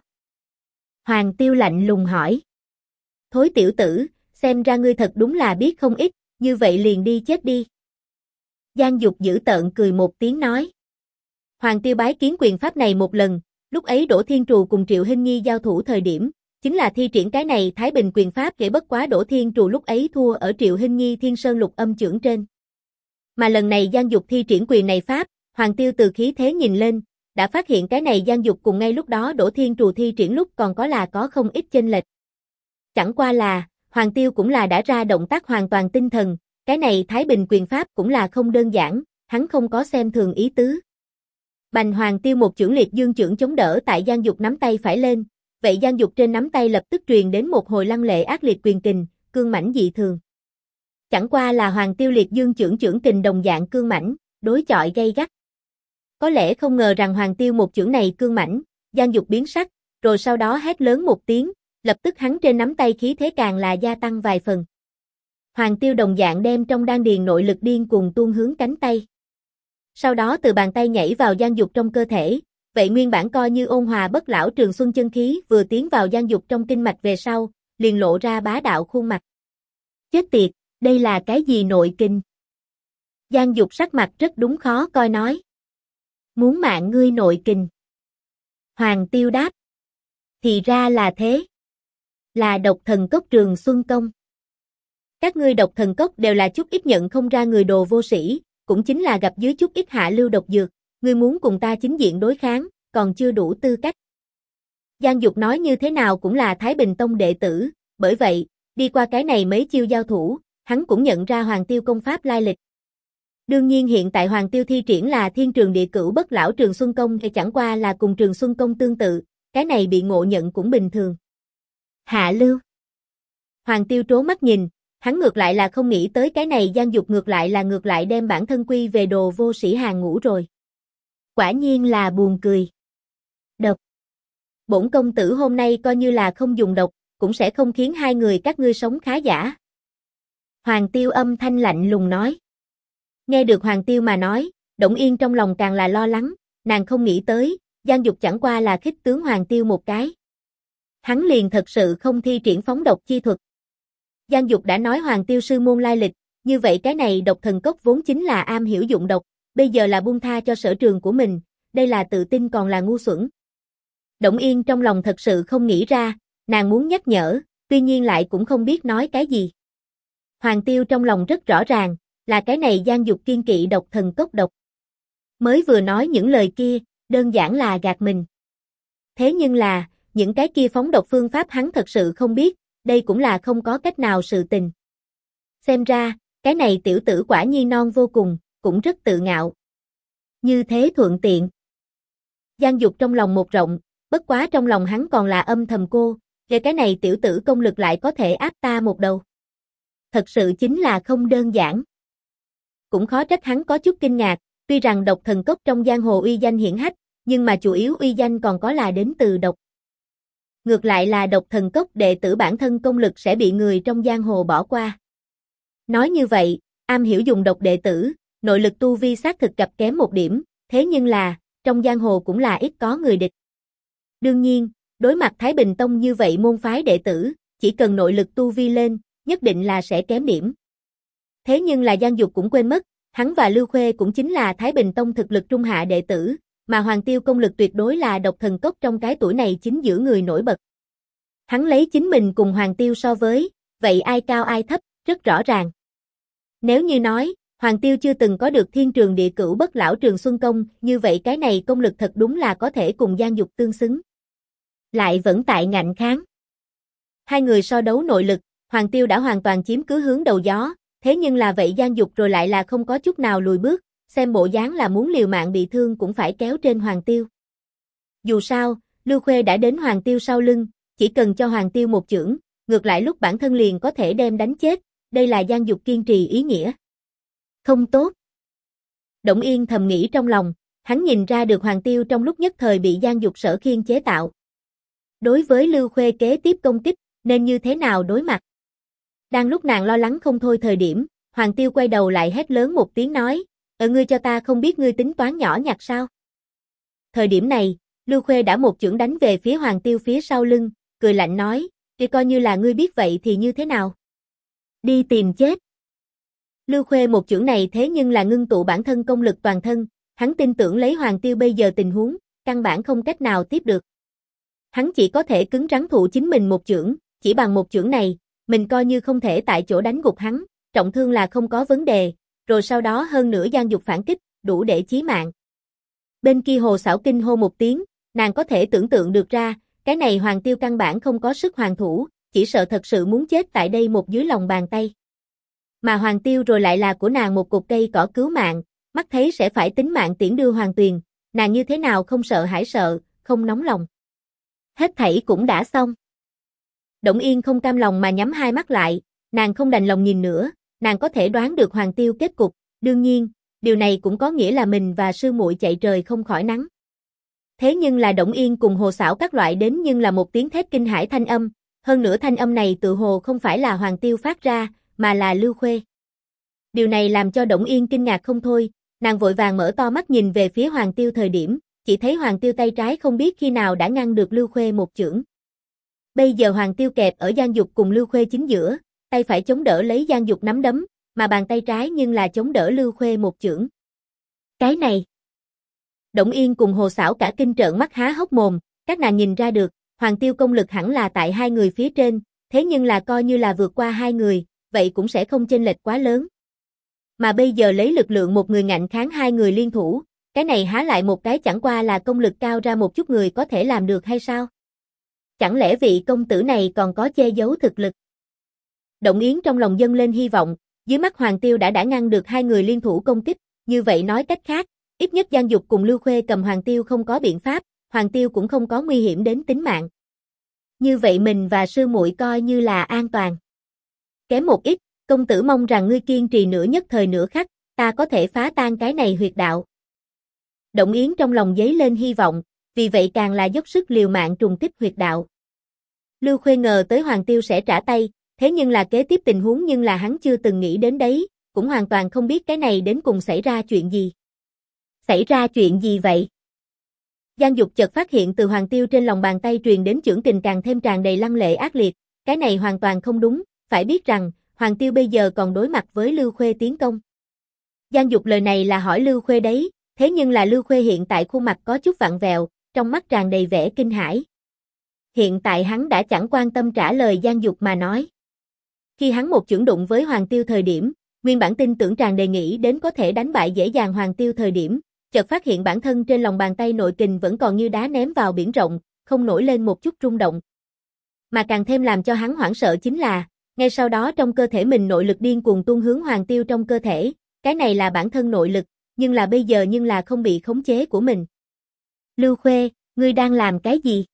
Hoàng Tiêu lạnh lùng hỏi. Thối tiểu tử, xem ra ngươi thật đúng là biết không ít, như vậy liền đi chết đi. Giang Dục dữ tợn cười một tiếng nói. Hoàng Tiêu bái kiến quyền pháp này một lần, lúc ấy Đỗ Thiên Trù cùng Triệu Hinh Nhi giao thủ thời điểm, chính là thi triển cái này Thái Bình quyền pháp để bất quá Đỗ Thiên Trù lúc ấy thua ở Triệu Hinh Nhi Thiên Sơn Lục Âm chưởng trên. Mà lần này Giang Dục thi triển quyền này pháp, Hoàng Tiêu từ khí thế nhìn lên, đã phát hiện cái này Giang Dục cùng ngay lúc đó Đỗ Thiên Trù thi triển lúc còn có không ít chênh lệch. Chẳng qua là, Hoàng Tiêu cũng là đã ra động tác hoàn toàn tinh thần, cái này Thái Bình quyền pháp cũng là không đơn giản, hắn không có xem thường ý tứ. Bành Hoàng Tiêu một chưởng liệt dương chưởng chống đỡ tại Giang Dục nắm tay phải lên, vậy Giang Dục trên nắm tay lập tức truyền đến một hồi lăng lệ ác liệt quyền kình, cương mãnh dị thường. Chẳng qua là Hoàng Tiêu liệt dương chưởng kình đồng dạng cương mãnh, đối chọi gay gắt. Có lẽ không ngờ rằng Hoàng Tiêu một chưởng này cương mãnh, Giang Dục biến sắc, rồi sau đó hét lớn một tiếng, lập tức hắn trên nắm tay khí thế càng là gia tăng vài phần. Hoàng Tiêu đồng dạng đem trong đan điền nội lực điên cuồng tuôn hướng cánh tay. Sau đó từ bàn tay nhảy vào Giang Dục trong cơ thể, vậy nguyên bản coi như ôn hòa bất lão Trường Xuân chân khí vừa tiến vào Giang Dục trong kinh mạch về sau, liền lộ ra bá đạo khuôn mặt. Chết tiệt, đây là cái gì nội kinh? Giang Dục sắc mặt rất đúng khó coi nói. Muốn mạng ngươi nội kinh. Hoàng Tiêu đáp. Thì ra là thế. Là độc thần cốc Trường Xuân công. Các ngươi độc thần cốc đều là chút ít nhận không ra người đồ vô sĩ, cũng chính là gặp dưới chút ít hạ lưu độc dược, ngươi muốn cùng ta chính diện đối kháng, còn chưa đủ tư cách. Giang Dục nói như thế nào cũng là Thái Bình Tông đệ tử, bởi vậy, đi qua cái này mấy chiêu giao thủ, hắn cũng nhận ra Hoàng Tiêu công pháp lai lịch. Đương nhiên hiện tại Hoàng Tiêu thi triển là Thiên Trường Địa Cửu Bất Lão Trường Xuân công thì chẳng qua là cùng Trường Xuân công tương tự, cái này bị ngộ nhận cũng bình thường. Hạ lưu. Hoàng Tiêu trố mắt nhìn, hắn ngược lại là không nghĩ tới cái này Giang Dục ngược lại đem bản thân quy về đồ vô sĩ hàng ngũ rồi. Quả nhiên là buồn cười. Độc. Bổn công tử hôm nay coi như là không dùng độc, cũng sẽ không khiến hai người các ngươi sống khá giả. Hoàng Tiêu âm thanh lạnh lùng nói. Nghe được Hoàng Tiêu mà nói, Đổng Yên trong lòng càng là lo lắng, nàng không nghĩ tới, Giang Dục chẳng qua là khích tướng Hoàng Tiêu một cái. Hắn liền thật sự không thi triển phóng độc chi thuật. Giang Dục đã nói Hoàng Tiêu sư môn lai lịch, như vậy cái này độc thần cốc vốn chính là am hiểu dụng độc, bây giờ là buông tha cho sở trường của mình, đây là tự tin còn là ngu xuẩn. Đổng Yên trong lòng thật sự không nghĩ ra, nàng muốn nhắc nhở, tuy nhiên lại cũng không biết nói cái gì. Hoàng Tiêu trong lòng rất rõ ràng, là cái này Giang Dục kiên kỵ độc thần cốc độc. Mới vừa nói những lời kia, đơn giản là gạt mình. Thế nhưng là, những cái kia phóng độc phương pháp hắn thật sự không biết, đây cũng là không có cách nào sự tình. Xem ra, cái này tiểu tử quả nhiên non vô cùng, cũng rất tự ngạo. Như thế thuận tiện. Giang Dục trong lòng một rộng, bất quá trong lòng hắn còn là âm thầm cô, về cái này tiểu tử công lực lại có thể áp ta một đầu. Thật sự chính là không đơn giản. Cũng khó trách hắn có chút kinh ngạc, tuy rằng độc thần cốc trong giang hồ uy danh hiển hách, nhưng mà chủ yếu uy danh còn có là đến từ độc. Ngược lại là độc thần cốc đệ tử bản thân công lực sẽ bị người trong giang hồ bỏ qua. Nói như vậy, am hiểu dùng độc đệ tử, nội lực tu vi xác thực gặp kém một điểm, thế nhưng là, trong giang hồ cũng là ít có người địch. Đương nhiên, đối mặt Thái Bình Tông như vậy môn phái đệ tử, chỉ cần nội lực tu vi lên, nhất định là sẽ kém điểm. Thế nhưng là Giang Dục cũng quên mất, hắn và Lưu Khuê cũng chính là Thái Bình Tông thực lực trung hạ đệ tử, mà Hoàng Tiêu công lực tuyệt đối là độc thần cốc trong cái tuổi này chính giữa người nổi bật. Hắn lấy chính mình cùng Hoàng Tiêu so với, vậy ai cao ai thấp, rất rõ ràng. Nếu như nói, Hoàng Tiêu chưa từng có được Thiên Trường Địa Cửu Bất Lão Trường Xuân công, như vậy cái này công lực thật đúng là có thể cùng Giang Dục tương xứng. Lại vẫn tại ngạnh kháng. Hai người so đấu nội lực, Hoàng Tiêu đã hoàn toàn chiếm cứ hướng đầu gió, thế nhưng là vậy Giang Dục rồi lại là không có chút nào lùi bước, xem bộ dáng là muốn liều mạng bị thương cũng phải kéo trên Hoàng Tiêu. Dù sao, Lưu Khuê đã đến Hoàng Tiêu sau lưng, chỉ cần cho Hoàng Tiêu một chưởng, ngược lại lúc bản thân liền có thể đem đánh chết, đây là Giang Dục kiên trì ý nghĩa. Không tốt. Đổng Yên thầm nghĩ trong lòng, hắn nhìn ra được Hoàng Tiêu trong lúc nhất thời bị Giang Dục sở khiên chế tạo. Đối với Lưu Khuê kế tiếp công kích, nên như thế nào đối mặt? Đang lúc nàng lo lắng không thôi thời điểm, Hoàng Tiêu quay đầu lại hét lớn một tiếng nói, ngươi cho ta không biết ngươi tính toán nhỏ nhặt sao? Thời điểm này, Lưu Khuê đã một chưởng đánh về phía Hoàng Tiêu phía sau lưng, cười lạnh nói, thì coi như là ngươi biết vậy thì như thế nào? Đi tìm chết. Lưu Khuê một chưởng này thế nhưng là ngưng tụ bản thân công lực toàn thân, hắn tin tưởng lấy Hoàng Tiêu bây giờ tình huống, căn bản không cách nào tiếp được. Hắn chỉ có thể cứng rắn thụ chính mình một chưởng, chỉ bằng một chưởng này, mình coi như không thể tại chỗ đánh gục hắn, trọng thương là không có vấn đề, rồi sau đó hơn nữa Giang Dục phản kích, đủ để chí mạng. Bên kia Hồ Xảo kinh hô một tiếng, nàng có thể tưởng tượng được ra, cái này Hoàng Tiêu căn bản không có sức hoàn thủ, chỉ sợ thật sự muốn chết tại đây một dưới lòng bàn tay. Mà Hoàng Tiêu rồi lại là của nàng một cục cây cỏ cứu mạng, mắt thấy sẽ phải tính mạng tiễn đưa Hoàng Tuyền, nàng như thế nào không sợ hãi sợ, không nóng lòng. Hết thảy cũng đã xong. Đổng Yên không cam lòng mà nhắm hai mắt lại, nàng không đành lòng nhìn nữa, nàng có thể đoán được Hoàng Tiêu kết cục, đương nhiên, điều này cũng có nghĩa là mình và sư muội chạy trời không khỏi nắng. Thế nhưng là Đổng Yên cùng Hồ Xảo các loại đến nhưng là một tiếng thét kinh hãi thanh âm, hơn nữa thanh âm này tự hồ không phải là Hoàng Tiêu phát ra, mà là Lưu Khuê. Điều này làm cho Đổng Yên kinh ngạc không thôi, nàng vội vàng mở to mắt nhìn về phía Hoàng Tiêu thời điểm, chỉ thấy Hoàng Tiêu tay trái không biết khi nào đã ngăn được Lưu Khuê một chưởng. Bây giờ Hoàng Tiêu kẹp ở Giang Dục cùng Lưu Khuê chính giữa, tay phải chống đỡ lấy Giang Dục nắm đấm, mà bàn tay trái nhưng là chống đỡ Lưu Khuê một chưởng. Cái này. Đổng Yên cùng Hồ Xảo cả kinh trợn mắt há hốc mồm, các nàng nhìn ra được, Hoàng Tiêu công lực hẳn là tại hai người phía trên, thế nhưng là coi như là vượt qua hai người, vậy cũng sẽ không chênh lệch quá lớn. Mà bây giờ lấy lực lượng một người ngạnh kháng hai người liên thủ, cái này há lại một cái chẳng qua là công lực cao ra một chút người có thể làm được hay sao? Chẳng lẽ vị công tử này còn có che giấu thực lực? Đổng Yến trong lòng dâng lên hy vọng, dưới mắt Hoàng Tiêu đã ngăn được hai người liên thủ công kích, như vậy nói cách khác, ít nhất Giang Dục cùng Lưu Khuê cầm Hoàng Tiêu không có biện pháp, Hoàng Tiêu cũng không có nguy hiểm đến tính mạng. Như vậy mình và sư muội coi như là an toàn. Kém một ít, công tử mong rằng ngươi kiên trì nửa nhất thời nửa khắc, ta có thể phá tan cái này huyệt đạo. Đổng Yến trong lòng dấy lên hy vọng, vì vậy càng là dốc sức liều mạng trùng kích huyệt đạo. Lưu Khuê ngờ tới Hoàng Tiêu sẽ trả tay, thế nhưng là kế tiếp tình huống nhưng là hắn chưa từng nghĩ đến đấy, cũng hoàn toàn không biết cái này đến cùng xảy ra chuyện gì. Xảy ra chuyện gì vậy? Giang Dục chợt phát hiện từ Hoàng Tiêu trên lòng bàn tay truyền đến chưởng kình càng thêm tràn đầy lăng lệ ác liệt, cái này hoàn toàn không đúng, phải biết rằng, Hoàng Tiêu bây giờ còn đối mặt với Lưu Khuê tiến công. Giang Dục lời này là hỏi Lưu Khuê đấy, thế nhưng là Lưu Khuê hiện tại khuôn mặt có chút vặn vẹo, trong mắt tràn đầy vẻ kinh hãi. Hiện tại hắn đã chẳng quan tâm trả lời Giang Dục mà nói. Khi hắn một chưởng đụng với Hoàng Tiêu thời điểm, nguyên bản tin tưởng tràn đầy nghĩ đến có thể đánh bại dễ dàng Hoàng Tiêu thời điểm, chợt phát hiện bản thân trên lòng bàn tay nội kình vẫn còn như đá ném vào biển rộng, không nổi lên một chút rung động. Mà càng thêm làm cho hắn hoảng sợ chính là, ngay sau đó trong cơ thể mình nội lực điên cuồng tuôn hướng Hoàng Tiêu trong cơ thể, cái này là bản thân nội lực, nhưng là bây giờ nhưng là không bị khống chế của mình. Lưu Khuê, ngươi đang làm cái gì?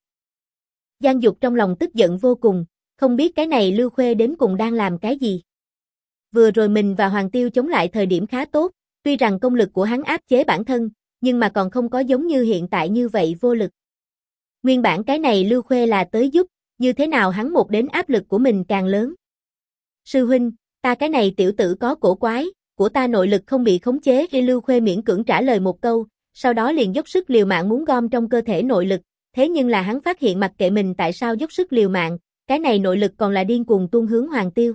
Giang Dục trong lòng tức giận vô cùng, không biết cái này Lưu Khuê đến cùng đang làm cái gì. Vừa rồi mình và Hoàng Tiêu chống lại thời điểm khá tốt, tuy rằng công lực của hắn áp chế bản thân, nhưng mà còn không có giống như hiện tại như vậy vô lực. Nguyên bản cái này Lưu Khuê là tới giúp, như thế nào hắn một đến áp lực của mình càng lớn. Sư huynh, ta cái này tiểu tử có cổ quái, của ta nội lực không bị khống chế. Lưu Khuê miễn cưỡng trả lời một câu, sau đó liền dốc sức liều mạng muốn gom trong cơ thể nội lực, thế nhưng là hắn phát hiện mặc kệ mình tại sao dốc sức liều mạng, cái này nội lực còn là điên cuồng tuôn hướng Hoàng Tiêu.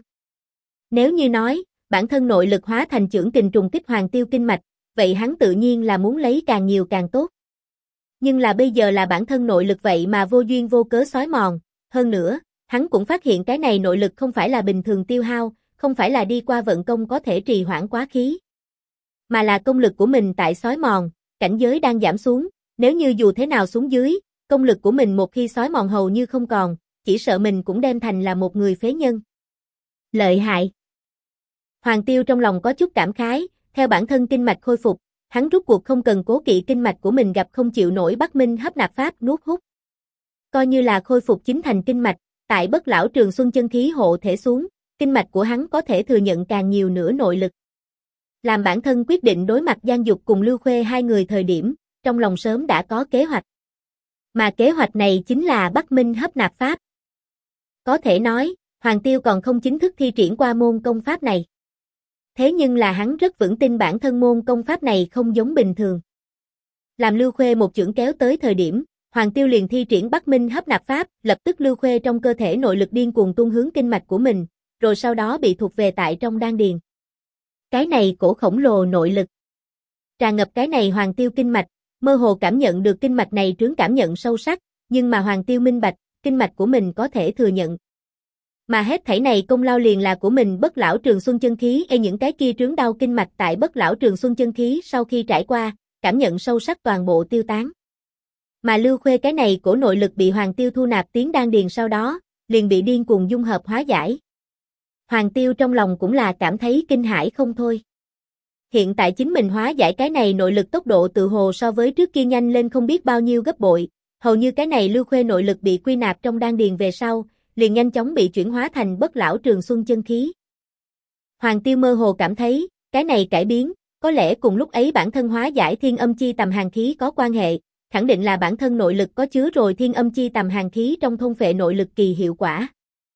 Nếu như nói, bản thân nội lực hóa thành chưởng kình trùng kích Hoàng Tiêu kinh mạch, vậy hắn tự nhiên là muốn lấy càng nhiều càng tốt. Nhưng là bây giờ là bản thân nội lực vậy mà vô duyên vô cớ xói mòn, hơn nữa, hắn cũng phát hiện cái này nội lực không phải là bình thường tiêu hao, không phải là đi qua vận công có thể trì hoãn quá khí, mà là công lực của mình tại xói mòn, cảnh giới đang giảm xuống, nếu như dù thế nào xuống dưới, công lực của mình một khi xói mòn hầu như không còn, chỉ sợ mình cũng đem thành là một người phế nhân. Lợi hại. Hoàng Tiêu trong lòng có chút cảm khái, theo bản thân kinh mạch khôi phục, hắn rút cuộc không cần cố kỵ kinh mạch của mình gặp không chịu nổi Bắc Minh hấp nạp pháp nuốt hút. Coi như là khôi phục chính thành kinh mạch, tại Bất Lão Trường Xuân chân khí hộ thể xuống, kinh mạch của hắn có thể thừa nhận càng nhiều nữa nội lực. Làm bản thân quyết định đối mặt Giang Dục cùng Lưu Khuê hai người thời điểm, trong lòng sớm đã có kế hoạch. Mà kế hoạch này chính là Bắc Minh hấp nạp pháp. Có thể nói, Hoàng Tiêu còn không chính thức thi triển qua môn công pháp này. Thế nhưng là hắn rất vững tin bản thân môn công pháp này không giống bình thường. Làm Lưu Khuê một chưởng kéo tới thời điểm, Hoàng Tiêu liền thi triển Bắc Minh hấp nạp pháp, lập tức Lưu Khuê trong cơ thể nội lực điên cuồng tuôn hướng kinh mạch của mình, rồi sau đó bị thuộc về tại trong đan điền. Cái này cổ khổng lồ nội lực. Tràn ngập cái này Hoàng Tiêu kinh mạch, mơ hồ cảm nhận được kinh mạch này trướng cảm nhận sâu sắc, nhưng mà Hoàng Tiêu minh bạch, kinh mạch của mình có thể thừa nhận. Mà hết thảy này công lao liền là của mình Bất Lão Trường Xuân chân khí, những cái kia trướng đau kinh mạch tại Bất Lão Trường Xuân chân khí sau khi trải qua, cảm nhận sâu sắc toàn bộ tiêu tán. Mà Lưu Khuê cái này cổ nội lực bị Hoàng Tiêu thu nạp tiến đan điền sau đó, liền bị điên cuồng dung hợp hóa giải. Hoàng Tiêu trong lòng cũng là cảm thấy kinh hãi không thôi. Hiện tại chính mình hóa giải cái này nội lực tốc độ tự hồ so với trước kia nhanh lên không biết bao nhiêu gấp bội, hầu như cái này Lưu Khuê nội lực bị quy nạp trong đan điền về sau, liền nhanh chóng bị chuyển hóa thành Bất Lão Trường Xuân chân khí. Hoàng Tiêu mơ hồ cảm thấy, cái này cải biến, có lẽ cùng lúc ấy bản thân hóa giải thiên âm chi tầm hàn khí có quan hệ, khẳng định là bản thân nội lực có chứa rồi thiên âm chi tầm hàn khí trong thôn phệ nội lực kỳ hiệu quả.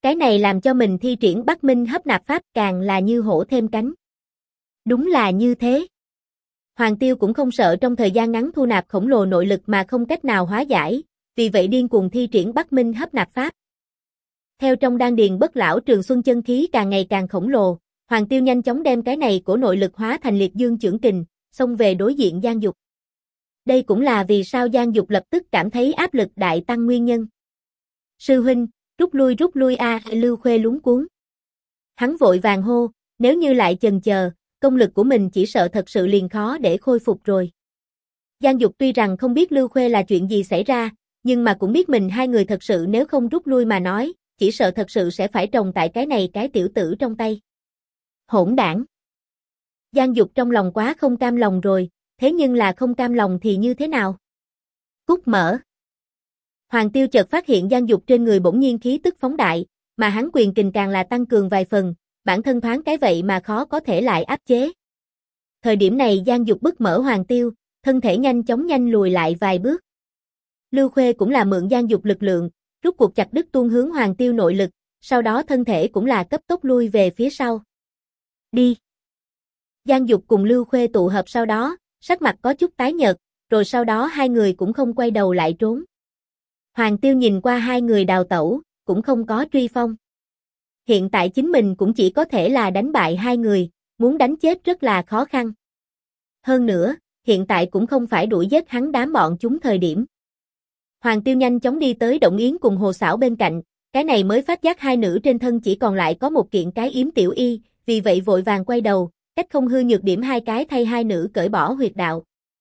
Cái này làm cho mình thi triển Bắc Minh hấp nạp pháp càng là như hổ thêm cánh. Đúng là như thế. Hoàng Tiêu cũng không sợ trong thời gian ngắn thu nạp khổng lồ nội lực mà không cách nào hóa giải, vì vậy điên cuồng thi triển Bắc Minh hấp nạp pháp. Theo trong đan điền Bất Lão Trường Xuân chân khí càng ngày càng khổng lồ, Hoàng Tiêu nhanh chóng đem cái này của nội lực hóa thành Liệt Dương chưởng kình, xông về đối diện Giang Dục. Đây cũng là vì sao Giang Dục lập tức cảm thấy áp lực đại tăng nguyên nhân. Sư huynh, rút lui a, Lưu Khuê luống cuống. Hắn vội vàng hô, nếu như lại chần chờ, công lực của mình chỉ sợ thật sự liền khó để khôi phục rồi. Giang Dục tuy rằng không biết Lưu Khuê là chuyện gì xảy ra, nhưng mà cũng biết mình hai người thật sự nếu không rút lui mà nói, chỉ sợ thật sự sẽ phải trồng tại cái này cái tiểu tử trong tay. Hỗn đảng. Giang Dục trong lòng quá không cam lòng rồi, thế nhưng là không cam lòng thì như thế nào? Cút mở. Hoàng Tiêu chợt phát hiện Giang Dục trên người bỗng nhiên khí tức phóng đại, mà hắn quyền kình càng là tăng cường vài phần, bản thân thoáng cái vậy mà khó có thể lại áp chế. Thời điểm này Giang Dục bức mở Hoàng Tiêu, thân thể nhanh chóng lùi lại vài bước. Lưu Khuê cũng là mượn Giang Dục lực lượng, rút cuộc chặt đứt tuôn hướng Hoàng Tiêu nội lực, sau đó thân thể cũng là cấp tốc lui về phía sau. Đi. Giang Dục cùng Lưu Khuê tụ hợp sau đó, sắc mặt có chút tái nhợt, rồi sau đó hai người cũng không quay đầu lại trốn. Hoàng Tiêu nhìn qua hai người đào tẩu, cũng không có truy phong. Hiện tại chính mình cũng chỉ có thể là đánh bại hai người, muốn đánh chết rất là khó khăn. Hơn nữa, hiện tại cũng không phải đuổi giết hắn đám bọn chúng thời điểm. Hoàng Tiêu nhanh chóng đi tới Động Yến cùng Hồ Xảo bên cạnh, cái này mới phát giác hai nữ trên thân chỉ còn lại có một kiện cái yếm tiểu y, vì vậy vội vàng quay đầu, cách không hư nhược điểm hai cái thay hai nữ cởi bỏ huyệt đạo.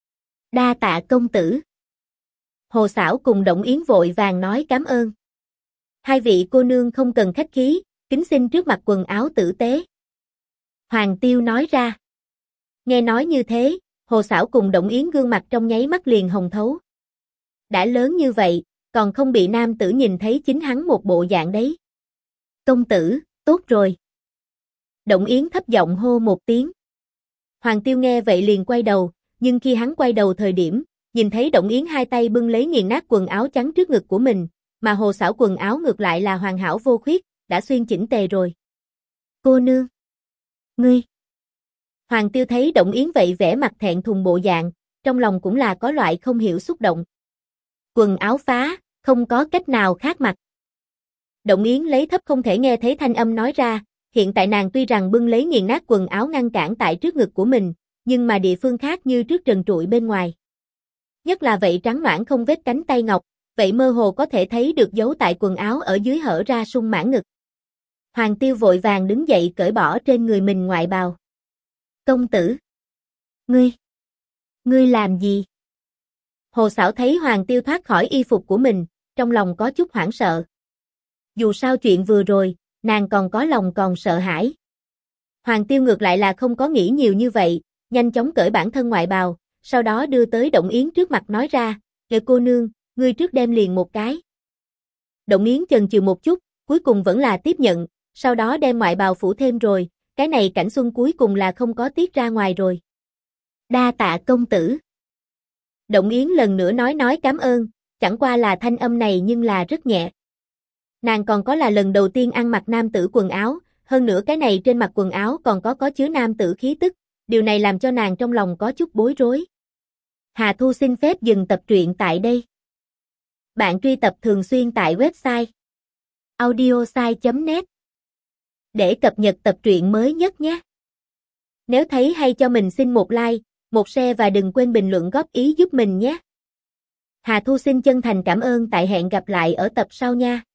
Đa tạ công tử. Hồ Xảo cùng Động Yến vội vàng nói cảm ơn. Hai vị cô nương không cần khách khí, kính xin trước mặt quần áo tử tế. Hoàng Tiêu nói ra. Nghe nói như thế, Hồ Xảo cùng Động Yến gương mặt trong nháy mắt liền hồng thấu. Đã lớn như vậy, còn không bị nam tử nhìn thấy chính hắn một bộ dạng đấy. Công tử, tốt rồi. Động Yến thấp giọng hô một tiếng. Hoàng Tiêu nghe vậy liền quay đầu, nhưng khi hắn quay đầu thời điểm, nhìn thấy Động Yến hai tay bưng lấy nghiền nát quần áo trắng trước ngực của mình, mà Hồ Xảo quần áo ngược lại là hoàn hảo vô khuyết, đã xuyên chỉnh tề rồi. Cô nương. Ngươi. Hoàng Tiêu thấy Động Yến vậy vẻ mặt thẹn thùng bộ dạng, trong lòng cũng là có loại không hiểu xúc động. Quần áo phá, không có cách nào khác mặc. Động Yến lấy thấp không thể nghe thấy thanh âm nói ra, hiện tại nàng tuy rằng bưng lấy nghiền nát quần áo ngăn cản tại trước ngực của mình, nhưng mà địa phương khác như trước trần trụi bên ngoài. Nhất là vậy trắng nõn không vết cánh tay ngọc, vậy mơ hồ có thể thấy được dấu tại quần áo ở dưới hở ra sung mãn ngực. Hoàng Tiêu vội vàng đứng dậy cởi bỏ trên người mình ngoại bào. Công tử. Ngươi làm gì? Hồ Xảo thấy Hoàng Tiêu thoát khỏi y phục của mình, trong lòng có chút hoảng sợ. Dù sao chuyện vừa rồi, nàng còn có lòng còn sợ hãi. Hoàng Tiêu ngược lại là không có nghĩ nhiều như vậy, nhanh chóng cởi bản thân ngoại bào, sau đó đưa tới Động Yến trước mặt nói ra, "Kìa cô nương, ngươi trước đem liền một cái." Động Yến chần chừ một chút, cuối cùng vẫn là tiếp nhận, sau đó đem ngoại bào phủ thêm rồi, cái này cảnh xuân cuối cùng là không có tiết ra ngoài rồi. Đa tạ công tử. Động Yến lần nữa nói cảm ơn, chẳng qua là thanh âm này nhưng là rất nhẹ. Nàng còn có là lần đầu tiên ăn mặc nam tử quần áo, hơn nữa cái này trên mặt quần áo còn có chứa nam tử khí tức, điều này làm cho nàng trong lòng có chút bối rối. Hà Thu xin phép dừng tập truyện tại đây. Bạn truy tập thường xuyên tại website audiosai.net để cập nhật tập truyện mới nhất nhé. Nếu thấy hay cho mình xin một like, một share và đừng quên bình luận góp ý giúp mình nhé. Hà Thu xin chân thành cảm ơn, tại hẹn gặp lại ở tập sau nha.